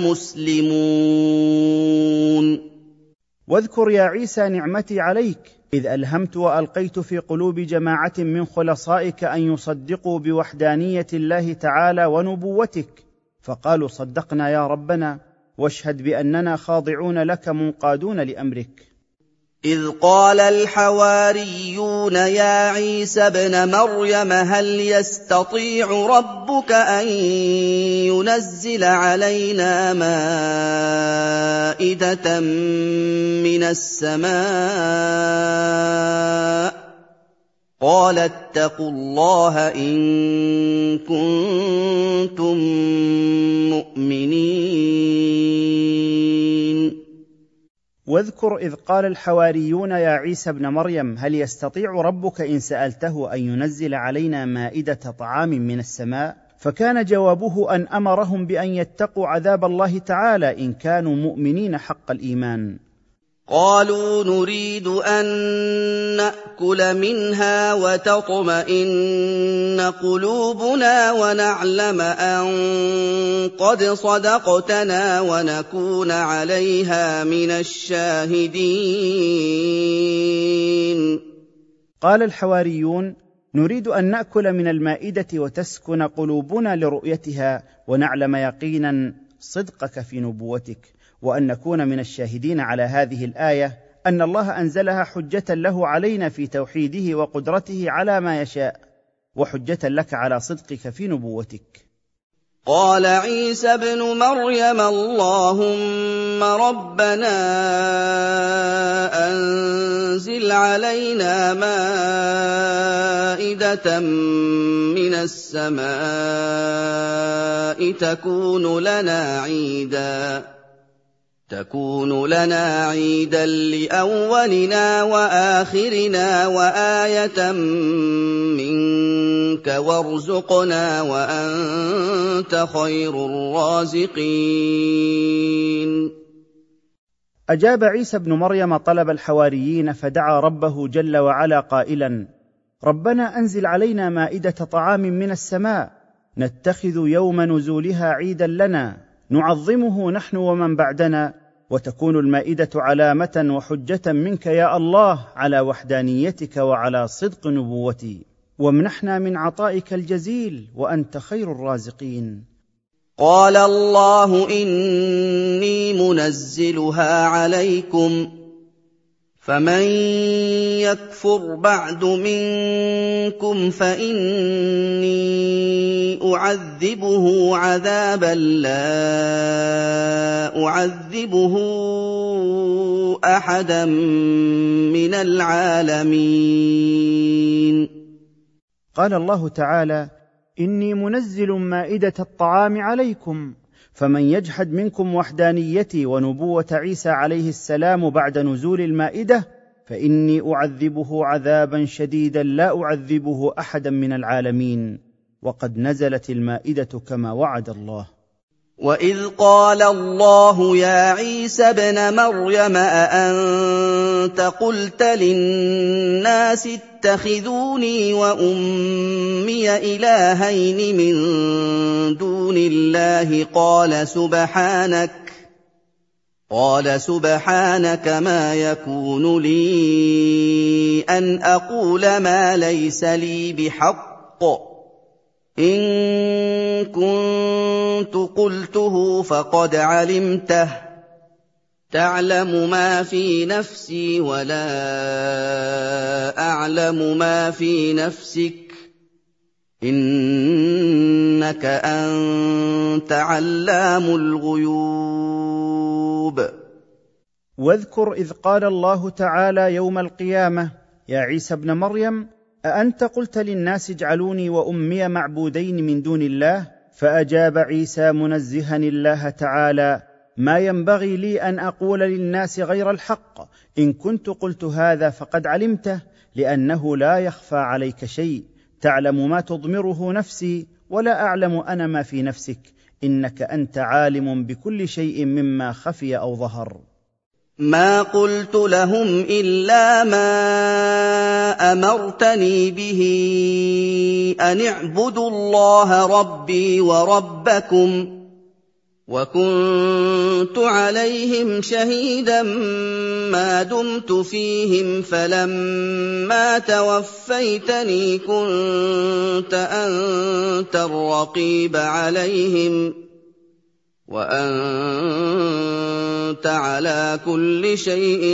مسلمون. واذكر يا عيسى نعمتي عليك إذ ألهمت وألقيت في قلوب جماعة من خلصائك أن يصدقوا بوحدانية الله تعالى ونبوتك، فقالوا صدقنا يا ربنا، واشهد بأننا خاضعون لك منقادون لأمرك. إذ قال الحواريون يا عيسى ابن مريم هل يستطيع ربك أن ينزل علينا مائدة من السماء قال اتقوا الله إن كنتم مؤمنين. واذكر إذ قال الحواريون يا عيسى ابن مريم هل يستطيع ربك إن سألته أن ينزل علينا مائدة طعام من السماء، فكان جوابه أن أمرهم بأن يتقوا عذاب الله تعالى إن كانوا مؤمنين حق الإيمان. قالوا نريد أن نأكل منها وتطمئن قلوبنا ونعلم أن قد صدقتنا ونكون عليها من الشاهدين. قال الحواريون نريد أن نأكل من المائدة وتسكن قلوبنا لرؤيتها ونعلم يقينا صدقك في نبوتك، وأن نكون من الشاهدين على هذه الآية أن الله أنزلها حجة له علينا في توحيده وقدرته على ما يشاء، وحجة لك على صدقك في نبوتك. قال عيسى ابن مريم اللهم ربنا أنزل علينا مائدة من السماء تكون لنا عيدا لأولنا وآخرنا وآية منك وارزقنا وأنت خير الرازقين. أجاب عيسى ابن مريم طلب الحواريين فدعا ربه جل وعلا قائلا ربنا أنزل علينا مائدة طعام من السماء نتخذ يوم نزولها عيدا لنا نعظمه نحن ومن بعدنا، وتكون المائدة علامة وحجة منك يا الله على وحدانيتك وعلى صدق نبوتي، وامنحنا من عطائك الجزيل وأنت خير الرازقين. قال الله إني منزلها عليكم فمن يكفر بعد منكم فإني أعذبه عذابا لا أعذبه أحدا من العالمين. قال الله تعالى إني منزل مائدة الطعام عليكم فمن يجحد منكم وحدانيتي ونبوة عيسى عليه السلام بعد نزول المائدة فإني أعذبه عذابا شديدا لا أعذبه أحدا من العالمين. وقد نزلت المائدة كما وعد الله. وإذ قال الله يا عيسى ابن مريم أأنت قلت للناس اتخذوني وأمي إلهين من دون الله قال سبحانك ما يكون لي أن أقول ما ليس لي بحق إن كنت قلته فقد علمته تعلم ما في نفسي ولا أعلم ما في نفسك إنك أنت علام الغيوب. واذكر إذ قال الله تعالى يوم القيامة يا عيسى ابن مريم أأنت قلت للناس اجعلوني وأمي معبودين من دون الله؟ فأجاب عيسى منزها الله تعالى ما ينبغي لي أن أقول للناس غير الحق إن كنت قلت هذا فقد علمته لأنه لا يخفى عليك شيء تعلم ما تضمره نفسي ولا أعلم أنا ما في نفسك إنك أنت عالم بكل شيء مما خفي أو ظهر. ما قلت لهم إلا ما أمرتني به أن اعبدوا الله ربي وربكم وكنت عليهم شهيدا ما دمت فيهم فلما توفيتني كنت أنت الرقيب عليهم وَأَنتَ عَلَىٰ كُلِّ شَيْءٍ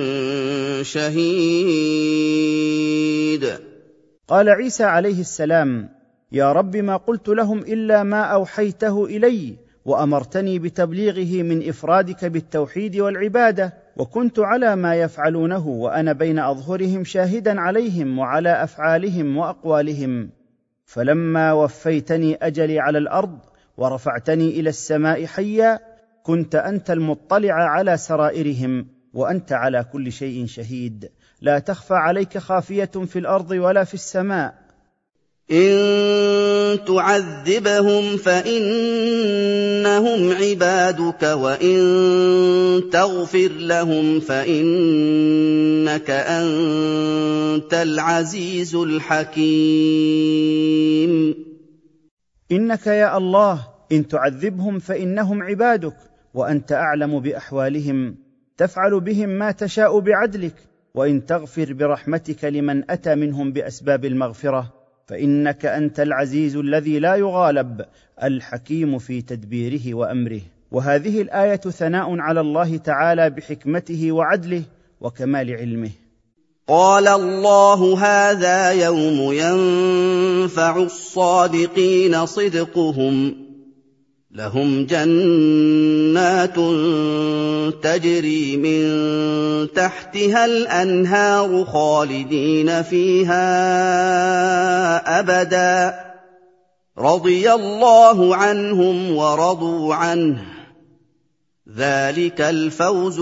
شَهِيدٌ. قال عيسى عليه السلام: يا رب ما قلت لهم إلا ما أوحيته إلي، وأمرتني بتبليغه من إفرادك بالتوحيد والعبادة، وكنت على ما يفعلونه وأنا بين أظهرهم شاهدا عليهم وعلى أفعالهم وأقوالهم. فلما وفيتني أجلي على الأرض ورفعتني إلى السماء حيا، كنت أنت المطلع على سرائرهم، وأنت على كل شيء شهيد، لا تخفى عليك خافية في الأرض ولا في السماء. إِن تُعَذِّبْهُمْ فَإِنَّهُمْ عِبَادُكَ وَإِن تَغْفِرْ لَهُمْ فَإِنَّكَ أَنتَ الْعَزِيزُ الْحَكِيمُ. إنك يا الله إن تعذبهم فإنهم عبادك، وأنت أعلم بأحوالهم، تفعل بهم ما تشاء بعدلك، وإن تغفر برحمتك لمن أتى منهم بأسباب المغفرة فإنك أنت العزيز الذي لا يغالب، الحكيم في تدبيره وأمره. وهذه الآية ثناء على الله تعالى بحكمته وعدله وكمال علمه. قال الله: هذا يوم ينفع الصادقين صدقهم، لهم جنات تجري من تحتها الأنهار خالدين فيها أبدا، رضي الله عنهم ورضوا عنه، ذلك الفوز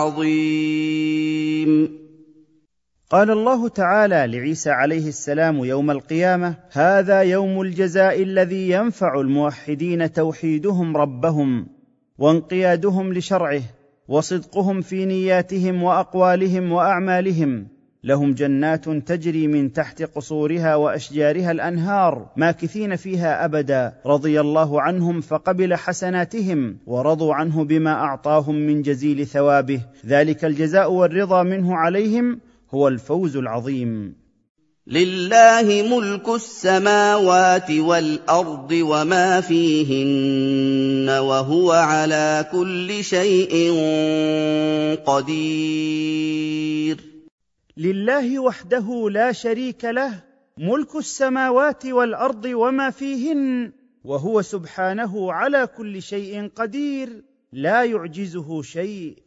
العظيم. قال الله تعالى لعيسى عليه السلام يوم القيامة: هذا يوم الجزاء الذي ينفع الموحدين توحيدهم ربهم وانقيادهم لشرعه وصدقهم في نياتهم وأقوالهم وأعمالهم، لهم جنات تجري من تحت قصورها وأشجارها الأنهار ماكثين فيها أبدا، رضي الله عنهم فقبل حسناتهم ورضوا عنه بما أعطاهم من جزيل ثوابه، ذلك الجزاء والرضا منه عليهم هو الفوز العظيم. لله ملك السماوات والأرض وما فيهن، وهو على كل شيء قدير. لله وحده لا شريك له ملك السماوات والأرض وما فيهن، وهو سبحانه على كل شيء قدير، لا يعجزه شيء.